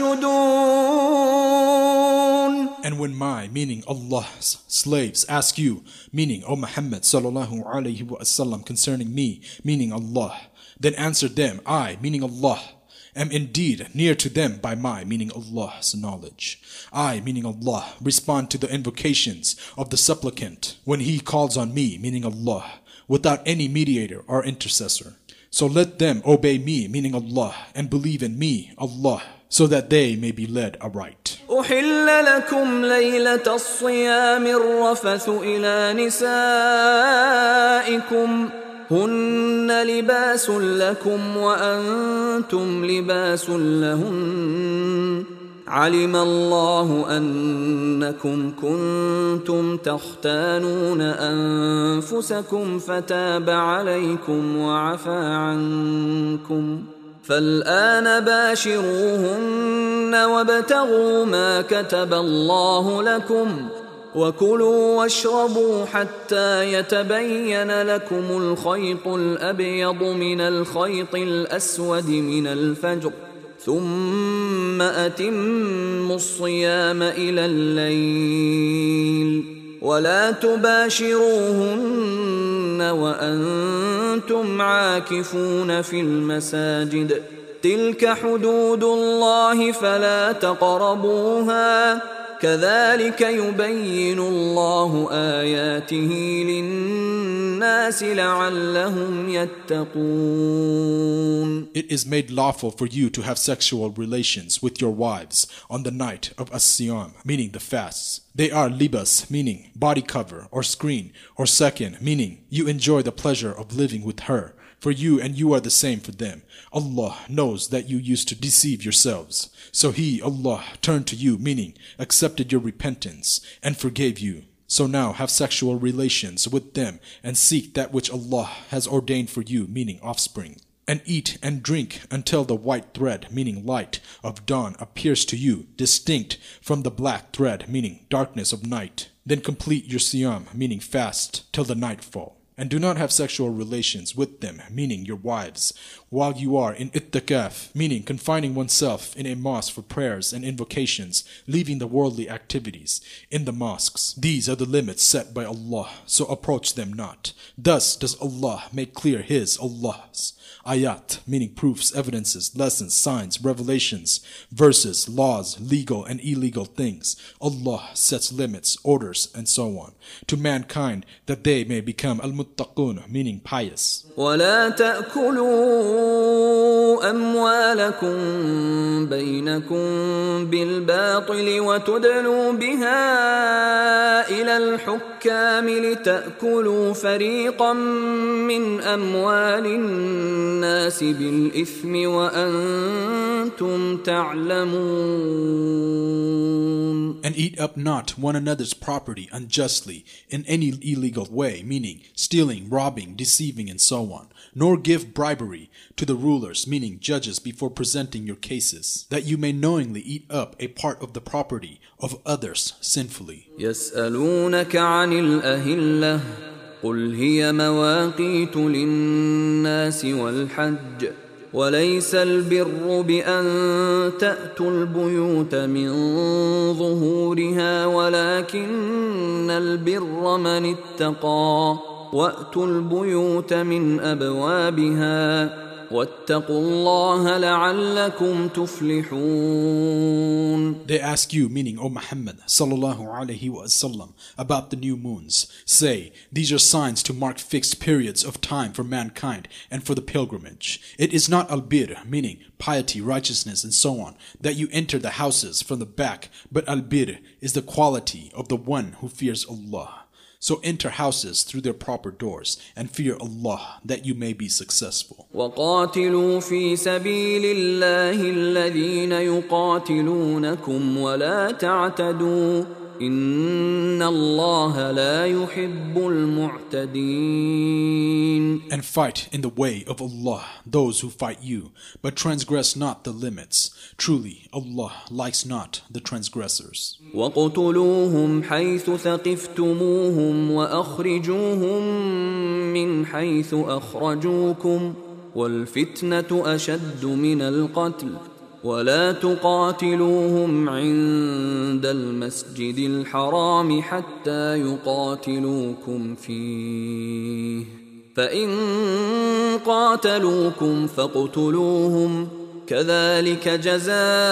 يرشدون. And when my, meaning Allah's slaves, ask you, meaning O Muhammad sallallahu alayhi wa sallam, concerning me, meaning Allah, then answer them, I, meaning Allah, am indeed near to them by my, meaning Allah's knowledge. I, meaning Allah, respond to the invocations of the supplicant when he calls on me, meaning Allah, without any mediator or intercessor. So let them obey me, meaning Allah, and believe in me, Allah, so that they may be led aright. أحل لكم ليلة الصيام الرفث إلى نسائكم هن لباس لكم وأنتم لباس لهن علم الله أنكم كنتم تختانون أنفسكم فتاب عليكم وعفى عنكم فالآن باشروهن وابتغوا ما كتب الله لكم وكلوا واشربوا حتى يتبين لكم الخيط الأبيض من الخيط الأسود من الفجر ثم أتموا الصيام إلى الليل ولا تباشروهن وأنتم عاكفون في المساجد تلك حدود الله فلا تقربوها كذلك يبين الله آياته للناس لعلهم يتقون. It is made lawful for you to have sexual relations with your wives on the night of as-siyam, meaning the fasts. They are libas, meaning body cover or screen, or sakin, meaning you enjoy the pleasure of living with her. For you and you are the same for them. Allah knows that you used to deceive yourselves. So He, Allah, turned to you, meaning accepted your repentance and forgave you. So now have sexual relations with them and seek that which Allah has ordained for you, meaning offspring. And eat and drink until the white thread, meaning light, of dawn appears to you, distinct from the black thread, meaning darkness of night. Then complete your siyam, meaning fast, till the nightfall. And do not have sexual relations with them, meaning your wives, while you are in ittikaf, meaning confining oneself in a mosque for prayers and invocations, leaving the worldly activities in the mosques. These are the limits set by Allah, so approach them not. Thus does Allah make clear His, Allah's ayat, meaning proofs, evidences, lessons, signs, revelations, verses, laws, legal and illegal things. Allah sets limits, orders, and so on, to mankind that they may become al-muttaqun, meaning pious. وَلَا تَأْكُلُوا أَمْوَالَكُمْ بَيْنَكُمْ بِالْبَاطِلِ وَتُدْلُوا بِهَا إِلَى الْحُكَّامِ لِتَأْكُلُوا فَرِيقًا مِّنْ أَمْوَالِ النَّاسِ بِالْإِثْمِ وَأَنْتُمْ تَعْلَمُونَ. And eat up not one another's property unjustly in any illegal way, meaning stealing, robbing, deceiving, and so on. Nor give bribery to the rulers, meaning judges, before presenting your cases, that you may knowingly eat up a part of the property of others sinfully. يَسْأَلُونَكَ عَنِ الْأَهِلَّةِ قُلْ هِيَ مَوَاقِيتُ لِلنَّاسِ وَالْحَجِّ وليس البر بأن تأتوا البيوت من ظهورها ولكن البر من اتقى وأتوا البيوت من أبوابها واتقوا الله لعلكم تفلحون. They ask you, meaning O Muhammad sallallahu alaihi wasallam, about the new moons. Say, these are signs to mark fixed periods of time for mankind and for the pilgrimage. It is not al-bir, meaning piety, righteousness, and so on, that you enter the houses from the back, but al-bir is the quality of the one who fears Allah. So enter houses through their proper doors and fear Allah that you may be successful. وَقَاتِلُوا فِي سَبِيلِ اللَّهِ الَّذِينَ يُقَاتِلُونَكُمْ وَلَا تَعْتَدُوا إِنَّ اللَّهَ لَا يُحِبُّ الْمُعْتَدِينَ. And fight in the way of Allah those who fight you, but transgress not the limits. Truly, Allah likes not the transgressors. وَاقْتُلُوهُمْ حَيْثُ ثَقِفْتُمُوهُمْ وَأَخْرِجُوهُمْ مِنْ حَيْثُ أَخْرَجُوكُمْ وَالْفِتْنَةُ أَشَدُّ مِنَ الْقَتْلِ ولا تقاتلوهم عند المسجد الحرام حتى يقاتلوكم فيه فإن قاتلوكم فاقتلوهم كذلك جزاء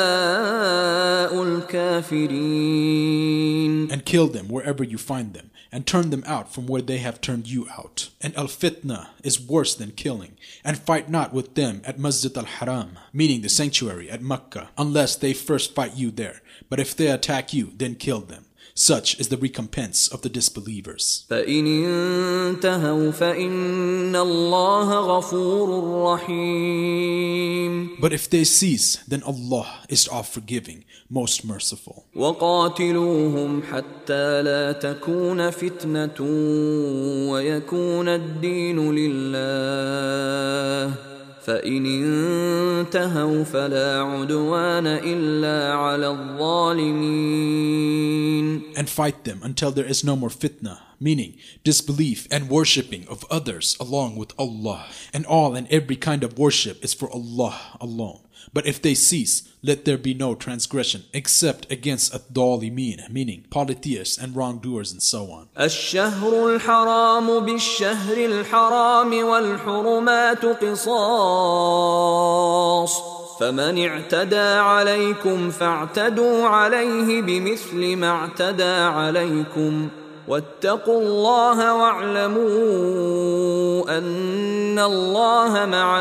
الكافرين. And kill them wherever you find them, and turn them out from where they have turned you out. And al-fitna is worse than killing. And fight not with them at Masjid al-Haram, meaning the sanctuary at Mecca, unless they first fight you there. But if they attack you, then kill them. Such is the recompense of the disbelievers. فَإِنِ انْتَهَوْا فَإِنَّ اللَّهَ غَفُورٌ رَحِيمٌ. But if they cease, then Allah is all-forgiving, most merciful. وَقَاتِلُوهُمْ حَتَّى لَا تَكُونَ فِتْنَةٌ وَيَكُونَ الدِّينُ لِلَّهِ فَإِنِ انْتَهَوْا فَلَا عُدْوَانَ إِلَّا عَلَى الظَّالِمِينَ. And fight them until there is no more fitna, meaning disbelief and worshipping of others along with Allah. And all and every kind of worship is for Allah alone. But if they cease, let there be no transgression except against الظالمين, meaning polytheists and wrongdoers and so on. الشهر الحرام بالشهر الحرام والحرمات قصاص فمن اعتدى عليكم فاعتدوا عليه بمثل ما اعتدى عليكم واتقوا الله واعلموا أن الله مع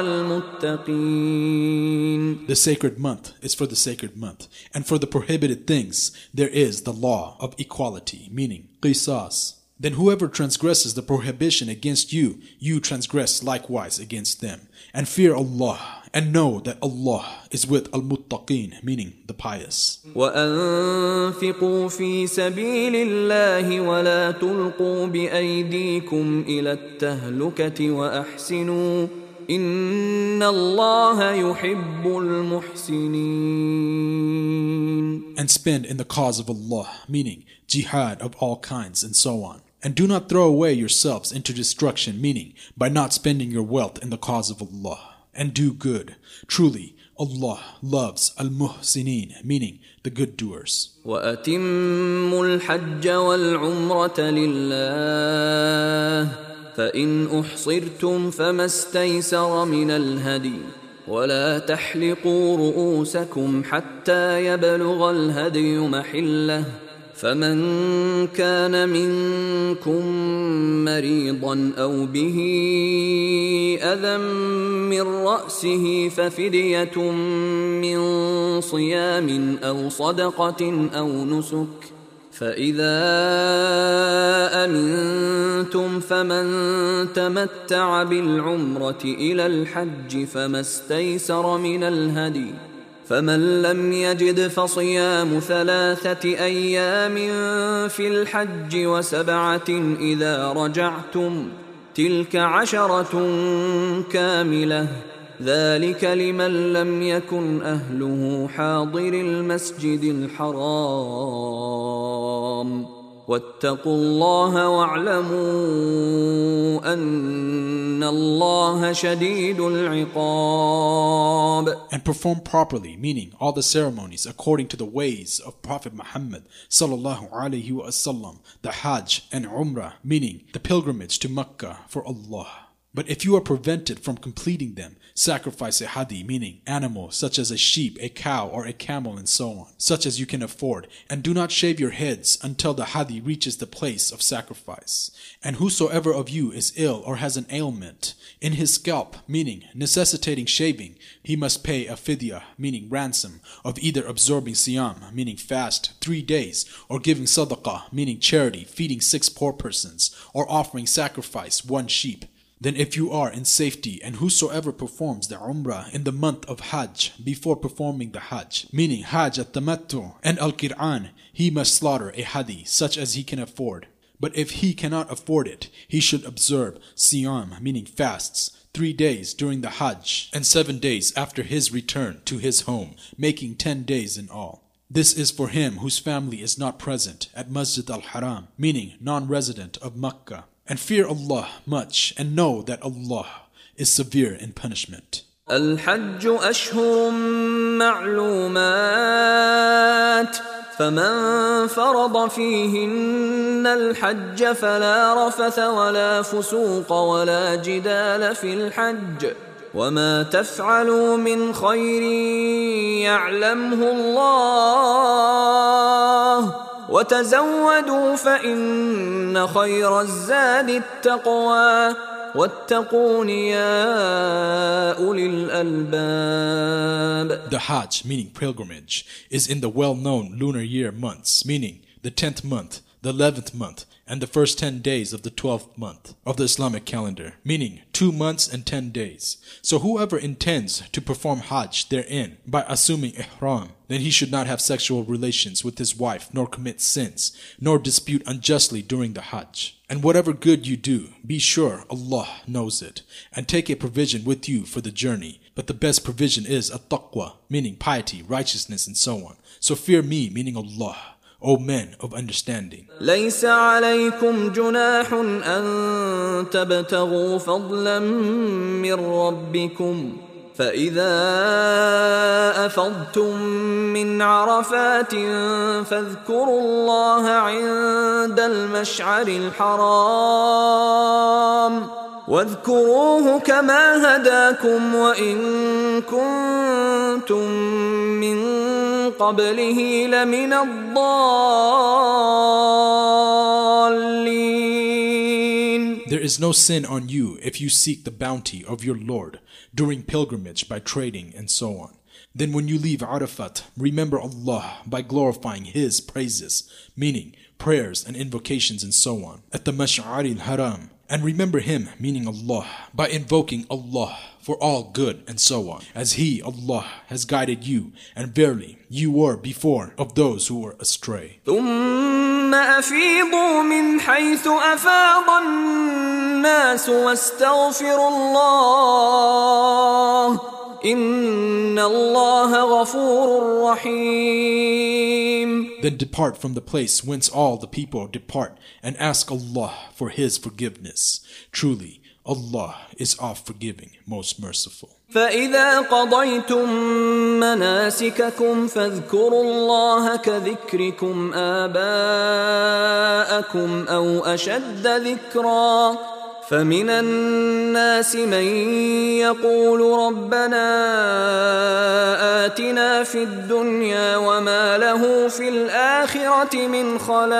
المتقين. The sacred month is for the sacred month, and for the prohibited things there is the law of equality, meaning qisas. Then whoever transgresses the prohibition against you, you transgress likewise against them. And fear Allah, and know that Allah is with al-muttaqeen, meaning the pious. وَأَنفِقُوا فِي سَبِيلِ اللَّهِ وَلَا تُلْقُوا بِأَيْدِيكُمْ إِلَى التَّهْلُكَةِ وَأَحْسِنُوا إِنَّ اللَّهَ يُحِبُّ الْمُحْسِنِينَ. And spend in the cause of Allah, meaning jihad of all kinds and so on. And do not throw away yourselves into destruction, meaning by not spending your wealth in the cause of Allah. And do good. Truly, Allah loves al-muhsinin, meaning the good doers. وَأَتِمُّوا الْحَجَّ وَالْعُمْرَةَ لِلَّهِ فَإِنْ أُحْصِرْتُمْ فَمَا اسْتَيْسَرَ مِنَ الْهَدْيِ وَلَا تَحْلِقُوا رُؤُوسَكُمْ حَتَّى يَبْلُغَ الْهَدْيُ مَحِلَّهُ فمن كان منكم مريضا أو به أذى من رأسه ففدية من صيام أو صدقة أو نسك فإذا أمنتم فمن تمتع بالعمرة إلى الحج فما استيسر من الهدي فمن لم يجد فصيام ثلاثة أيام في الحج وسبعة إذا رجعتم تلك عشرة كاملة ذلك لمن لم يكن أهله حاضر المسجد الحرام واتقوا الله واعلموا أن الله شديد العقاب. And perform properly, meaning all the ceremonies according to the ways of Prophet Muhammad sallallahu alaihi wasallam, the Hajj and Umrah, meaning the pilgrimage to Mecca for Allah. But if you are prevented from completing them, sacrifice a hadi, meaning animal such as a sheep, a cow, or a camel, and so on, such as you can afford. And do not shave your heads until the hadi reaches the place of sacrifice. And whosoever of you is ill or has an ailment in his scalp, meaning necessitating shaving, he must pay a fidyah, meaning ransom, of either absorbing siyam, meaning fast, three days, or giving sadaqah, meaning charity, feeding six poor persons, or offering sacrifice, one sheep. Then if you are in safety, and whosoever performs the Umrah in the month of Hajj before performing the Hajj, meaning Hajj at-Tamattu and Al-Qir'an, he must slaughter a hadi such as he can afford. But if he cannot afford it, he should observe Siyam, meaning fasts, three days during the Hajj and seven days after his return to his home, making ten days in all. This is for him whose family is not present at Masjid al-Haram, meaning non-resident of Makkah. And fear Allah much, and know that Allah is severe in punishment. الحج أشهر معلومات فمن فرض فيهن الحج فلا رفث ولا فسوق ولا جدال في الحج وما تفعلوا من خير يعلمه الله وتزودوا فإن خير الزاد التقوى واتقون يا أولي الألباب. The Hajj, meaning pilgrimage, is in the well-known lunar year months, meaning the tenth month, the eleventh month, and the first ten days of the twelfth month of the Islamic calendar, meaning two months and ten days. So whoever intends to perform Hajj therein by assuming ihram, then he should not have sexual relations with his wife, nor commit sins, nor dispute unjustly during the Hajj. And whatever good you do, be sure Allah knows it, and take a provision with you for the journey. But the best provision is at-taqwa, meaning piety, righteousness, and so on. So fear me, meaning Allah, O men of understanding. ليس عليكم جناح أن تبتغوا فضلا من ربكم فإذا أفضتم من عرفات فاذكروا الله عند المشعر الحرام واذكروه كما هداكم وإن كنتم من قبله لمن الضالين. There is no sin on you if you seek the bounty of your Lord during pilgrimage by trading and so on. Then when you leave Arafat, remember Allah by glorifying His praises, meaning prayers and invocations and so on, at the Mash'ar al-Haram. And remember Him, meaning Allah, by invoking Allah for all good and so on, as He, Allah, has guided you, and verily you were before of those who were astray. ثم أفيضوا من حيث أفاض الناس واستغفروا الله إن الله غفور رحيم. Then depart from the place whence all the people depart and ask Allah for His forgiveness. Truly, Allah is oft forgiving, most merciful. فإذا قضيتم مناسككم فاذكروا الله كذكركم آباءكم أو أشد ذكرا فمن الناس من يقول ربنا آتنا في الدنيا وما له في الآخرة من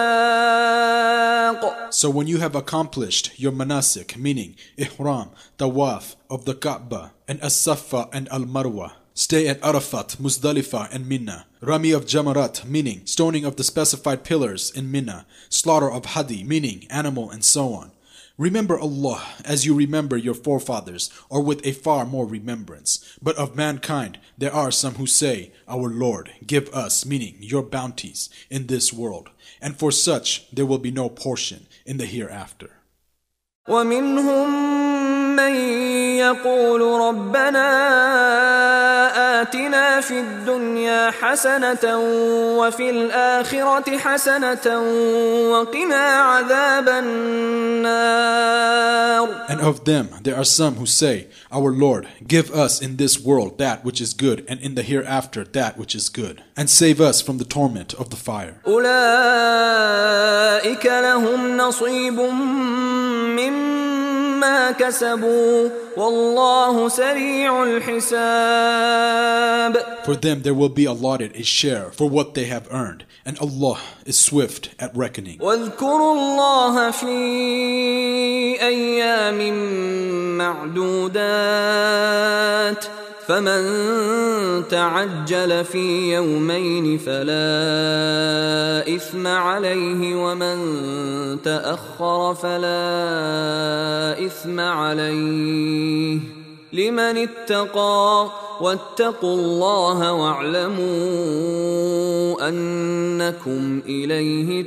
خلاق. So when you have accomplished your manasik, meaning ihram, tawaf of the Kaaba, and as-Safa and al-Marwa, stay at Arafat, Muzdalifah and Mina, Rami of Jamarat, meaning stoning of the specified pillars in Mina, slaughter of Hadi, meaning animal and so on. Remember Allah as you remember your forefathers, or with a far more remembrance. But of mankind there are some who say, Our Lord, give us, meaning your bounties, in this world, and for such there will be no portion in the hereafter. ومنهم من يقول ربنا آتنا في الدنيا حسنة وفي الآخرة حسنة وقنا عذاب النار. And of them there are some who say, Our Lord, give us in this world that which is good, and in the hereafter that which is good, and save us from the torment of the fire. أولئك لهم نصيب مما كسبوا والله سريع الحساب. For them there will be allotted a share for what they have earned, and Allah is swift at reckoning. واذكروا الله في أيام معدودات فمن تعجل في يومين فلا إثم عليه ومن تأخر فلا إثم عليه لمن اتقى واتقوا الله واعلموا أنكم إليه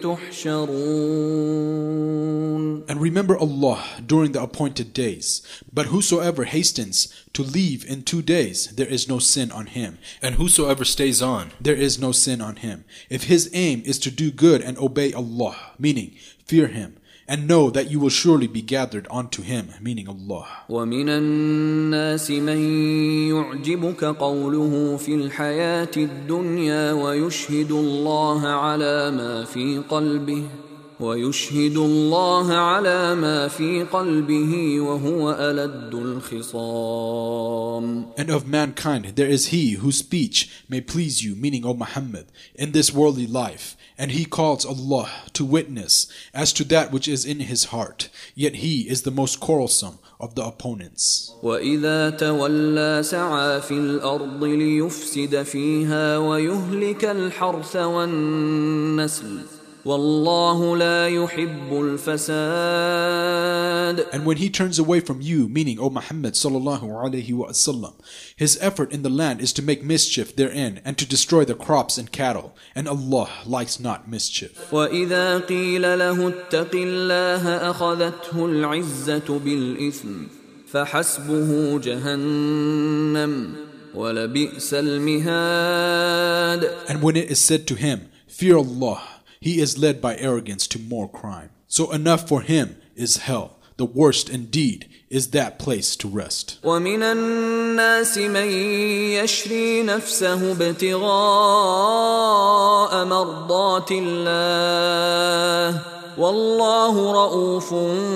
تحشرون. And remember Allah during the appointed days. But whosoever hastens to leave in two days, there is no sin on him. And whosoever stays on, there is no sin on him. If his aim is to do good and obey Allah, meaning fear Him, and know that you will surely be gathered onto Him, meaning Allah. وَمِنَ النَّاسِ مَن يُعْجِبُكَ قَوْلُهُ فِي الْحَيَاةِ الدُّنْيَا وَيُشْهِدُ اللَّهَ عَلَى مَا فِي قَلْبِهِ وَيُشْهِدُ اللَّهَ عَلَى مَا فِي قَلْبِهِ وَهُوَ أَلَدُّ الْخِصَامِ. And of mankind there is he whose speech may please you, meaning O Muhammad, in this worldly life, and he calls Allah to witness as to that which is in his heart, yet he is the most quarrelsome of the opponents. وَإِذَا تَوَلَّى سَعَى فِي الْأَرْضِ لِيُفْسِدَ فِيهَا وَيُهْلِكَ الْحَرْثَ وَالنَّسْلَ وَاللَّهُ لَا يُحِبُّ الْفَسَادَ. And when he turns away from you, meaning O Muhammad sallallahu alaihi wasallam, his effort in the land is to make mischief therein and to destroy the crops and cattle, and Allah likes not mischief. وَإِذَا قِيلَ لَهُ اتَّقِ اللَّهَ أَخَذَتْهُ الْعِزَّةُ بِالْإِثْمِ فَحَسْبُهُ جَهَنَّمُ وَلَبِئْسَ الْمِهَادُ. And when it is said to him, Fear Allah, he is led by arrogance to more crime. So enough for him is hell. The worst indeed is that place to rest. وَمِنَ النَّاسِ مَن يَشْرِي نَفْسَهُ ابْتِغَاءَ مَرْضَاتِ اللَّهِ وَاللَّهُ رَءُوفٌ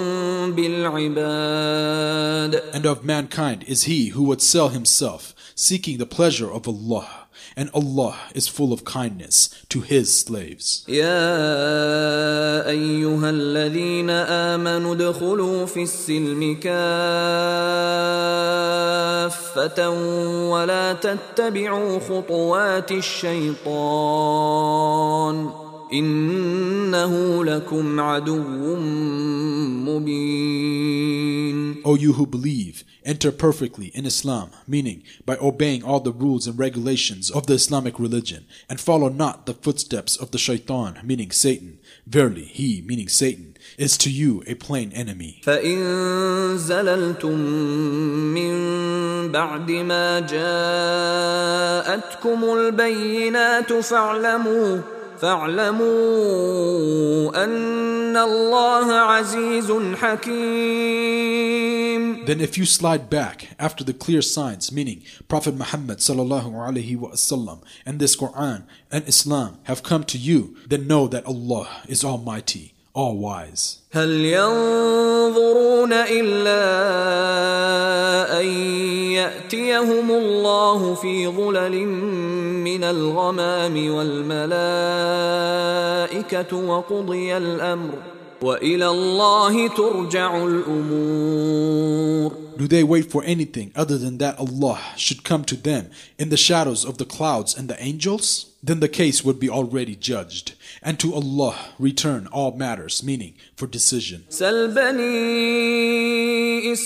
بِالْعِبَادِ. And of mankind is he who would sell himself, seeking the pleasure of Allah, and Allah is full of kindness to His slaves. يا أيها الذين آمنوا ادخلوا في السلم كافة ولا تتبعوا خطوات الشيطان إنه لكم عدو مبين. O you who believe, enter perfectly in Islam, meaning by obeying all the rules and regulations of the Islamic religion, and follow not the footsteps of the shaitan, meaning Satan. Verily, he, meaning Satan, is to you a plain enemy. فَإِن زَلَلْتُم مِّن بَعْدِ مَا جَاءَتْكُمُ الْبَيِّنَاتُ فَاعْلَمُوا فَاعْلَمُوا أَنَّ اللَّهَ عَزِيزٌ حَكِيمٌ. Then if you slide back after the clear signs, meaning Prophet Muhammad sallallahu alaihi wasallam and this Quran and Islam have come to you, then know that Allah is Almighty, all-wise. هل ينظرون إلا أن يأتيهم الله في ظلل من الغمام والملائكة وقضي الأمر وإلى الله ترجع الأمور. Do they wait for anything other than that Allah should come to them in the shadows of the clouds and the angels? Then the case would be already judged, and to Allah return all matters, meaning for decision. سل بني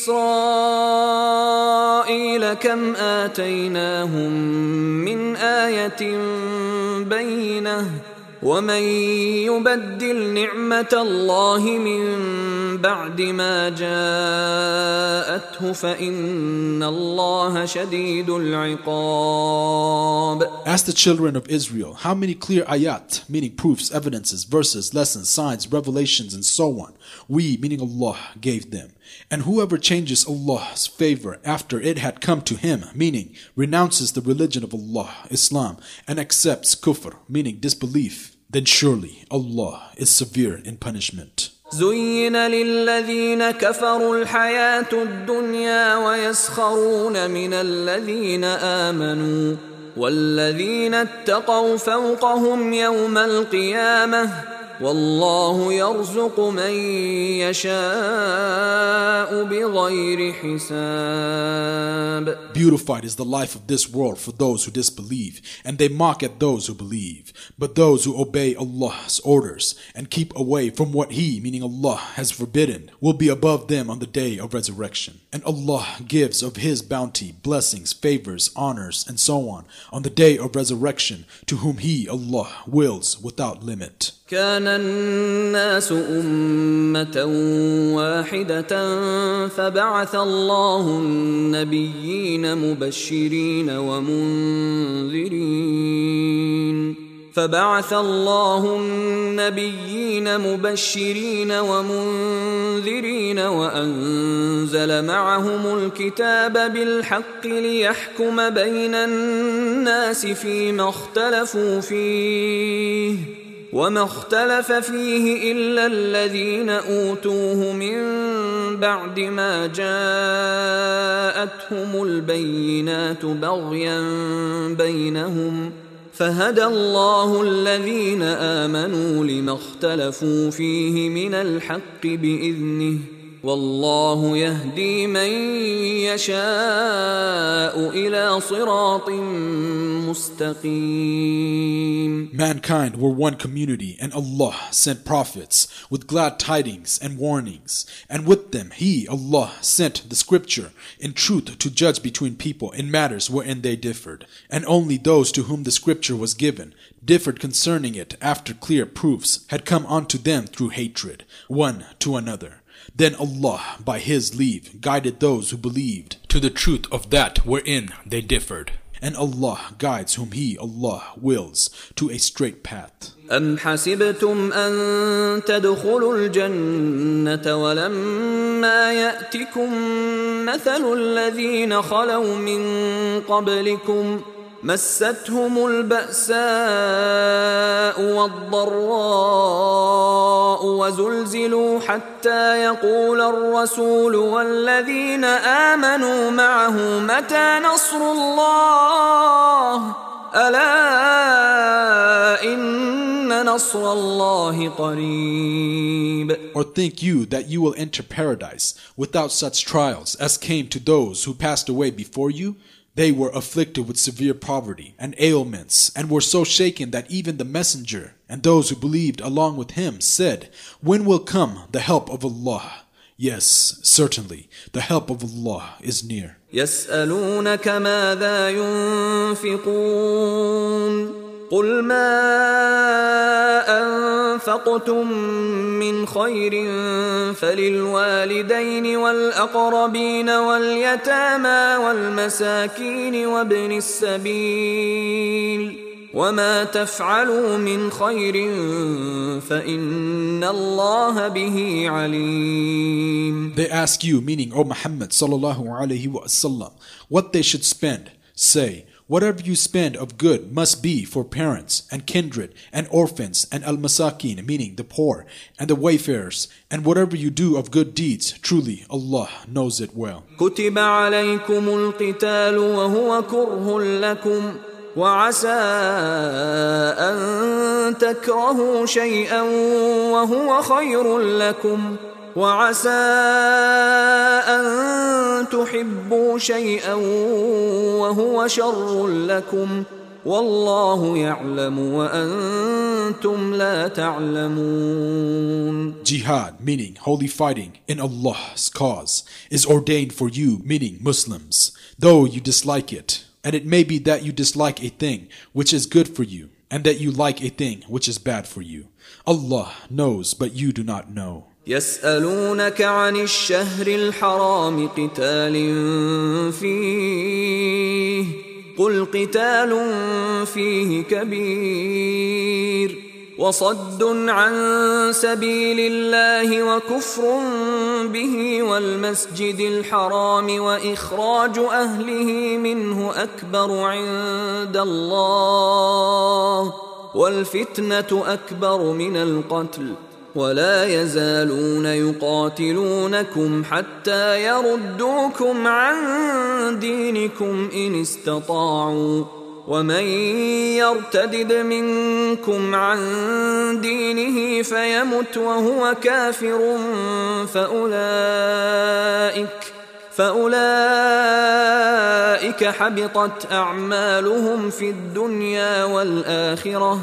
إسرائيل كم آتيناهم من آية بينة ومن يبدل نعمة الله من بعد ما جاءته فإن الله شديد العقاب. Ask the children of Israel, how many clear ayat, meaning proofs, evidences, verses, lessons, signs, revelations, and so on, we, meaning Allah, gave them. And whoever changes Allah's favor after it had come to him, meaning renounces the religion of Allah, Islam, and accepts kufr, meaning disbelief, then surely Allah is severe in punishment. زين للذين كفروا الحياة الدنيا ويسخرون من الذين آمنوا والذين اتقوا فوقهم يوم القيامة والله يرزق من يشاء بغير حساب. Beautified is the life of this world for those who disbelieve, and they mock at those who believe. But those who obey Allah's orders and keep away from what He, meaning Allah, has forbidden, will be above them on the day of resurrection. And Allah gives of His bounty, blessings, favors, honors, and so on, on the day of resurrection, to whom He, Allah, wills without limit. كان الناس أمة واحدة فبعث الله النبيين مبشرين ومنذرين فبعث الله النبيين مبشرين ومنذرين وأنزل معهم الكتاب بالحق ليحكم بين الناس فيما اختلفوا فيه وما اختلف فيه إلا الذين أوتوه من بعد ما جاءتهم البينات بغيا بينهم فهدى الله الذين آمنوا لما اختلفوا فيه من الحق بإذنه والله يهدي من يشاء إلى صراط مستقيم. Mankind were one community, and Allah sent prophets with glad tidings and warnings, and with them He, Allah, sent the scripture in truth to judge between people in matters wherein they differed. And only those to whom the scripture was given differed concerning it after clear proofs had come unto them through hatred, one to another. Then Allah, by His leave, guided those who believed to the truth of that wherein they differed. and Allah guides whom He, Allah, wills to a straight path. أم حسبتم أن تدخلوا الجنة ولما يأتكم مثل الذين خلوا من قبلكم مستهم البأساء والضراء وزلزلوا حتى يقول الرسول والذين آمنوا معه متى نصر الله ألا إن نصر الله قريب. Or think you that you will enter paradise without such trials as came to those who passed away before you? They were afflicted with severe poverty and ailments, and were so shaken that even the messenger and those who believed along with him said, when will come the help of Allah? Yes, certainly, the help of Allah is near. يسألونك ماذا ينفقون قل ما أنفقتم من خير فللوالدين والأقربين واليتامى والمساكين وابن السبيل وما تفعلوا من خير فإن الله به عليم. They ask you, meaning O Muhammad sallallahu alaihi wasallam, what they should spend. Say, whatever you spend of good must be for parents and kindred and orphans and al-masakin, meaning the poor and the wayfarers, and whatever you do of good deeds, truly Allah knows it well. كتب عليكم القتال وهو كره لكم وعسى أن تكرهوا شيئا وهو خير لكم وعسى أن تحبوا شيئا وهو شر لكم والله يعلم وأنتم لا تعلمون. Jihad, meaning holy fighting in Allah's cause, is ordained for you, meaning Muslims, though you dislike it. And it may be that you dislike a thing which is good for you, and that you like a thing which is bad for you. Allah knows, but you do not know. يسألونك عن الشهر الحرام قتال فيه قل قتال فيه كبير وصد عن سبيل الله وكفر به والمسجد الحرام وإخراج أهله منه أكبر عند الله والفتنة أكبر من القتل ولا يزالون يقاتلونكم حتى يردوكم عن دينكم إن استطاعوا ومن يرتدد منكم عن دينه فيمت وهو كافر فأولئك فأولئك حبطت أعمالهم في الدنيا والآخرة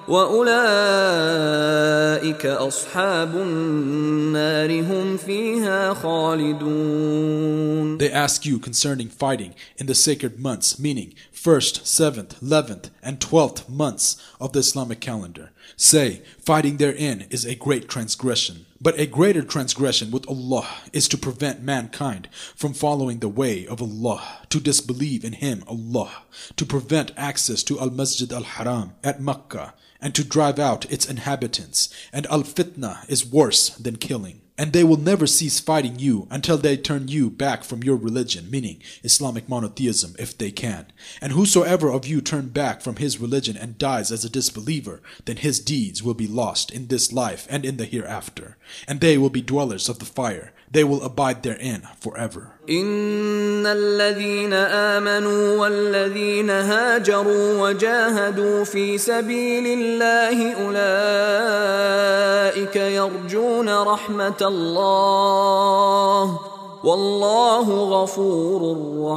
وأولئك أصحاب النار هم فيها خالدون. They ask you concerning fighting in the sacred months, meaning first, seventh, eleventh, and twelfth months of the Islamic calendar. Say, fighting therein is a great transgression. But a greater transgression with Allah is to prevent mankind from following the way of Allah, to disbelieve in Him, Allah, to prevent access to Al-Masjid Al-Haram at Makkah, and to drive out its inhabitants. And al-fitna is worse than killing. And they will never cease fighting you until they turn you back from your religion, meaning Islamic monotheism, if they can. And whosoever of you turn back from his religion and dies as a disbeliever, then his deeds will be lost in this life and in the hereafter. And they will be dwellers of the fire. They will abide therein forever. إن الذين آمنوا والذين هاجروا وجاهدوا في سبيل الله أولئك يرجون رحمة الله والله غفور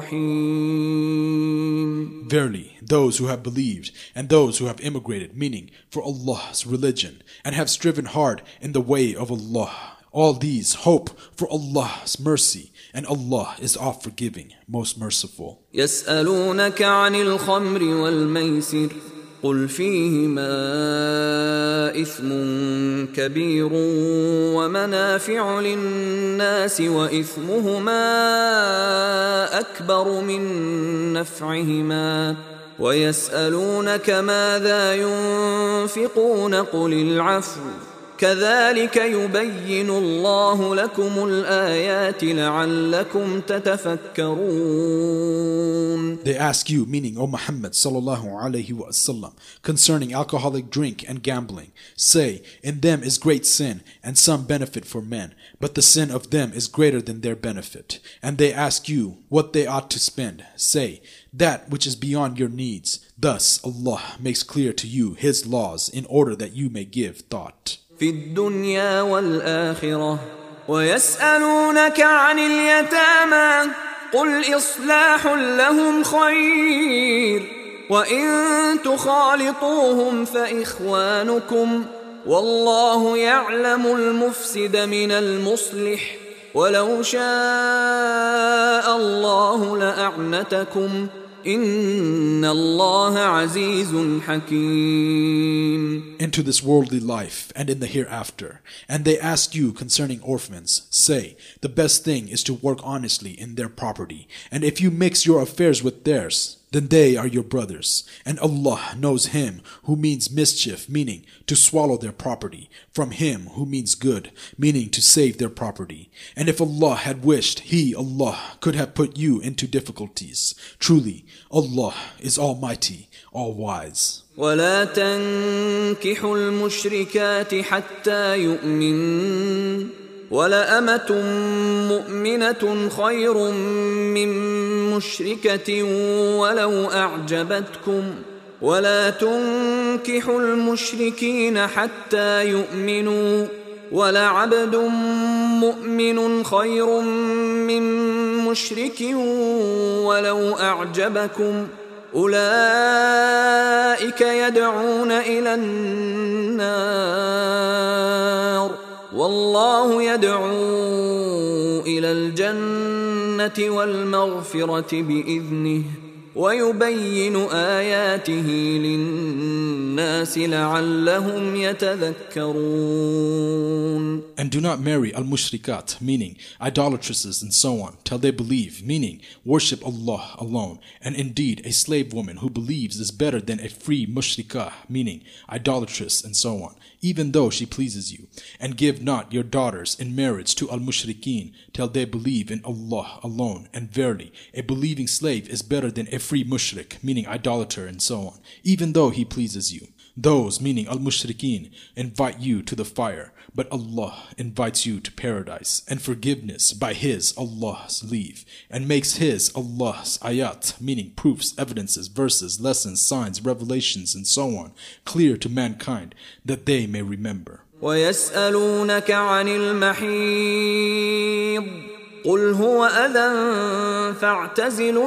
رحيم. Verily, those who have believed and those who have immigrated, meaning for Allah's religion, and have striven hard in the way of Allah, all these hope for Allah's mercy, and Allah is oft forgiving, most merciful. يسألونك عن الخمر والميسر قل فيهما إثم كبير ومنافع للناس وإثمهما أكبر من نفعهما ويسألونك ماذا ينفقون قل العفو كذلك يبين الله لكم الآيات لعلكم تتفكرون. They ask you, meaning O Muhammad sallallahu alaihi wasallam, concerning alcoholic drink and gambling. Say, in them is great sin and some benefit for men, but the sin of them is greater than their benefit. And they ask you what they ought to spend. Say, that which is beyond your needs. Thus Allah makes clear to you His laws in order that you may give thought. في الدنيا والآخرة ويسألونك عن اليتامى قل إصلاح لهم خير وإن تخالطوهم فإخوانكم والله يعلم المفسد من المصلح ولو شاء الله لأعنتكم إن الله عزيز حكيم. Into this worldly life and in the hereafter. And they ask you concerning orphans. Say, the best thing is to work honestly in their property. And if you mix your affairs with theirs, then they are your brothers. And Allah knows him who means mischief, meaning to swallow their property, from him who means good, meaning to save their property. And if Allah had wished, He, Allah, could have put you into difficulties. Truly, Allah is Almighty, All-Wise. ولا تنكحوا المشركات حتى يؤمنن ولأمة مؤمنة خير من مشركة ولو أعجبتكم ولا تنكحوا المشركين حتى يؤمنوا ولعبد مؤمن خير من مشرك ولو أعجبكم أولئك يدعون إلى النار والله يدعو إلى الجنة والمغفرة بإذنه ويبين آياته للناس لعلهم يتذكرون. And do not marry al-mushrikat, meaning idolatresses and so on, till they believe, meaning worship Allah alone. And indeed, a slave woman who believes is better than a free mushrikah, meaning idolatress and so on, even though she pleases you. And give not your daughters in marriage to al-mushrikeen till they believe in Allah alone. And verily, a believing slave is better than a free mushrik, meaning idolater and so on, even though he pleases you. Those, meaning al-mushrikeen, invite you to the fire, but Allah invites you to paradise and forgiveness by His, Allah's leave, and makes His, Allah's ayat, meaning proofs, evidences, verses, lessons, signs, revelations, and so on, clear to mankind, that they may remember. وَيَسْأَلُونَكَ عَنِ الْمَحِيضِ قل هو أذى فاعتزلوا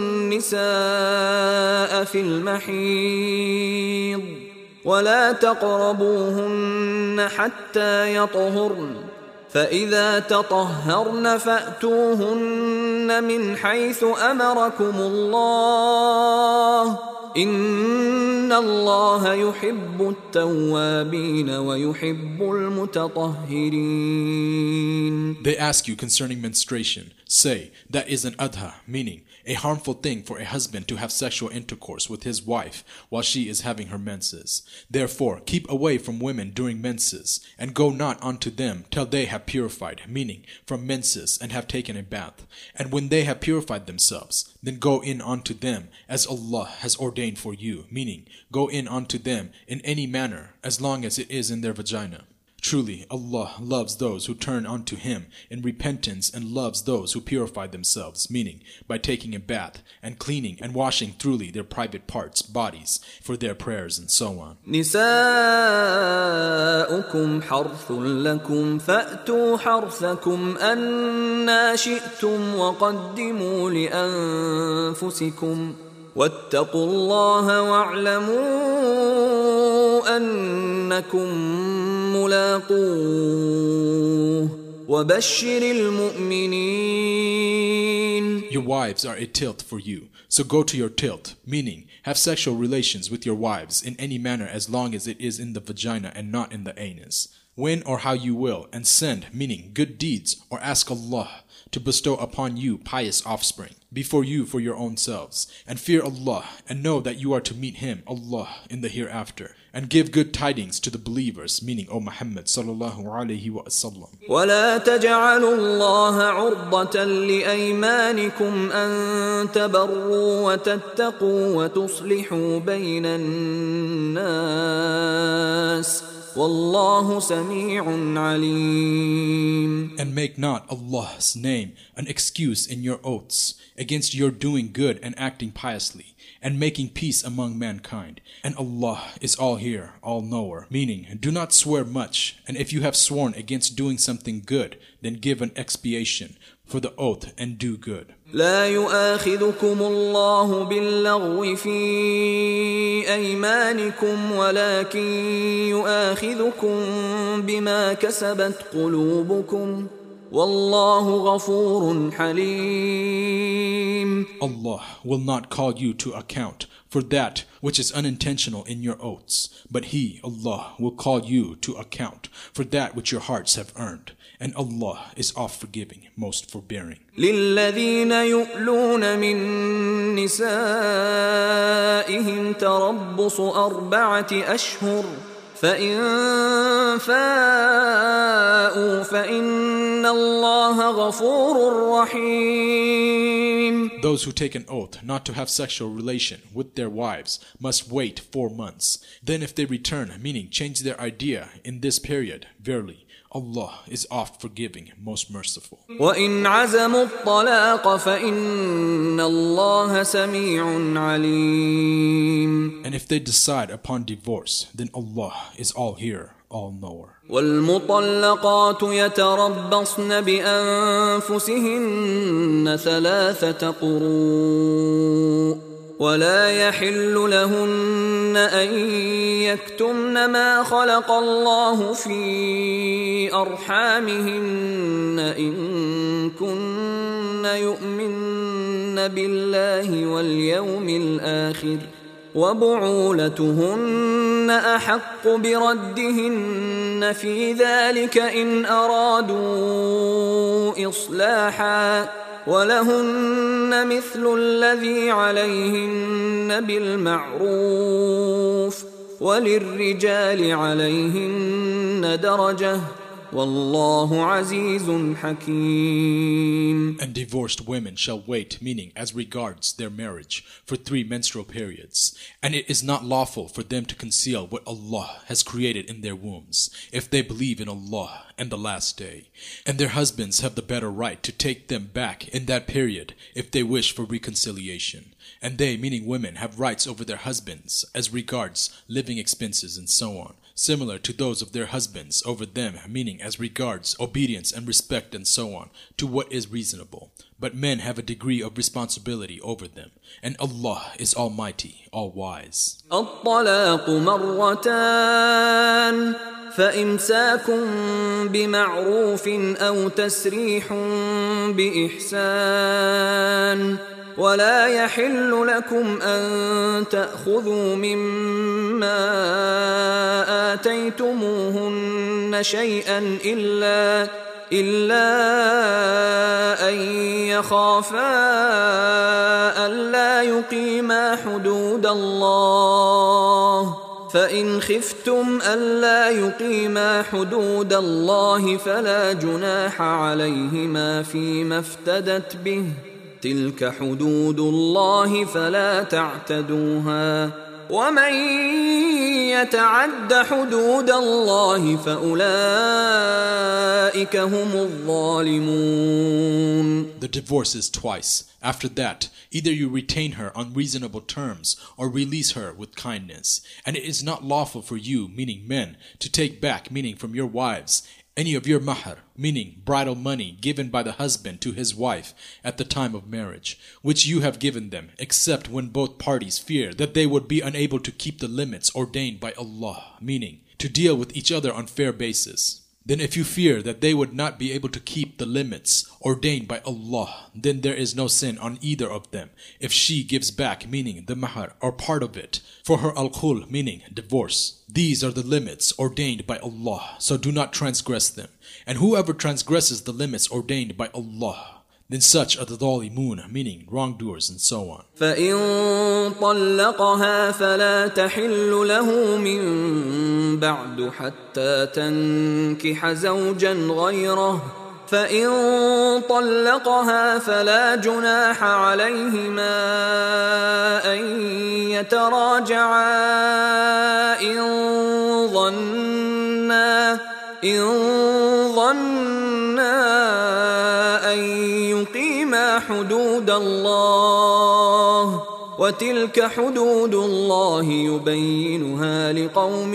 النساء في المحيض ولا تقربوهن حتى يطهرن فإذا تطهرن فأتوهن من حيث أمركم الله إن الله يحب التوابين ويحب المتطهرين. They ask you concerning menstruation. Say, that is an adha, meaning a harmful thing for a husband to have sexual intercourse with his wife while she is having her menses. Therefore, keep away from women during menses, and go not unto them till they have purified, meaning from menses, and have taken a bath. And when they have purified themselves, then go in unto them as Allah has ordained for you, meaning go in unto them in any manner as long as it is in their vagina. Truly, Allah loves those who turn unto Him in repentance and loves those who purify themselves, meaning by taking a bath and cleaning and washing thoroughly their private parts, bodies, for their prayers and so on. نساؤكم حرث لكم فأتوا حرثكم أنى شئتم وقدموا لأنفسكم واتقوا الله واعلموا أنكم ملاقوه وبشر المؤمنين. Your wives are a tilt for you, so go to your tilt, meaning have sexual relations with your wives in any manner as long as it is in the vagina and not in the anus. When or how you will, and send, meaning good deeds, or ask Allah to bestow upon you pious offspring, before you for your own selves, and fear Allah, and know that you are to meet Him, Allah, in the hereafter, and give good tidings to the believers, meaning O Muhammad sallallahu alayhi wa sallam. ولا تجعلوا الله عرضة لأيمانكم أن تبروا وتتقوا وتصلحوا بين الناس والله سميع عليم. And make not Allah's name an excuse in your oaths against your doing good and acting piously and making peace among mankind. And Allah is all hearer, all knower, meaning do not swear much, and if you have sworn against doing something good, then give an expiation for the oath and do good. لا يؤاخذكم الله باللغو في أيمانكم ولكن يؤاخذكم بما كسبت قلوبكم والله غفور حليم. Allah will not call you to account for that which is unintentional in your oaths, but He, Allah, will call you to account for that which your hearts have earned. And Allah is oft forgiving, most forbearing. للذين يؤلون من نسائهم تربص أربعة أشهر فإن فاءوا فإن الله غفور رحيم. Those who take an oath not to have sexual relation with their wives must wait four months. Then if they return, meaning change their idea in this period, verily, Allah is oft forgiving, most merciful. وَإِنْ عَزَمُوا الطَّلَاقَ فَإِنَّ اللَّهَ سَمِيعٌ عَلِيمٌ. And if they decide upon divorce, then Allah is all hearer, all knower. وَالْمُطَلَّقَاتُ يَتَرَبَّصْنَ بِأَنفُسِهِنَّ ثَلَاثَةَ قُرُوءٍ ولا يحل لهن أن يكتمن ما خلق الله في أرحامهن إن كن يؤمن بالله واليوم الآخر وبعولتهن أحق بردهن في ذلك إن أرادوا إصلاحا ولهن مثل الذي عليهن بالمعروف وللرجال عليهن درجة والله عزيز حكيم. And divorced women shall wait, meaning as regards their marriage, for three menstrual periods. And it is not lawful for them to conceal what Allah has created in their wombs, if they believe in Allah and the last day. And their husbands have the better right to take them back in that period if they wish for reconciliation. And they, meaning women, have rights over their husbands as regards living expenses and so on, similar to those of their husbands over them, meaning as regards obedience and respect and so on, to what is reasonable. But men have a degree of responsibility over them, and Allah is Almighty, All-Wise. الطلاق مرتان فإمساك بمعروف أو تسريح بإحسان ولا يحل لكم أن تأخذوا مما آتيتموهن شيئا إلا إلا أن يخافا ألا يقيما حدود الله فإن خفتم ألا يقيما حدود الله فلا جناح عليهما فيما افتدت به تلك حدود الله فلا تعتدوها ومن يتعد حدود الله فأولئك هم الظالمون. The divorce is twice. After that, either you retain her on reasonable terms or release her with kindness. And it is not lawful for you, meaning men, to take back, meaning from your wives, any of your mahr, meaning bridal money given by the husband to his wife at the time of marriage, which you have given them, except when both parties fear that they would be unable to keep the limits ordained by Allah, meaning to deal with each other on fair basis. Then if you fear that they would not be able to keep the limits ordained by Allah, then there is no sin on either of them if she gives back, meaning the mahar or part of it, for her al-khul, meaning divorce. These are the limits ordained by Allah, so do not transgress them. And whoever transgresses the limits ordained by Allah, then such are the dhalimun, meaning wrongdoers, and so on. فَإِن طَلَّقَهَا فَلَا تَحِلُّ لَهُ مِن بَعْدُ حَتَّى تَنكِحَ زَوْجًا غَيْرَهُ فَإِن طَلَّقَهَا فَلَا جُنَاحَ عَلَيْهِمَا أَن يَتَرَاجَعَا إِن ظَنَّا إِن ظَنَّا أن يقيما حدود الله وتلك حدود الله يبينها لقوم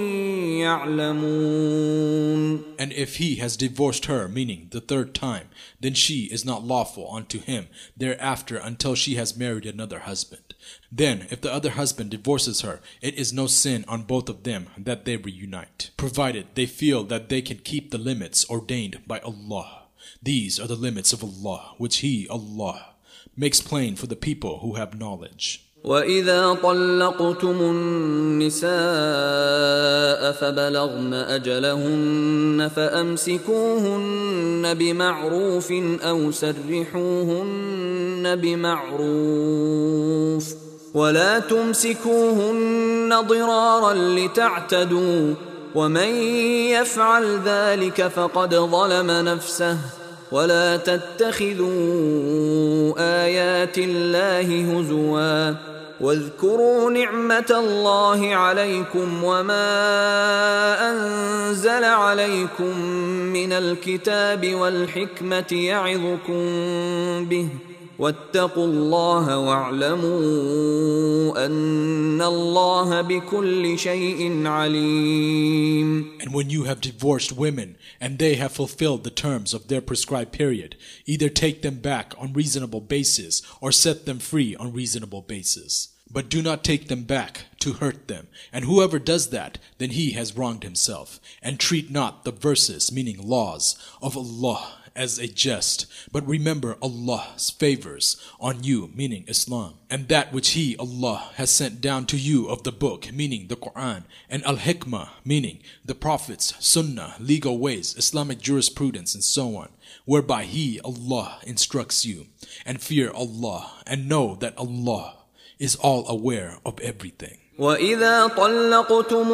يعلمون. And if he has divorced her, meaning the third time, then she is not lawful unto him thereafter until she has married another husband. Then, if the other husband divorces her, it is no sin on both of them that they reunite, provided they feel that they can keep the limits ordained by Allah. These are the limits of Allah, which He, Allah, makes plain for the people who have knowledge. وَإِذَا طَلَّقْتُمُ النِّسَاءَ فَبَلَغْنَ أَجَلَهُنَّ فَأَمْسِكُوهُنَّ بِمَعْرُوفٍ أَوْ سَرِّحُوهُنَّ بِمَعْرُوفٍ وَلَا تُمْسِكُوهُنَّ ضِرَارًا لِتَعْتَدُوا وَمَنْ يَفْعَلْ ذَلِكَ فَقَدْ ظَلَمَ نَفْسَهُ وَلَا تَتَّخِذُوا آيَاتِ اللَّهِ هُزُوًا وَاذْكُرُوا نِعْمَةَ اللَّهِ عَلَيْكُمْ وَمَا أَنزَلَ عَلَيْكُمْ مِنَ الْكِتَابِ وَالْحِكْمَةِ يَعِظُكُمْ بِهِ وَاتَّقُوا اللَّهَ وَاعْلَمُوا أَنَّ اللَّهَ بِكُلِّ شَيْءٍ عَلِيمٌ. And when you have divorced women and they have fulfilled the terms of their prescribed period, either take them back on reasonable basis or set them free on reasonable basis. But do not take them back to hurt them, and whoever does that, then he has wronged himself. And treat not the verses, meaning laws, of Allah as a jest, but remember Allah's favors on you, meaning Islam, and that which He, Allah, has sent down to you of the book, meaning the Quran, and Al-Hikmah, meaning the Prophets, Sunnah, legal ways, Islamic jurisprudence, and so on, whereby He, Allah, instructs you. And fear Allah, and know that Allah is all aware of everything. وَإِذَا طَلَّقْتُمُ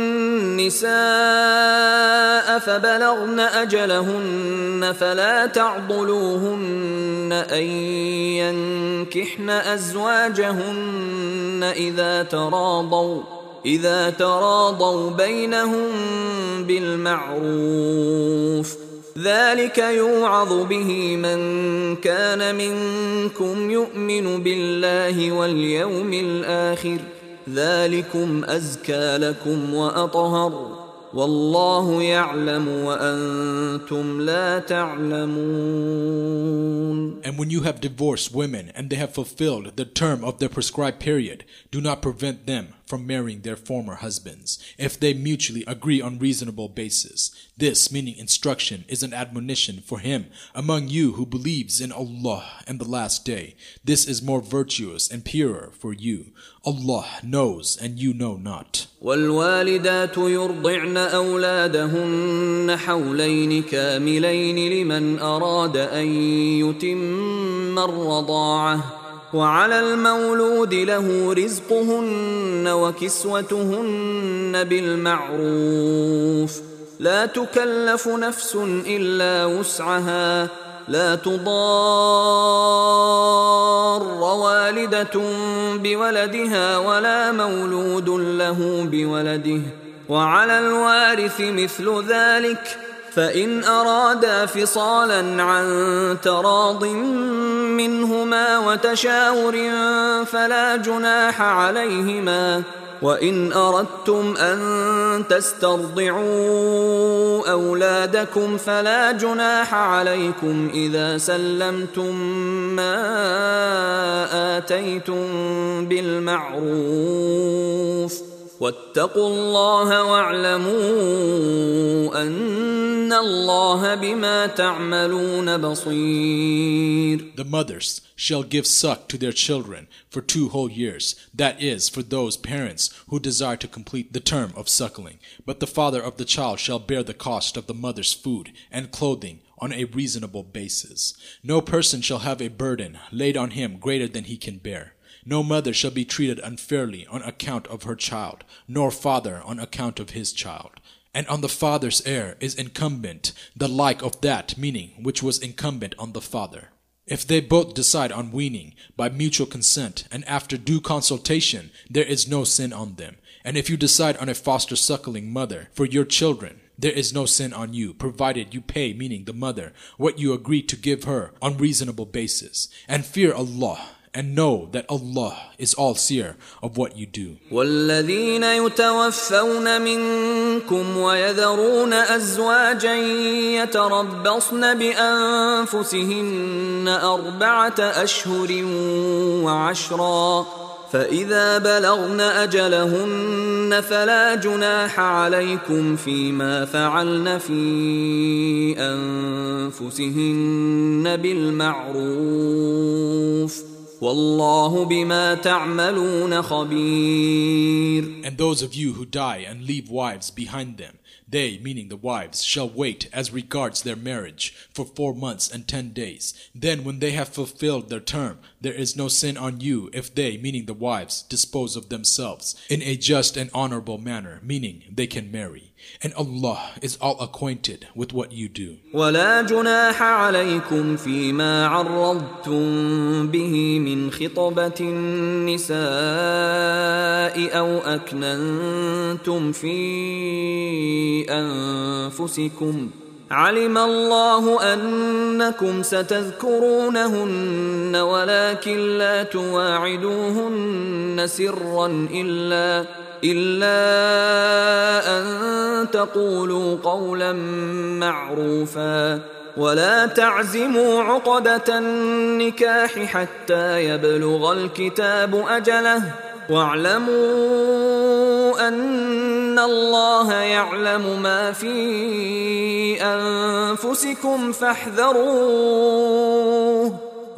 النِّسَاءَ فَبَلَغْنَ أَجَلَهُنَّ فَلَا تَعْضُلُوهُنَّ أَن يَنكِحْنَ أَزْوَاجَهُنَّ إِذَا تَرَاضَوْا إِذَا تَرَاضَوْا بَيْنَهُم بِالْمَعْرُوفِ ذَلِكَ يُوعَظُ بِهِ مَن كَانَ مِنكُمْ يُؤْمِنُ بِاللَّهِ وَالْيَوْمِ الْآخِرِ ذَلِكُمْ أَزْكَى لَكُمْ وَأَطْهَرُ وَاللَّهُ يَعْلَمُ وَأَنْتُمْ لَا تَعْلَمُونَ. And when you have divorced women and they have fulfilled the term of their prescribed period, do not prevent them from marrying their former husbands, if they mutually agree on reasonable basis. This, meaning instruction, is an admonition for him among you who believes in Allah and the last day. This is more virtuous and purer for you. Allah knows and you know not. وَالْوَالِدَاتُ يُرْضِعْنَ أَوْلَادَهُنَّ حَوْلَيْنِ كَامِلَيْنِ لِمَنْ أَرَادَ أَنْ يُتِمَّ الرَّضَاعَةَ وَعَلَى الْمَوْلُودِ لَهُ رِزْقُهُنَّ وَكِسْوَتُهُنَّ بِالْمَعْرُوفِ لَا تُكَلَّفُ نَفْسٌ إِلَّا وُسْعَهَا لا تضار والدة بولدها ولا مولود له بولده وعلى الوارث مثل ذلك فإن أرادا فصالا عن تراض منهما وتشاور فلا جناح عليهما وإن أردتم أن تسترضعوا أولادكم فلا جناح عليكم إذا سلمتم ما آتيتم بالمعروف واتقوا الله واعلموا أن الله بما تعملون بصير. The mothers shall give suck to their children for two whole years. That is, for those parents who desire to complete the term of suckling. But the father of the child shall bear the cost of the mother's food and clothing on a reasonable basis. No person shall have a burden laid on him greater than he can bear. No mother shall be treated unfairly on account of her child, nor father on account of his child. And on the father's heir is incumbent the like of that meaning which was incumbent on the father. If they both decide on weaning by mutual consent and after due consultation, there is no sin on them. And if you decide on a foster suckling mother for your children, there is no sin on you, provided you pay, meaning the mother, what you agree to give her on reasonable basis. And fear Allah, and know that Allah is all-seer of what you do. وَالَّذِينَ يُتَوَفَّوْنَ مِنكُمْ وَيَذَرُونَ أَزْوَاجًا يَتَرَبَّصْنَ بِأَنفُسِهِنَّ أَرْبَعَةَ أَشْهُرٍ وَعَشْرًا فَإِذَا بَلَغْنَ أَجَلَهُنَّ فَلَا جُنَاحَ عَلَيْكُمْ فِيمَا فَعَلْنَ فِي أَنفُسِهِنَّ بِالْمَعْرُوفِ وَاللَّهُ بِمَا تَعْمَلُونَ خَبِيرٌ. And those of you who die and leave wives behind them, they, meaning the wives, shall wait as regards their marriage for four months and ten days. Then when they have fulfilled their term, there is no sin on you if they, meaning the wives, dispose of themselves in a just and honorable manner, meaning they can marry. And Allah is all acquainted with what you do. ولا جناح عليكم فيما عرضتم به من خطبة النساء أو أكننتم في أنفسكم علم الله أنكم ستذكرونهن ولكن لا تواعدوهن سرا إلا إلا أن تقولوا قولا معروفا ولا تعزموا عقدة النكاح حتى يبلغ الكتاب أجله واعلموا أن الله يعلم ما في أنفسكم فاحذروه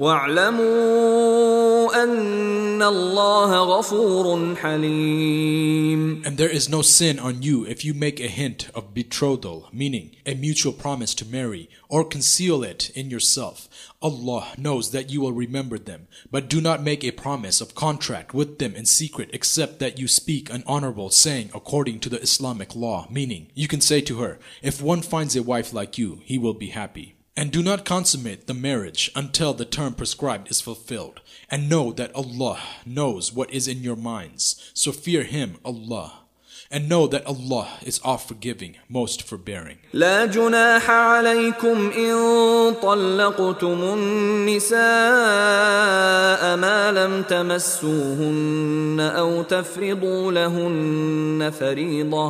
واعلموا أن الله غفور حليم. And there is no sin on you if you make a hint of betrothal, meaning a mutual promise to marry, or conceal it in yourself. Allah knows that you will remember them, but do not make a promise of contract with them in secret except that you speak an honorable saying according to the Islamic law, meaning you can say to her, if one finds a wife like you, he will be happy. And do not consummate the marriage until the term prescribed is fulfilled. And know that Allah knows what is in your minds. So fear Him, Allah. And know that Allah is oft-forgiving, most forbearing. لا جناح عليكم إن طلقتم النساء ما لم تمسوهن أو تفرضوا لهن فريضة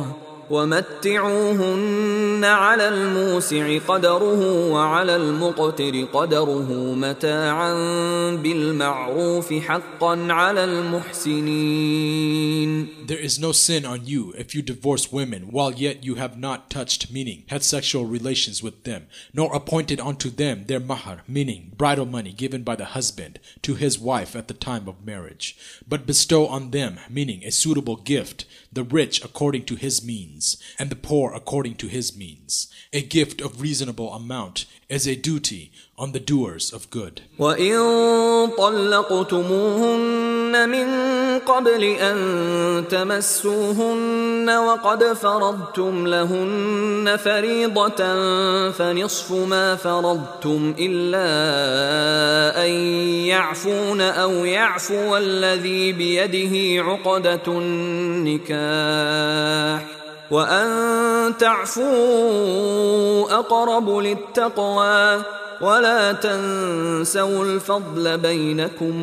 ومتعوهن على الموسع قدره وعلى المقتر قدره متاعا بالمعروف حقا على المحسنين. There is no sin on you if you divorce women while yet you have not touched, meaning had sexual relations with them, nor appointed unto them their mahar, meaning bridal money given by the husband to his wife at the time of marriage, but bestow on them, meaning a suitable gift, the rich according to his means, and the poor according to his means. A gift of reasonable amount is a duty on the doers of good. وَإِن طَلَّقْتُمُوهُنَّ مِن قَبْلِ أَن تَمَسُّوهُنَّ وَقَدْ فَرَضْتُمْ لَهُنَّ فَرِيضَةً فَنِصْفُ مَا فَرَضْتُمْ إِلَّا أَن يَعْفُونَ أَوْ يَعْفُوَ الَّذِي بِيَدِهِ عُقْدَةُ النِّكَاحِ وَأَن تَعْفُوا أَقْرَبُ لِلتَّقْوَى وَلَا تَنسَوُا الْفَضْلَ بَيْنَكُمْ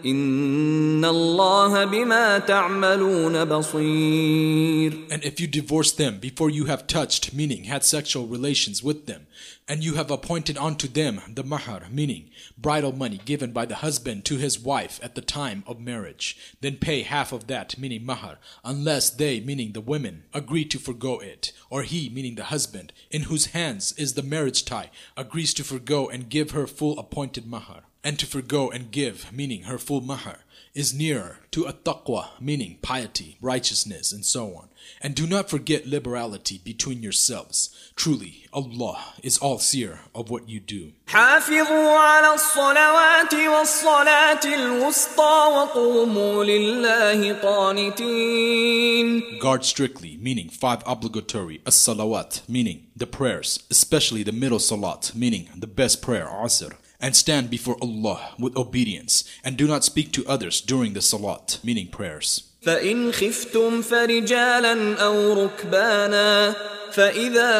إن الله بما تعملون بصير. And if you divorce them before you have touched, meaning had sexual relations with them, and you have appointed unto them the mahar, meaning bridal money given by the husband to his wife at the time of marriage, then pay half of that, meaning mahar, unless they, meaning the women, agree to forgo it, or he, meaning the husband, in whose hands is the marriage tie, agrees to forgo and give her full appointed mahar. And to forgo and give, meaning her full mahar, is nearer to a taqwa, meaning piety, righteousness, and so on. And do not forget liberality between yourselves. Truly, Allah is all-seer of what you do. حافظوا على الصلوات والصلاة الوسطى وقوموا لله قانتين. Guard strictly, meaning five obligatory, as-salawat, meaning the prayers, especially the middle salat, meaning the best prayer, asr. And stand before Allah with obedience, and do not speak to others during the salat, meaning prayers. فإن خفتم فرجالا أو ركبانا فإذا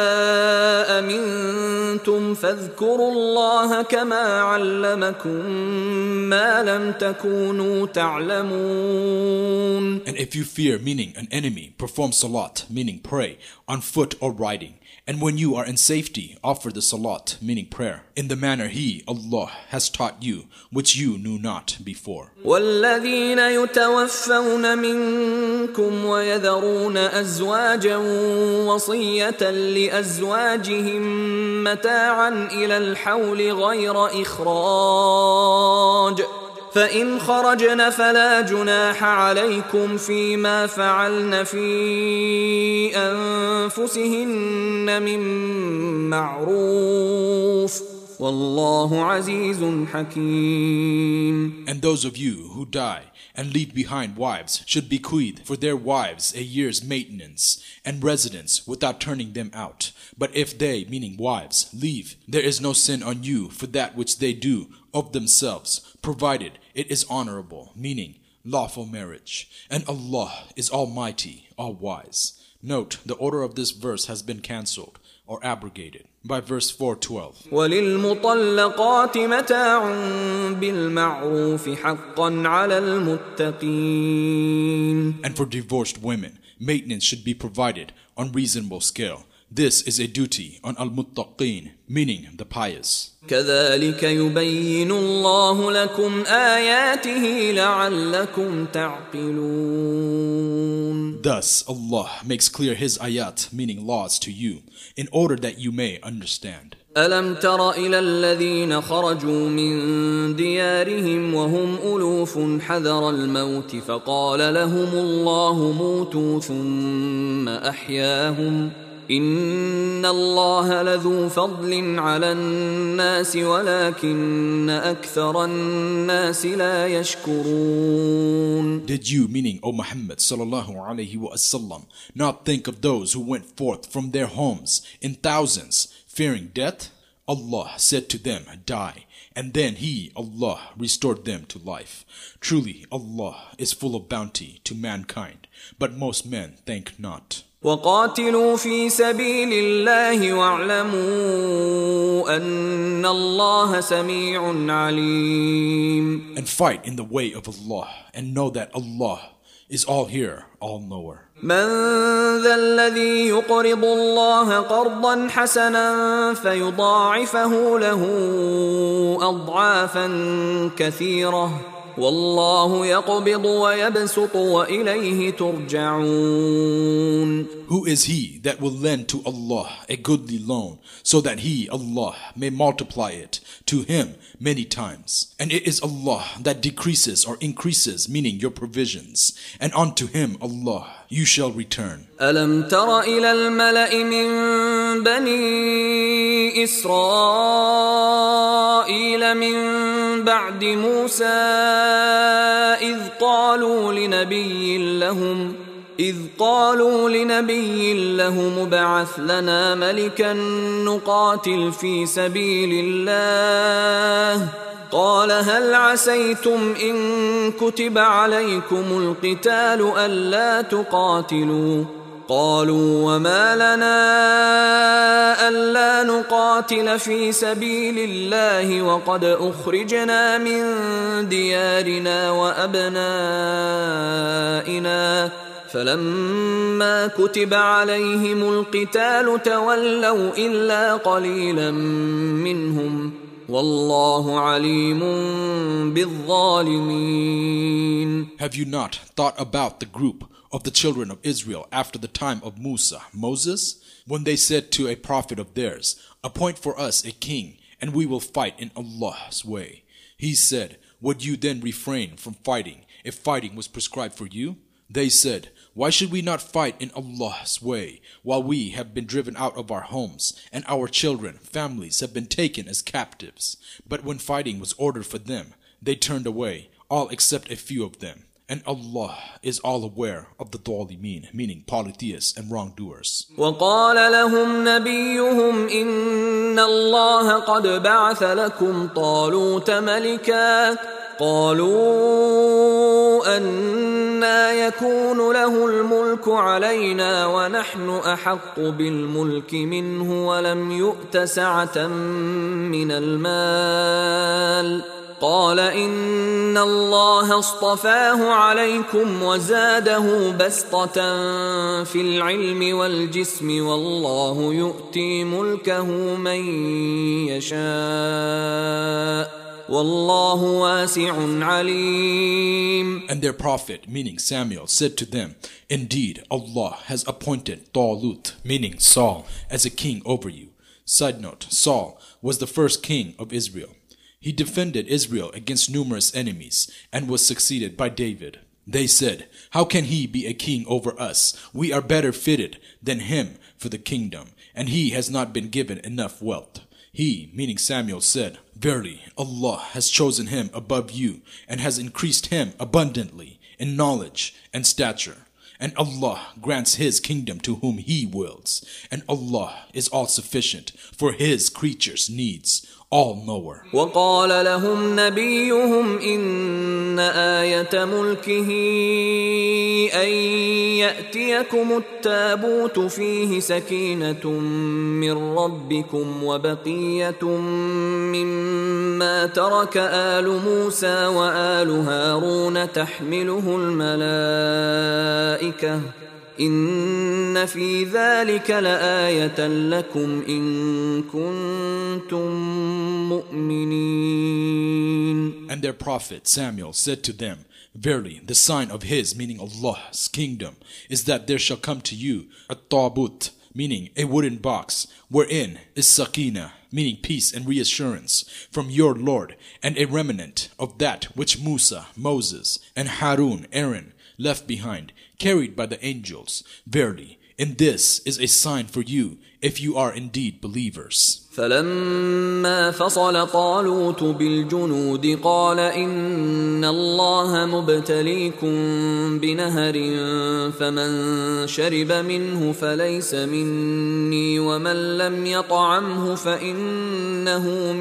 أمنتم فاذكروا الله كما علمكم ما لم تكونوا تعلمون. And if you fear, meaning an enemy, perform salat, meaning pray, on foot or riding. And when you are in safety, offer the salat, meaning prayer, in the manner He, Allah, has taught you, which you knew not before. وَالَّذِينَ يُتَوَفَّوْنَ مِنكُمْ وَيَذَرُونَ أَزْوَاجًا وَصِيَّةً لِأَزْوَاجِهِمْ مَتَاعًا إِلَى الْحَوْلِ غَيْرَ إِخْرَاجٍ فإن خرجن فلا جناح عليكم فيما فعلن في أنفسهن من معروف والله عزيز حكيم. And those of you who die and leave behind wives should bequeath for their wives a year's maintenance and residence without turning them out. But if they, meaning wives, leave, there is no sin on you for that which they do of themselves, provided it is honorable, meaning lawful marriage. And Allah is Almighty, All-Wise. Note, the order of this verse has been cancelled or abrogated by verse four twelve. وَلِلْمُطَلَّقَاتِ مَتَاعٌ بِالْمَعْرُوفِ حَقًّا عَلَى الْمُتَّقِينَ. And for divorced women, maintenance should be provided on reasonable scale. This is a duty on al-muttaqin, meaning the pious. كذلك يبين الله لكم آياته لعلكم تعقلون. Thus Allah makes clear His ayat, meaning laws, to you, in order that you may understand. ألم تر إلى الذين خرجوا من ديارهم وهم ألوف حذر الموت فقال لهم الله موتوا ثم أحياهم إن الله لذو فضل على الناس ولكن أكثر الناس لا يشكرون. Did you, meaning O Muhammad sallallahu alaihi wasallam, not think of those who went forth from their homes in thousands, fearing death? Allah said to them, die, and then He, Allah, restored them to life. Truly, Allah is full of bounty to mankind, but most men thank not. وقاتلوا في سبيل الله واعلموا أن الله سميع عليم. And fight in the way of Allah, and know that Allah is all hearer, all knower. من ذا الذي يقرض الله قرضا حسنا فيضاعفه له أضعافا كثيرة والله يقبض ويبسط وإليه ترجعون. Who is he that will lend to Allah a goodly loan, so that He, Allah, may multiply it to him many times? And it is Allah that decreases or increases, meaning your provisions, and unto Him, Allah, you shall return. ألم تر إلى الملأ من بني إسرائيل من بعد موسى إذ قالوا لنبي لهم إذ قالوا لنبي لهم ابعث لنا ملكا نقاتل في سبيل الله قال هل عسيتم إن كتب عليكم القتال ألا تقاتلوا قالوا وما لنا ألا نقاتل في سبيل الله وقد أخرجنا من ديارنا وأبنائنا فلما كتب عليهم القتال تولوا إلا قليلا منهم والله عليم بالظالمين. Have you not thought about the group of the children of Israel after the time of Musa, Moses, when they said to a prophet of theirs, appoint for us a king, and we will fight in Allah's way? He said, would you then refrain from fighting if fighting was prescribed for you? They said, why should we not fight in Allah's way while we have been driven out of our homes and our children, families have been taken as captives? But when fighting was ordered for them, they turned away, all except a few of them. And Allah is all aware of the Dhalimin, meaning polytheists and wrongdoers. وقال لهم نبيهم إن الله قد بعث لكم طالوت ملكا قالوا أنى يكون له الملك علينا ونحن أحق بالملك منه ولم يؤت سعة من المال قال إن الله اصطفاه عليكم وزاده بسطة في العلم والجسم والله يؤتي ملكه من يشاء والله واسع عليم. And their prophet, meaning Samuel, said to them, indeed, Allah has appointed Talut, meaning Saul, as a king over you. Side note, Saul was the first king of Israel. He defended Israel against numerous enemies and was succeeded by David. They said, how can he be a king over us? We are better fitted than him for the kingdom, and he has not been given enough wealth. He, meaning Samuel, said, verily, Allah has chosen him above you and has increased him abundantly in knowledge and stature. And Allah grants His kingdom to whom He wills. And Allah is all sufficient for His creatures' needs, all-knower. وقال لهم نبيهم إن آية ملكه أن يأتيكم التابوت فيه سكينة من ربكم وبقية مما ترك آل موسى وآل هارون تحمله الملائكة إن في ذلك لآية لكم إن كنتم مؤمنين. And their prophet Samuel said to them, verily, the sign of His, meaning Allah's kingdom, is that there shall come to you a tabut, meaning a wooden box, wherein is sakina, meaning peace and reassurance, from your Lord, and a remnant of that which Musa, Moses, and Harun, Aaron, left behind, carried by the angels. Verily, in this is a sign for you, if you are indeed believers. فلما فصل طالوت بالجنود قال إن الله مبتليكم بنهر فمن شرب منه فليس مني ومن لم يطعمه فإنه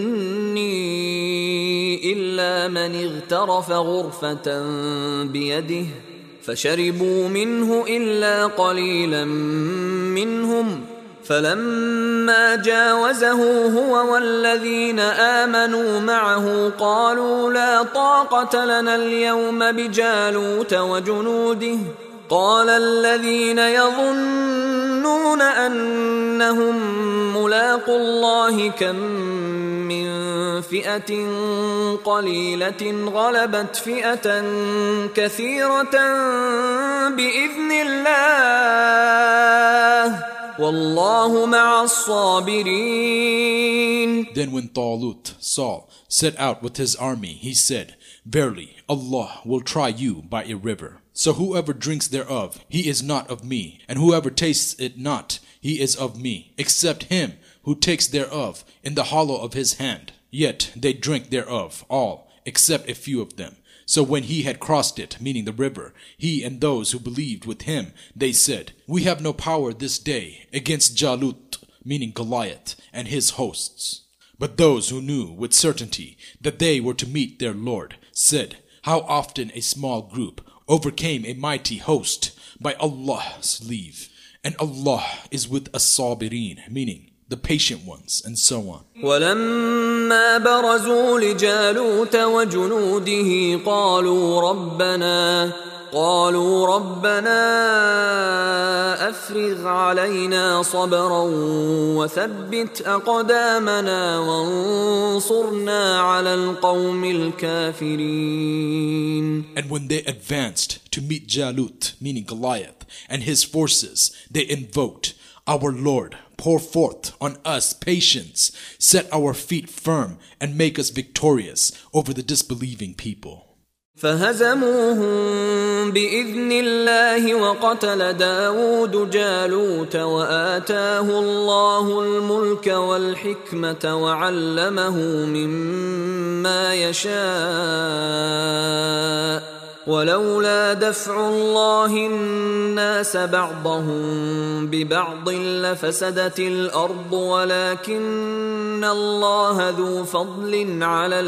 مني إلا من اغترف غرفة بيده فشربوا منه إلا قليلا منهم فلما جاوزه هو والذين آمنوا معه قالوا لا طاقة لنا اليوم بجالوت وجنوده قال الذين يظنون أنهم ملاقو الله كم من فئة قليلة غلبت فئة كثيرة بإذن الله والله مع الصابرين. Then when Talut, Saul, set out with his army, he said, verily, Allah will try you by a river. So whoever drinks thereof, he is not of me, and whoever tastes it not, he is of me, except him who takes thereof in the hollow of his hand. Yet they drank thereof, all, except a few of them. So when he had crossed it, meaning the river, he and those who believed with him, they said, we have no power this day against Jalut, meaning Goliath, and his hosts. But those who knew with certainty that they were to meet their Lord said, how often a small group overcame a mighty host, by Allah's leave. And Allah is with as-sabirin, meaning the patient ones, and so on. ولما برزوا لجالوت وجنوده قالوا ربنا قالوا ربنا أفرغ علينا صبرا وثبت أقدامنا وانصرنا على القوم الكافرين. And when they advanced to meet Jalut, meaning Goliath, and his forces, they invoked, Our Lord, pour forth on us patience, set our feet firm, and make us victorious over the disbelieving people. فهزموهم بإذن الله وقتل داود جالوت وآتاه الله الملك والحكمة وعلمه مما يشاء ولولا دفع الله الناس بعضهم ببعض لفسدت الأرض ولكن الله ذو فضل على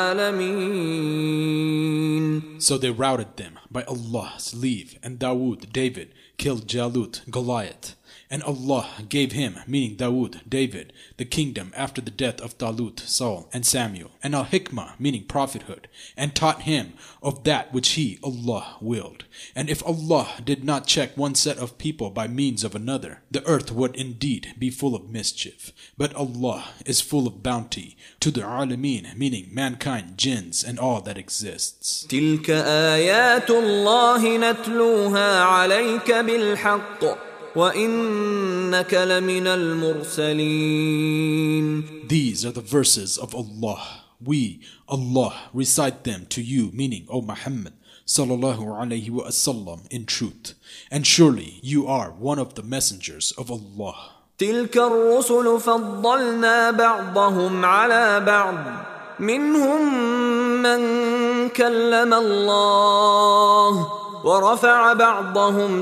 العالمين. So they routed them by Allah's leave, and Dawood, David, killed Jalut, Goliath. And Allah gave him, meaning Dawood, David, the kingdom after the death of Talut, Saul, and Samuel, and al-hikmah, meaning prophethood, and taught him of that which he, Allah, willed. And if Allah did not check one set of people by means of another, the earth would indeed be full of mischief. But Allah is full of bounty to the alameen, meaning mankind, jinns, and all that exists. تلك آيات الله نتلوها عليك بالحق وَإِنَّكَ لَمِنَ الْمُرْسَلِينَ. These are the verses of Allah. We, Allah, recite them to you, meaning, O Muhammad, sallallahu alayhi wa sallam, in truth. And surely you are one of the messengers of Allah. تِلْكَ الرُّسُلُ فَضَّلْنَا بَعْضَهُمْ عَلَى بَعْضٍ مِّنْهُمْ مَنْ كَلَّمَ اللَّهُ ورفع بعضهم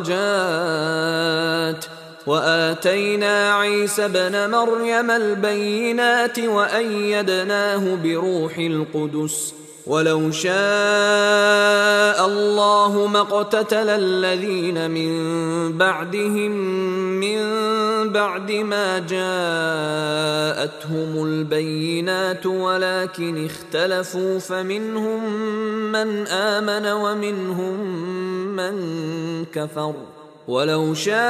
درجات وآتينا عيسى ابن مريم البينات وأيدناه بروح القدس ولو شاء الله ما اقتتل الذين من بعدهم من بعد ما جاءتهم البينات ولكن اختلفوا فمنهم من آمن ومنهم من كفر ولو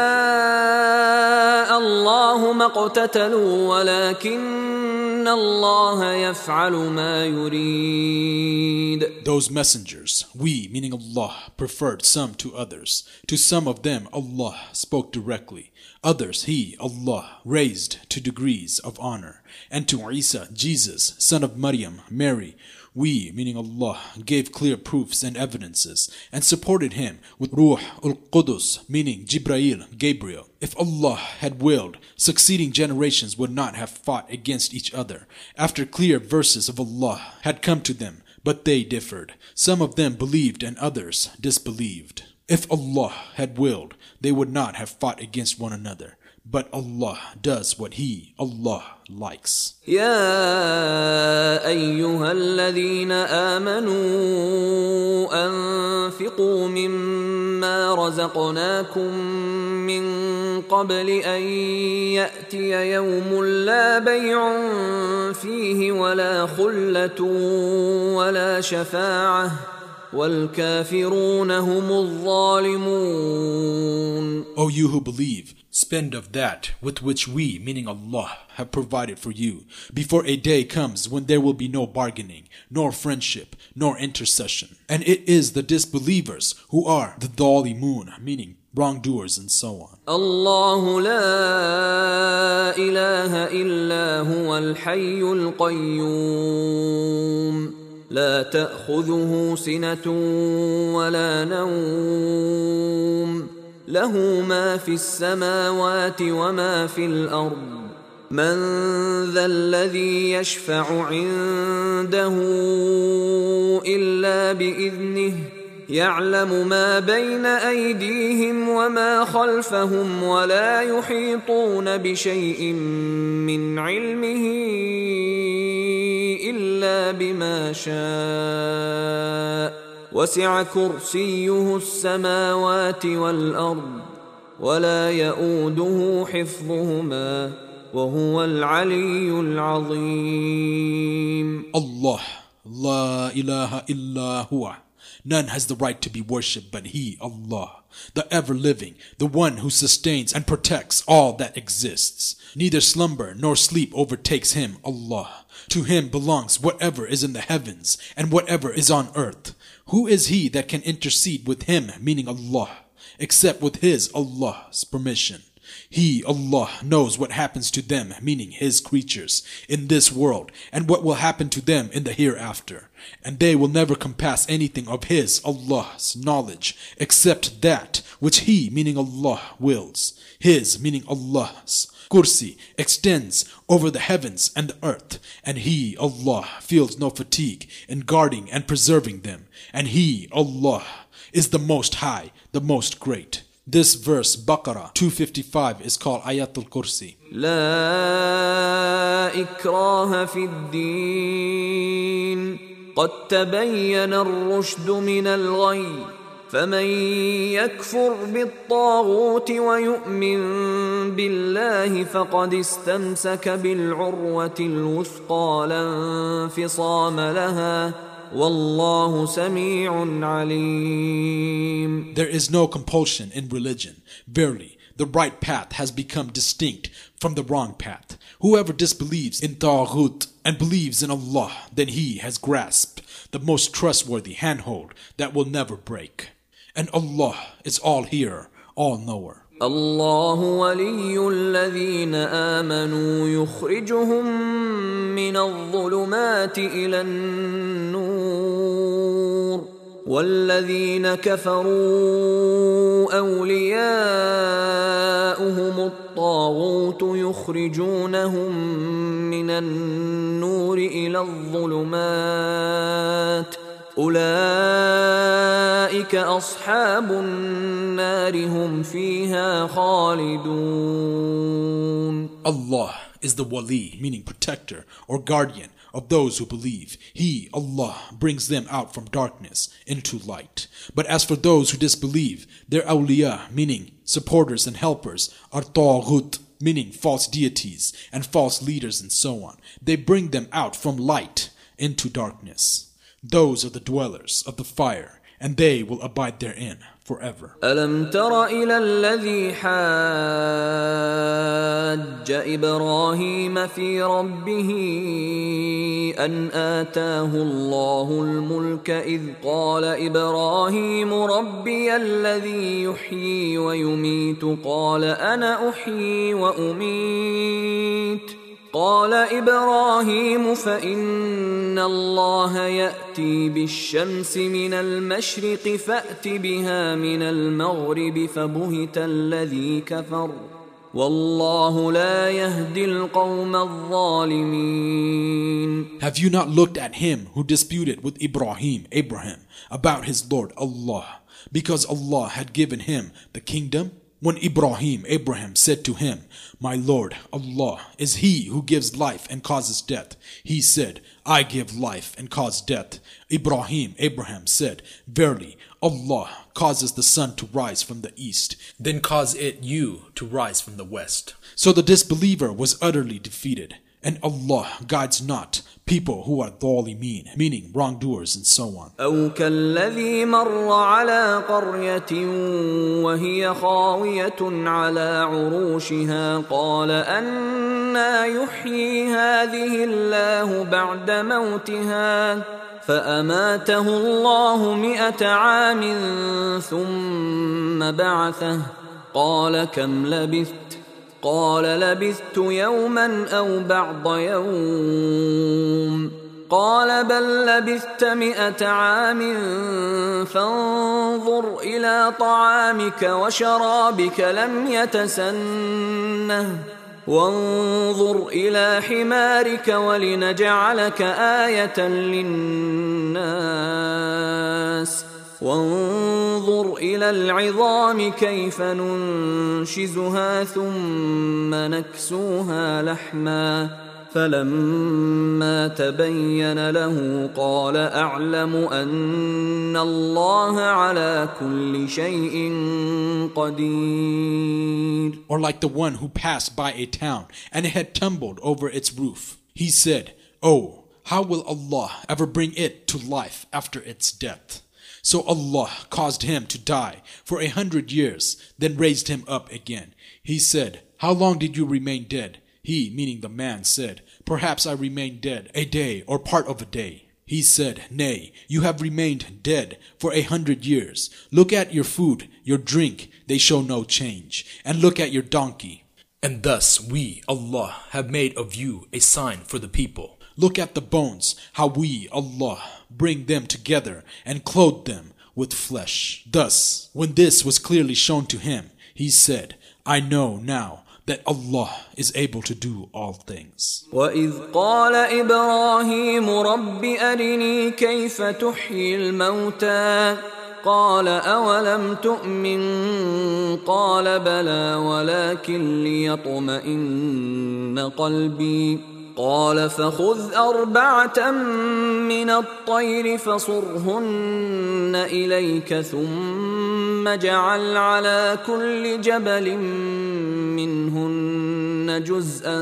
شاء الله ما اقتتلوا ولكن الله يفعل ما يريد. Those messengers, we, meaning Allah, preferred some to others. To some of them Allah spoke directly. Others He, Allah, raised to degrees of honor. And to Isa, Jesus, son of Maryam, Mary, we, meaning Allah, gave clear proofs and evidences and supported him with Ruh al-Qudus, meaning Jibrail, Gabriel. If Allah had willed, succeeding generations would not have fought against each other after clear verses of Allah had come to them, but they differed. Some of them believed and others disbelieved. If Allah had willed, they would not have fought against one another. But Allah does what He, Allah, likes. يا أيها الذين آمنوا أنفقوا مما رزقناكم من قبل أن يأتي يوم لا بيع فيه ولا خلة ولا شفاعة والكافرون هم الظالمون. O you who believe, spend of that with which we, meaning Allah, have provided for you, before a day comes when there will be no bargaining, nor friendship, nor intercession. And it is the disbelievers who are the dhalimun, meaning wrongdoers, and so on. الله لا إله إلا هو الحي القيوم لا تأخذه سنة ولا نوم له ما في السماوات وما في الأرض من ذا الذي يشفع عنده إلا بإذنه يعلم ما بين أيديهم وما خلفهم ولا يحيطون بشيء من علمه إلا بما شاء وسع كرسيه السماوات والأرض ولا يؤوده حفظهما وهو العلي العظيم. Allah, La ilaha illa huwa. None has the right to be worshipped but He, Allah, the ever-living, the one who sustains and protects all that exists. Neither slumber nor sleep overtakes Him, Allah. To Him belongs whatever is in the heavens and whatever is on earth. Who is he that can intercede with Him, meaning Allah, except with His, Allah's permission? He, Allah, knows what happens to them, meaning His creatures, in this world, and what will happen to them in the hereafter. And they will never compass anything of His, Allah's, knowledge, except that which He, meaning Allah, wills. His, meaning Allah's, kursi extends over the heavens and the earth, and He, Allah, feels no fatigue in guarding and preserving them. And He, Allah, is the Most High, the Most Great. This verse, Baqarah two fifty-five, is called Ayatul Kursi. لا إكراه في الدين قد تبين الرشد من الغي فمن يكفر بالطاغوت ويؤمن بالله فقد استمسك بالعروة الوثقى لا انفصام لها والله سميع عليم. There is no compulsion in religion. Verily, the right path has become distinct from the wrong path. Whoever disbelieves in Taghut and believes in Allah, then he has grasped the most trustworthy handhold that will never break. And Allah is all-hearer, all-knower. الله ولي الذين آمنوا يخرجهم من الظلمات إلى النور والذين كفروا أولياؤهم الطاغوت يخرجونهم من النور إلى الظلمات أولئك أصحاب النار هم فيها خالدون. Allah is the wali, meaning protector or guardian of those who believe. He, Allah, brings them out from darkness into light. But as for those who disbelieve, their awliya, meaning supporters and helpers, are taghut, meaning false deities and false leaders and so on. They bring them out from light into darkness. Those are the dwellers of the fire, and they will abide therein forever. ألم تر إلى الذي حاج إبراهيم في ربه أن آتاه الله الملك إذ قال إبراهيم ربي الذي يحيي ويميت قال أنا أحيي وأميت قال إبراهيم فإن الله يأتي بالشمس من المشرق فأت بها من المغرب فبهت الذي كفر والله لا يهدي القوم الظالمين. Have you not looked at him who disputed with Ibrahim, Abraham, about his Lord Allah, because Allah had given him the kingdom? When Ibrahim, Abraham, said to him, My Lord, Allah, is He who gives life and causes death. He said, I give life and cause death. Ibrahim, Abraham, said, Verily, Allah causes the sun to rise from the east, then cause it you to rise from the west. So the disbeliever was utterly defeated. And Allah guides not people who are dhalimin, meaning wrongdoers and so on. أو كالذي مر على قرية وهي خاوية على عروشها قال أنى يحيي هذه الله بعد موتها فأماته الله مئة عام ثم بعثه قال كم لبثت قال لبثت يوما أو بعض يوم قال بل لبثت مئة عام فانظر إلى طعامك وشرابك لم يتسنه وانظر إلى حمارك ولنجعلك آية للناس وانظر إلى العظام كيف ننشزها ثم نكسوها لحما فلما تبين له قال أعلم أن الله على كل شيء قدير. Or like the one who passed by a town and it had tumbled over its roof. He said, "Oh, how will Allah ever bring it to life after its death?" So Allah caused him to die for a hundred years, then raised him up again. He said, "How long did you remain dead?" He, meaning the man, said, "Perhaps I remained dead a day or part of a day." He said, "Nay, you have remained dead for a hundred years. Look at your food, your drink, they show no change. And look at your donkey. And thus we, Allah, have made of you a sign for the people. Look at the bones, how we, Allah, bring them together and clothe them with flesh." Thus, when this was clearly shown to him, he said, "I know now that Allah is able to do all things." وَإِذْ قَالَ إِبْرَاهِيمُ رَبِّ أَرِنِي كَيْفَ تُحْيِي الْمَوْتَى قَالَ أَوَلَمْ تُؤْمِنْ قَالَ بَلَى وَلَكِنْ لِيَطْمَئِنَّ قَلْبِي قال فخذ أربعة من الطير فصرهن إليك ثم اجعل على كل جبل منهن جزءا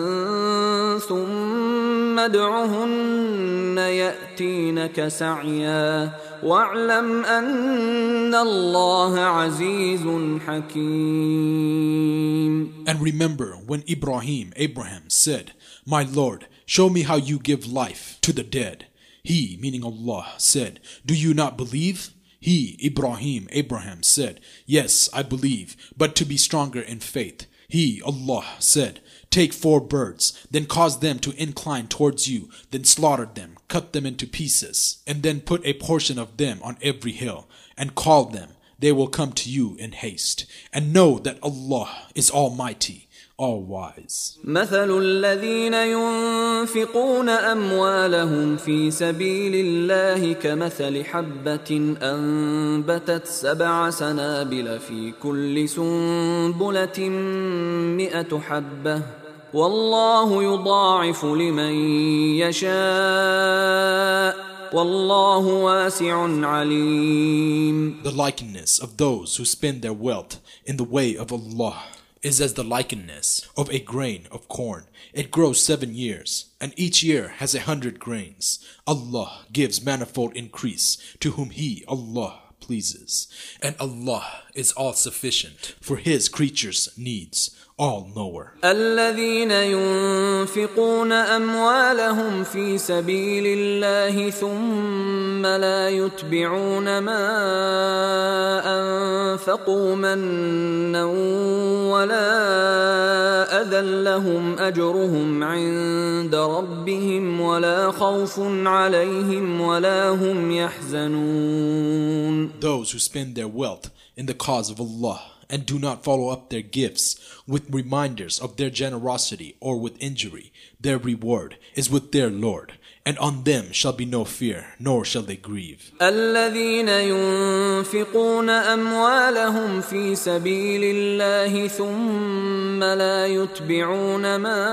ثم ادعهن يأتينك سعيا واعلم أن الله عزيز حكيم. And remember when Ibrahim, Abraham, said, "My Lord, show me how you give life to the dead." He, meaning Allah, said, "Do you not believe?" He, Ibrahim, Abraham, said, "Yes, I believe, but to be stronger in faith." He, Allah, said, "Take four birds, then cause them to incline towards you, then slaughter them, cut them into pieces, and then put a portion of them on every hill, and call them. They will come to you in haste. And know that Allah is Almighty, all-wise." مثل الذين ينفقون أموالهم في سبيل الله كمثل حبة أنبتت سبع سنابل في كل سنبلة مئة حبة والله يضاعف لمن يشاء والله واسع عليم. The likeness of those who spend their wealth in the way of Allah is as the likeness of a grain of corn. It grows seven years, and each year has a hundred grains. Allah gives manifold increase to whom He, Allah, pleases. And Allah is all-sufficient for His creatures' needs, all-knower. الذين ينفقون أموالهم في سبيل الله ثم لا يتبعون ما أنفقوا منا ولا أذى لهم أجرهم عند ربهم ولا خوف عليهم ولا هم يحزنون. Those who spend their wealth in the cause of Allah and do not follow up their gifts with reminders of their generosity or with injury, their reward is with their Lord, and on them shall be no fear, nor shall they grieve. الذين ينفقون أموالهم في سبيل الله ثم لا يتبعون ما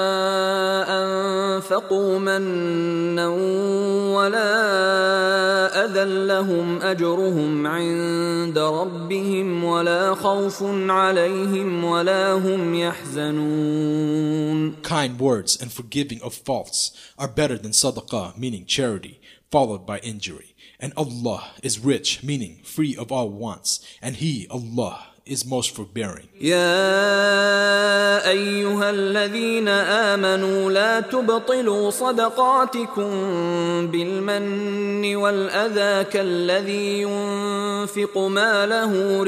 أنفقوا منا ولا أذى لهم أجرهم عند ربهم ولا خوف عليهم ولا هم يحزنون. Kind words and forgiving of faults are better than sadaqah, meaning charity, followed by injury. And Allah is rich, meaning free of all wants, and He, Allah, is most forbearing. يا أيها الذين آمنوا لا تبطلوا صدقاتكم بالمن والأذى كالذي ينفق ماله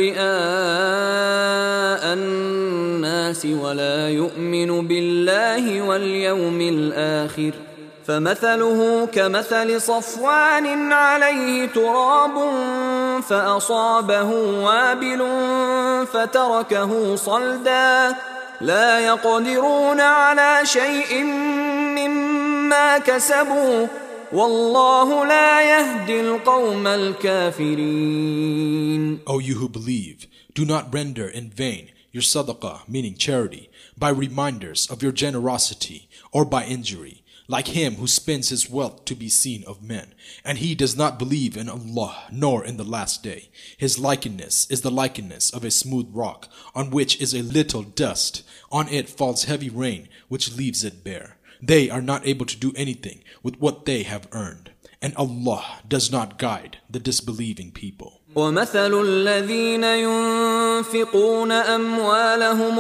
رئاء الناس ولا يؤمن بالله واليوم الآخر فمثله كمثل صفوان عليه تراب فأصابه وابل فتركه صلدا لا يقدرون على شيء مما كسبوا والله لا يهدي القوم الكافرين. O you who believe, do not render in vain your sadaqah, meaning charity, by reminders of your generosity or by injury, like him who spends his wealth to be seen of men, and he does not believe in Allah nor in the last day. His likeness is the likeness of a smooth rock, on which is a little dust. On it falls heavy rain, which leaves it bare. They are not able to do anything with what they have earned, and Allah does not guide the disbelieving people. وَمَثَلُ الَّذِينَ يُنْفِقُونَ أَمْوَالَهُمُ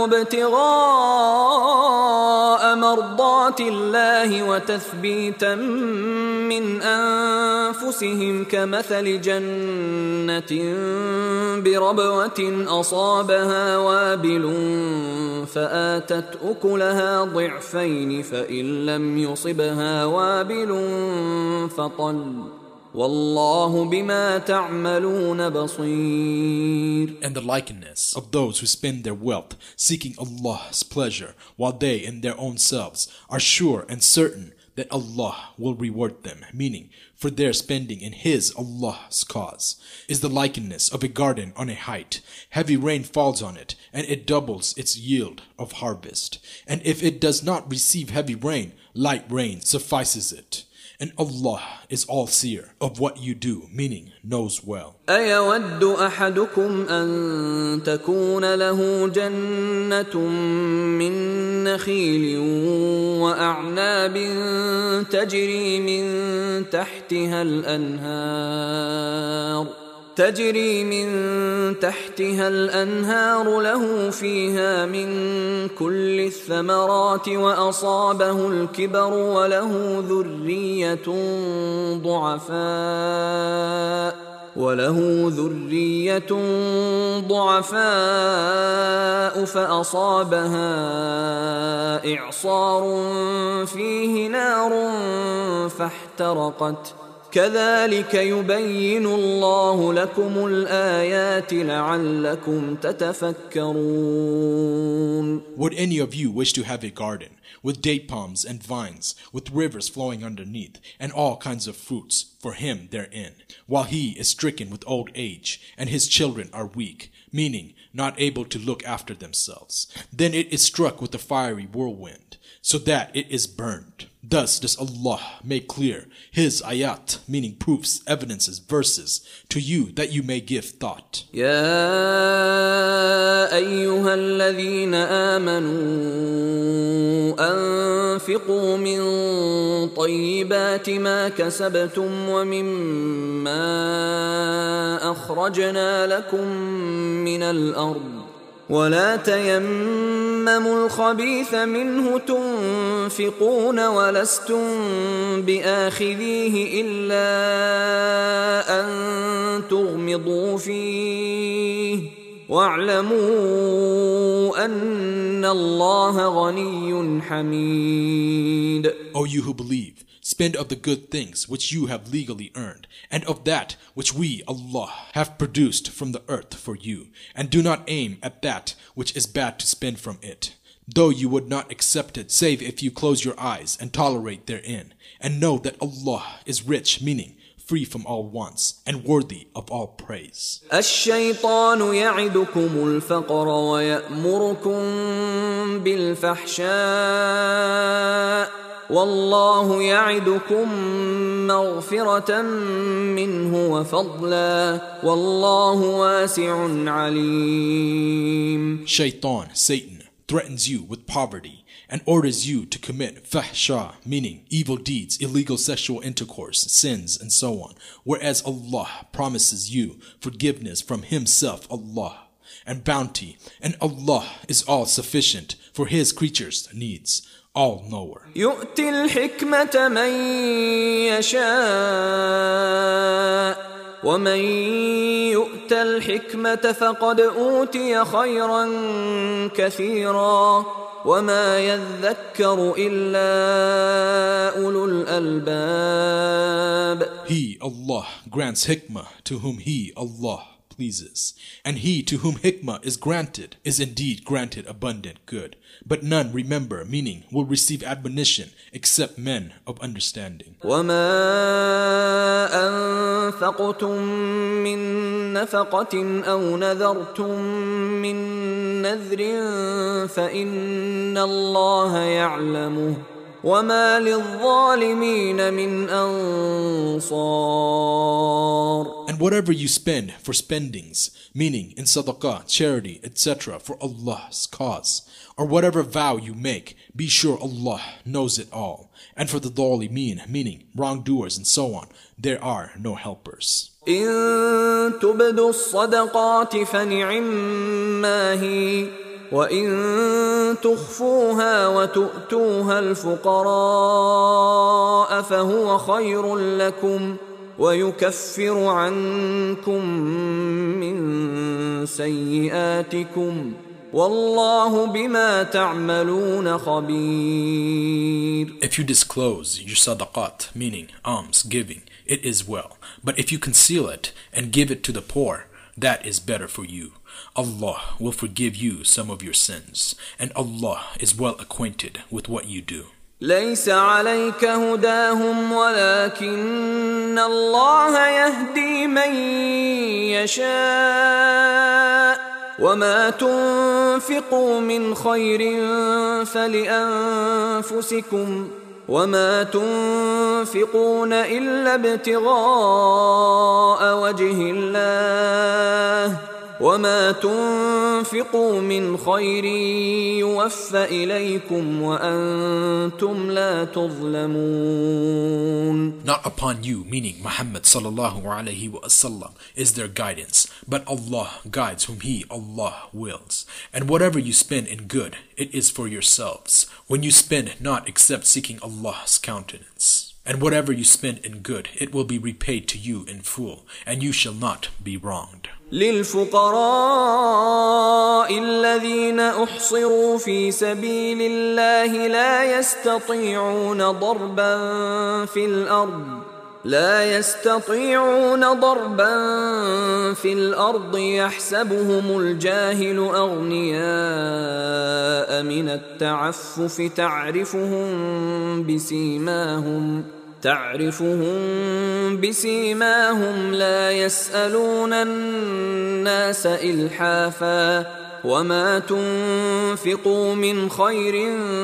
ابْتِغَاءَ مَرْضَاتِ اللَّهِ وَتَثْبِيتًا مِّنْ أَنفُسِهِمْ كَمَثَلِ جَنَّةٍ بِرَبْوَةٍ أَصَابَهَا وَابِلٌ فَآتَتْ أُكُلَهَا ضِعْفَيْنِ فَإِن لَّمْ يُصِبْهَا وَابِلٌ فَطَلٌّ وَاللَّهُ بِمَا تَعْمَلُونَ بَصِيرٌ. And the likeness of those who spend their wealth seeking Allah's pleasure, while they in their own selves are sure and certain that Allah will reward them, meaning for their spending in His, Allah's cause, is the likeness of a garden on a height. Heavy rain falls on it, and it doubles its yield of harvest. And if it does not receive heavy rain, light rain suffices it. And Allah is all-seer of what you do, meaning knows well. أَيَوَدُّ أَحَدُكُمْ أَن تَكُونَ لَهُ جَنَّةٌ مِّن نَخِيلٍ وَأَعْنَابٍ تَجْرِي مِن تَحْتِهَا الْأَنْهَارُ تجري من تحتها الأنهار له فيها من كل الثمرات وأصابه الكبر وله ذرية ضعفاء وله ذرية ضعفاء فأصابها إعصار فيه نار فاحترقت كذلك يبين الله لكم الآيات لعلكم تتفكرون. Would any of you wish to have a garden with date palms and vines, with rivers flowing underneath, and all kinds of fruits for him therein, while he is stricken with old age, and his children are weak, meaning not able to look after themselves? Then it is struck with a fiery whirlwind, so that it is burned. Thus does Allah make clear His ayat, meaning proofs, evidences, verses, to you that you may give thought. يا أيها الذين آمنوا أنفقوا من طيبات ما كسبتم ومما أخرجنا لكم من الأرض ولا تيمموا الخبيث منه تنفقون ولستم بآخذيه إلا أن تغمضوا فيه واعلموا أن الله غني حميد. O you who believe, spend of the good things which you have legally earned, and of that which we, Allah, have produced from the earth for you, and do not aim at that which is bad to spend from it, though you would not accept it save if you close your eyes and tolerate therein, and know that Allah is rich, meaning free from all wants, and worthy of all praise. الشيطان يعدكم الفقر ويأمركم بالفحشاء والله يعدكم مغفرة منه وفضلا والله واسع عليم. Shaitan, Satan, threatens you with poverty and orders you to commit fahsha, meaning evil deeds, illegal sexual intercourse, sins, and so on, whereas Allah promises you forgiveness from Himself, Allah, and bounty, and Allah is all sufficient for His creatures' needs, all knower. يؤتي الحكمة من يشاء ومن يؤت الحكمة فقد أوتي خيرا كثيرا وما يذكر إلا أولو الألباب. He, Allah, grants hikmah to whom He, Allah, pleases, and he to whom hikmah is granted is indeed granted abundant good. But none remember, meaning will receive admonition, except men of understanding. وَمَا أنفقتم من نفقة أو نذرتم من نذر فإن الله يعلمه وما للظالمين من أنصار. And whatever you spend for spendings, meaning in sadaqah, charity, et cetera, for Allah's cause, or whatever vow you make, be sure Allah knows it all. And for the dhalimeen, meaning wrongdoers and so on, there are no helpers. إن تبدوا الصدقات فنعما هي وإن تخفوها وتؤتوها الفقراء فهو خير لكم ويكفر عنكم من سيئاتكم والله بما تعملون خبير. If you disclose your sadaqat, meaning alms giving, it is well. But if you conceal it and give it to the poor, that is better for you. Allah will forgive you some of your sins, and Allah is well acquainted with what you do. ليس عليك هداهم ولكن الله يهدي من يشاء وما تنفقوا من خير فلأنفسكم وما تنفقون إلا ابتغاء وجه الله وما تنفقوا من خير يوفى إليكم وأنتم لا تظلمون. Not upon you, meaning Muhammad sallallahu alaihi wasallam, is their guidance, but Allah guides whom He, Allah, wills. And whatever you spend in good, it is for yourselves, when you spend not except seeking Allah's countenance. And whatever you spend in good, it will be repaid to you in full, and you shall not be wronged. للفقراء الذين أحصروا في سبيل الله لا يستطيعون ضربا في الأرض لا يستطيعون ضربا في الأرض يحسبهم الجاهل أغنياء من التعفف تعرفهم بسيماهم تعرفهم بسيماهم لا يسألون الناس إلحافا وما تنفقوا من خير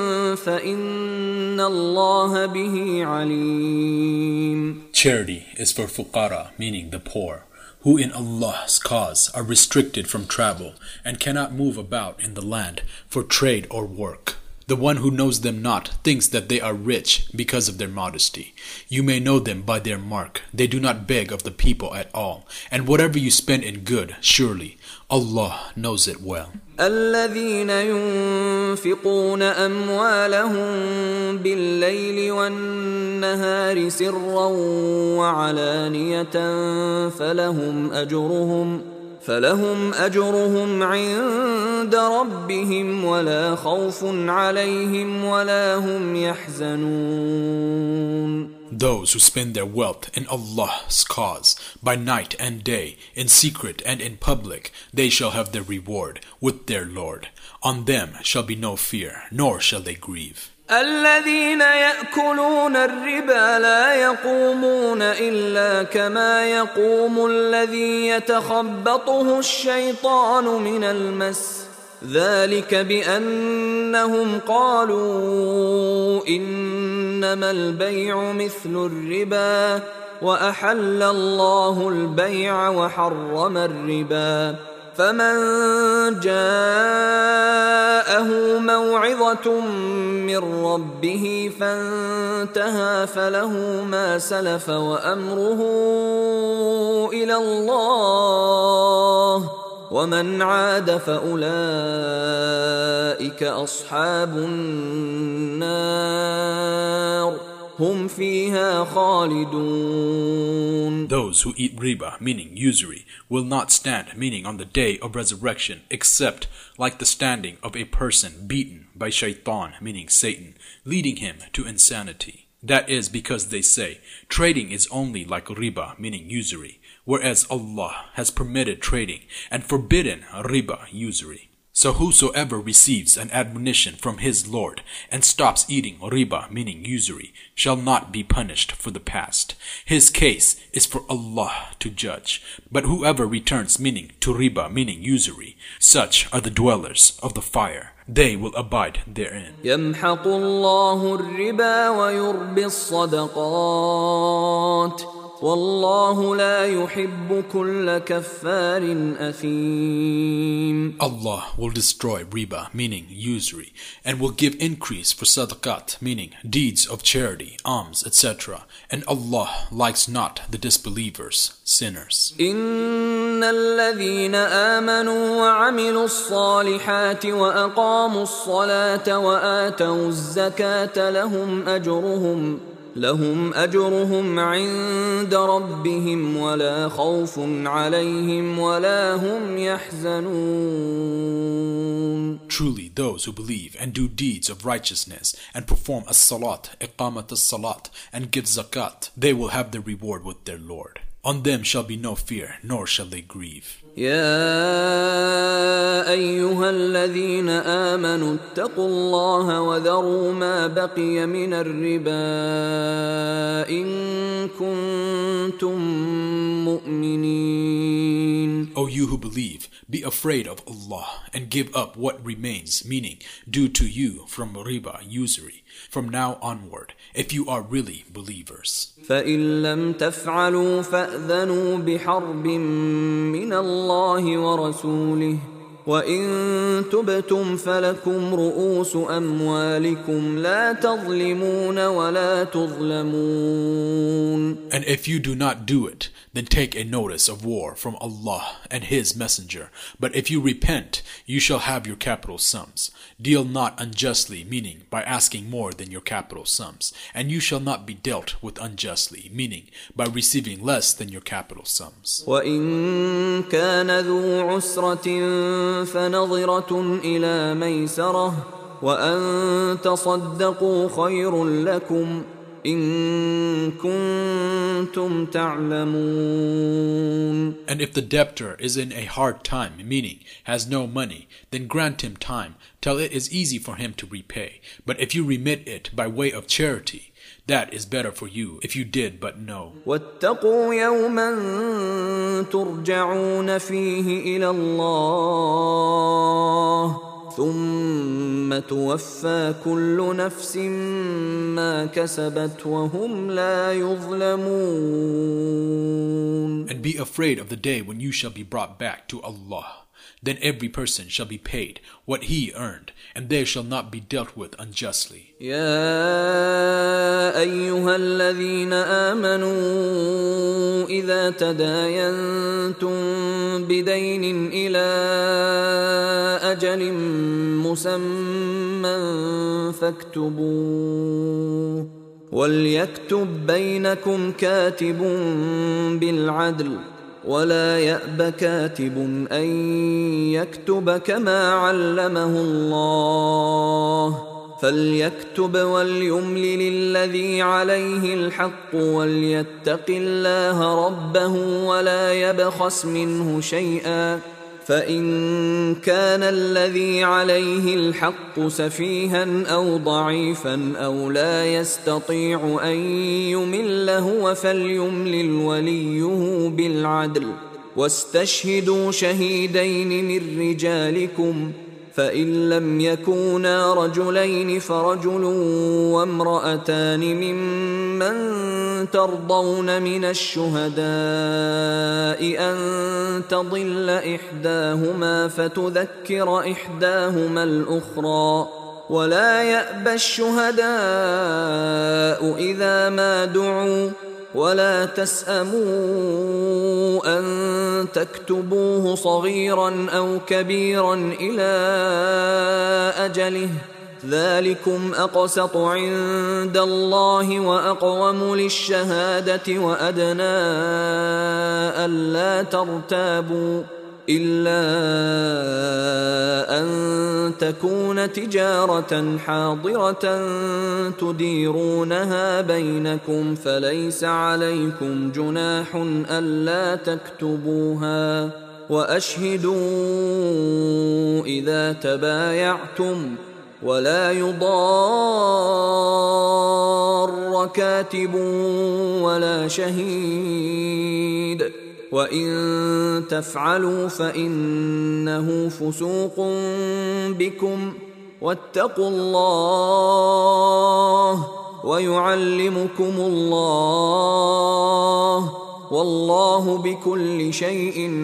فإن الله به عليم. Charity is for fuqara, meaning the poor, who in Allah's cause are restricted from travel and cannot move about in the land for trade or work. The one who knows them not thinks that they are rich because of their modesty. You may know them by their mark. They do not beg of the people at all. And whatever you spend in good, surely Allah knows it well. الذين ينفقون أموالهم بالليل والنهار سرا وعلانية فلهم أجرهم فلهم أجرهم عند ربهم ولا خوف عليهم ولا هم يحزنون. Those who spend their wealth in Allah's cause by night and day, in secret and in public, they shall have their reward with their Lord. On them shall be no fear, nor shall they grieve. الذين يأكلون الربا لا يقومون إلا كما يقوم الذي يتخبطه الشيطان من المس ذلك بأنهم قالوا إنما البيع مثل الربا وأحل الله البيع وحرم الربا فمن جاءه موعظة من ربه فانتهى فله ما سلف وأمره إلى الله ومن عاد فأولئك أصحاب النار هم فيها خالدون. Those who eat riba, meaning usury, will not stand, meaning on the day of resurrection, except like the standing of a person beaten by shaitan, meaning Satan, leading him to insanity. That is because they say, trading is only like riba, meaning usury, whereas Allah has permitted trading and forbidden riba, usury. So whosoever receives an admonition from his Lord and stops eating riba, meaning usury, shall not be punished for the past. His case is for Allah to judge. But whoever returns, meaning to riba, meaning usury, such are the dwellers of the fire. They will abide therein. يمحق الله الربا ويربي الصدقات والله لا يحب كل كفار أثيم. Allah will destroy riba, meaning usury, and will give increase for sadaqat, meaning deeds of charity, alms, et cetera. And Allah likes not the disbelievers, sinners. إن الذين آمنوا وعملوا الصالحات وأقاموا الصلاة وآتوا الزكاة لهم أجرهم لهم أجرهم عند ربهم ولا خوف عليهم ولا هم يحزنون. Truly, those who believe and do deeds of righteousness and perform as-salat, iqamat as-salat, and give zakat, they will have their reward with their Lord. On them shall be no fear, nor shall they grieve. يا أيها الذين آمنوا اتقوا الله وذروا ما بقي من الربا إن كنتم مؤمنين. O you who believe, be afraid of Allah and give up what remains, meaning due to you from riba, usury, from now onward, if you are really believers. فإن لم تفعلوا فأذنوا بحرب من الله ورسوله وإن تبتم فلكم رؤوس أموالكم لا تظلمون ولا تظلمون. And if you do not do it, then take a notice of war from Allah and His Messenger. But if you repent, you shall have your capital sums. Deal not unjustly, meaning by asking more than your capital sums. And you shall not be dealt with unjustly, meaning by receiving less than your capital sums. وإن كان ذو عسرة فنظرة إلى ميسرة وأن تصدقوا خير لكم إن كنتم تعلمون. And if the debtor is in a hard time, meaning has no money, then grant him time till it is easy for him to repay. But if you remit it by way of charity, that is better for you if you did but know. واتقوا يوما ترجعون فيه إلى الله ثم توفى كل نفس ما كسبت وهم لا يظلمون. And be afraid of the day when you shall be brought back to Allah. Then every person shall be paid what he earned, and they shall not be dealt with unjustly. يا أيها الذين آمنوا إذا تداينتم بدين إلى أجل مسمى فاكتبوه وليكتب بينكم كاتب بالعدل ولا يأب كاتب أن يكتب كما علمه الله فليكتب وليملل الذي عليه الحق وليتق الله ربه ولا يبخس منه شيئا فإن كان الذي عليه الحق سفيها أو ضعيفا أو لا يستطيع أن يمل هو فليملل وليه بالعدل واستشهدوا شهيدين من رجالكم فإن لم يكونا رجلين فرجل وامرأتان ممن ترضون من الشهداء أن تضل إحداهما فتذكر إحداهما الأخرى ولا يأبى الشهداء إذا ما دعوا ولا تسأموا أن تكتبوه صغيرا أو كبيرا إلى أجله ذلكم أقسط عند الله وأقوم للشهادة وأدنى ألا ترتابوا إلا أن تكون تجارة حاضرة تديرونها بينكم فليس عليكم جناح ألا تكتبوها وأشهدوا إذا تبايعتم ولا يضار كاتب ولا شهيد وإن تفعلوا فإنه فسوق بكم واتقوا الله ويعلمكم الله والله بكل شيء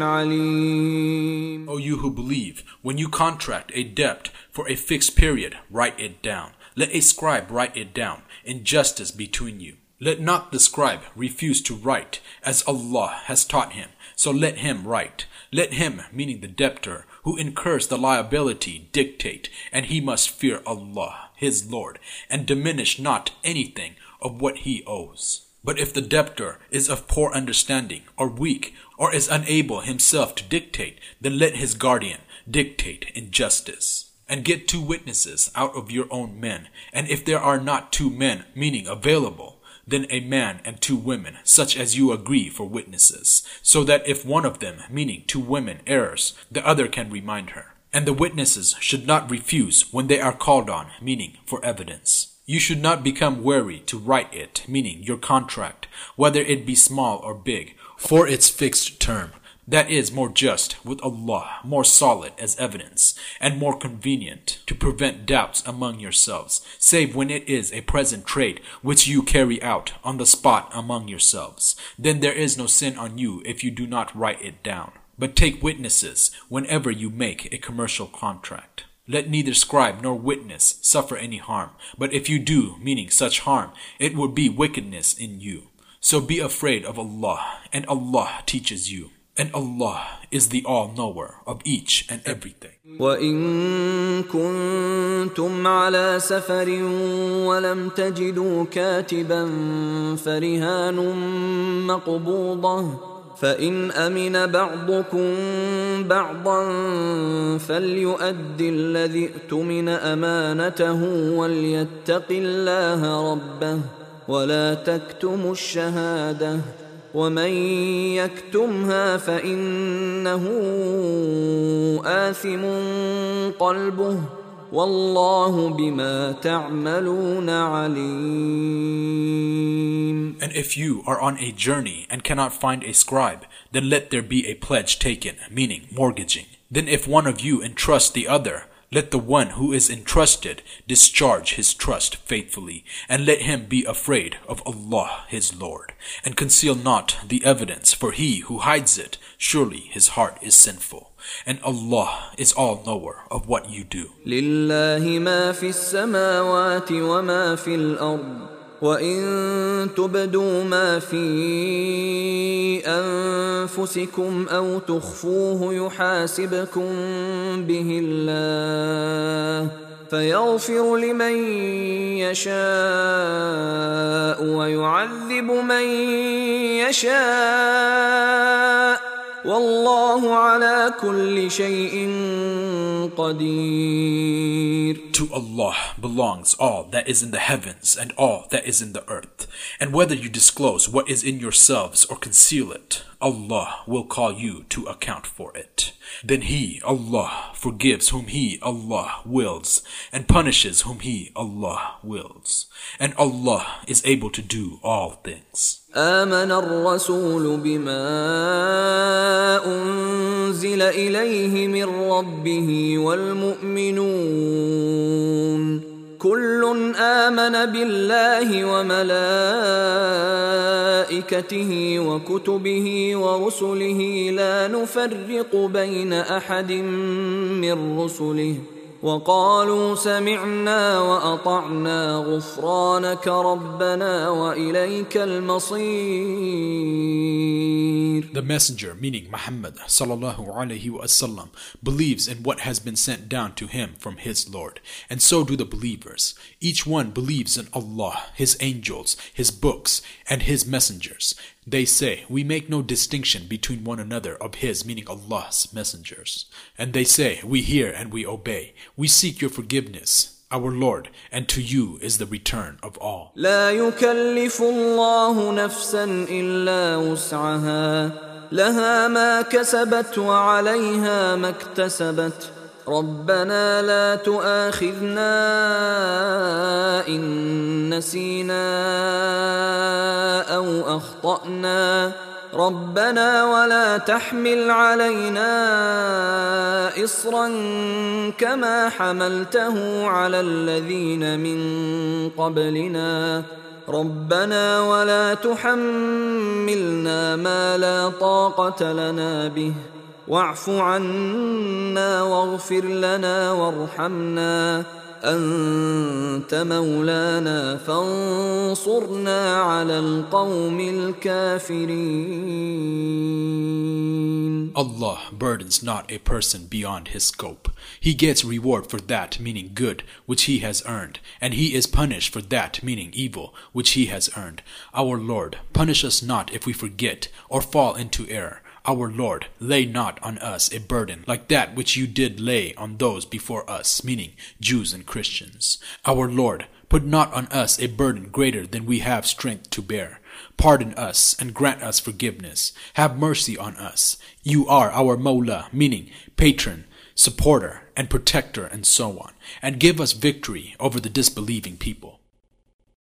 عليم. O you who believe, when you contract a debt for a fixed period, write it down. Let a scribe write it down in justice between you. Let not the scribe refuse to write, as Allah has taught him, so let him write. Let him, meaning the debtor, who incurs the liability, dictate, and he must fear Allah, his Lord, and diminish not anything of what he owes. But if the debtor is of poor understanding, or weak, or is unable himself to dictate, then let his guardian dictate in justice. And get two witnesses out of your own men, and if there are not two men, meaning available, then a man and two women, such as you agree for witnesses, so that if one of them, meaning two women, errs, the other can remind her. And the witnesses should not refuse when they are called on, meaning for evidence. You should not become weary to write it, meaning your contract, whether it be small or big, for its fixed term. That is more just with Allah, more solid as evidence, and more convenient to prevent doubts among yourselves, save when it is a present trade which you carry out on the spot among yourselves. Then there is no sin on you if you do not write it down. But take witnesses whenever you make a commercial contract. Let neither scribe nor witness suffer any harm, but if you do, meaning such harm, it would be wickedness in you. So be afraid of Allah, and Allah teaches you. And Allah is the all-knower of each and everything. وَإِن كُنتُمْ عَلَى سَفَرٍ وَلَمْ تَجِدُوا كَاتِبًا فَرِهَانٌ مَقْبُوضَةٌ فإن أمن بعضكم بعضا فليؤد الذي اؤتمن أمانته وليتق الله ربه ولا تكتموا الشهادة ومن يكتمها فإنه آثم قلبه والله بما تعملون عليم. And if you are on a journey and cannot find a scribe, then let there be a pledge taken, meaning mortgaging. Then if one of you entrusts the other, let the one who is entrusted discharge his trust faithfully, and let him be afraid of Allah his Lord, and conceal not the evidence, for he who hides it, surely his heart is sinful. And Allah is all-knower of what you do. لله ما في السماوات وما في الأرض وإن تبدوا ما في أنفسكم أو تخفوه يحاسبكم به الله فيغفر لمن يشاء ويعذب من يشاء والله على كل شيء قدير. To Allah belongs all that is in the heavens and all that is in the earth. And whether you disclose what is in yourselves or conceal it, Allah will call you to account for it. Then He, Allah, forgives whom He, Allah, wills, and punishes whom He, Allah, wills. And Allah is able to do all things. آمن الرسول بما أنزل إليه من ربه والمؤمنون كل آمن بالله وملائكته وكتبه ورسله لا نفرق بين أحد من رسله وقالوا سمعنا وأطعنا غفرانك ربنا وإليك المصير. The messenger, meaning Muhammad sallallahu alaihi wasallam, believes in what has been sent down to him from his Lord, and so do the believers. Each one believes in Allah, His angels, His books, and His messengers. They say, we make no distinction between one another of His, meaning Allah's messengers. And they say, we hear and we obey. We seek your forgiveness, our Lord, and to you is the return of all. لا يكلف الله نفسا إلا وسعها لها ما كسبت وعليها ما اكتسبت ربنا لا تؤاخذنا إن نسينا أو أخطأنا ربنا ولا تحمل علينا إصرا كما حملته على الذين من قبلنا ربنا ولا تحملنا ما لا طاقة لنا به واعف عنا واغفر لنا وارحمنا أنت مولانا فانصرنا على القوم الكافرين. Allah burdens not a person beyond his scope. He gets reward for that, meaning good, which he has earned, and he is punished for that, meaning evil, which he has earned. Our Lord, punish us not if we forget or fall into error. Our Lord, lay not on us a burden like that which you did lay on those before us, meaning Jews and Christians. Our Lord, put not on us a burden greater than we have strength to bear. Pardon us and grant us forgiveness. Have mercy on us. You are our Mawla, meaning patron, supporter, and protector, and so on. And give us victory over the disbelieving people.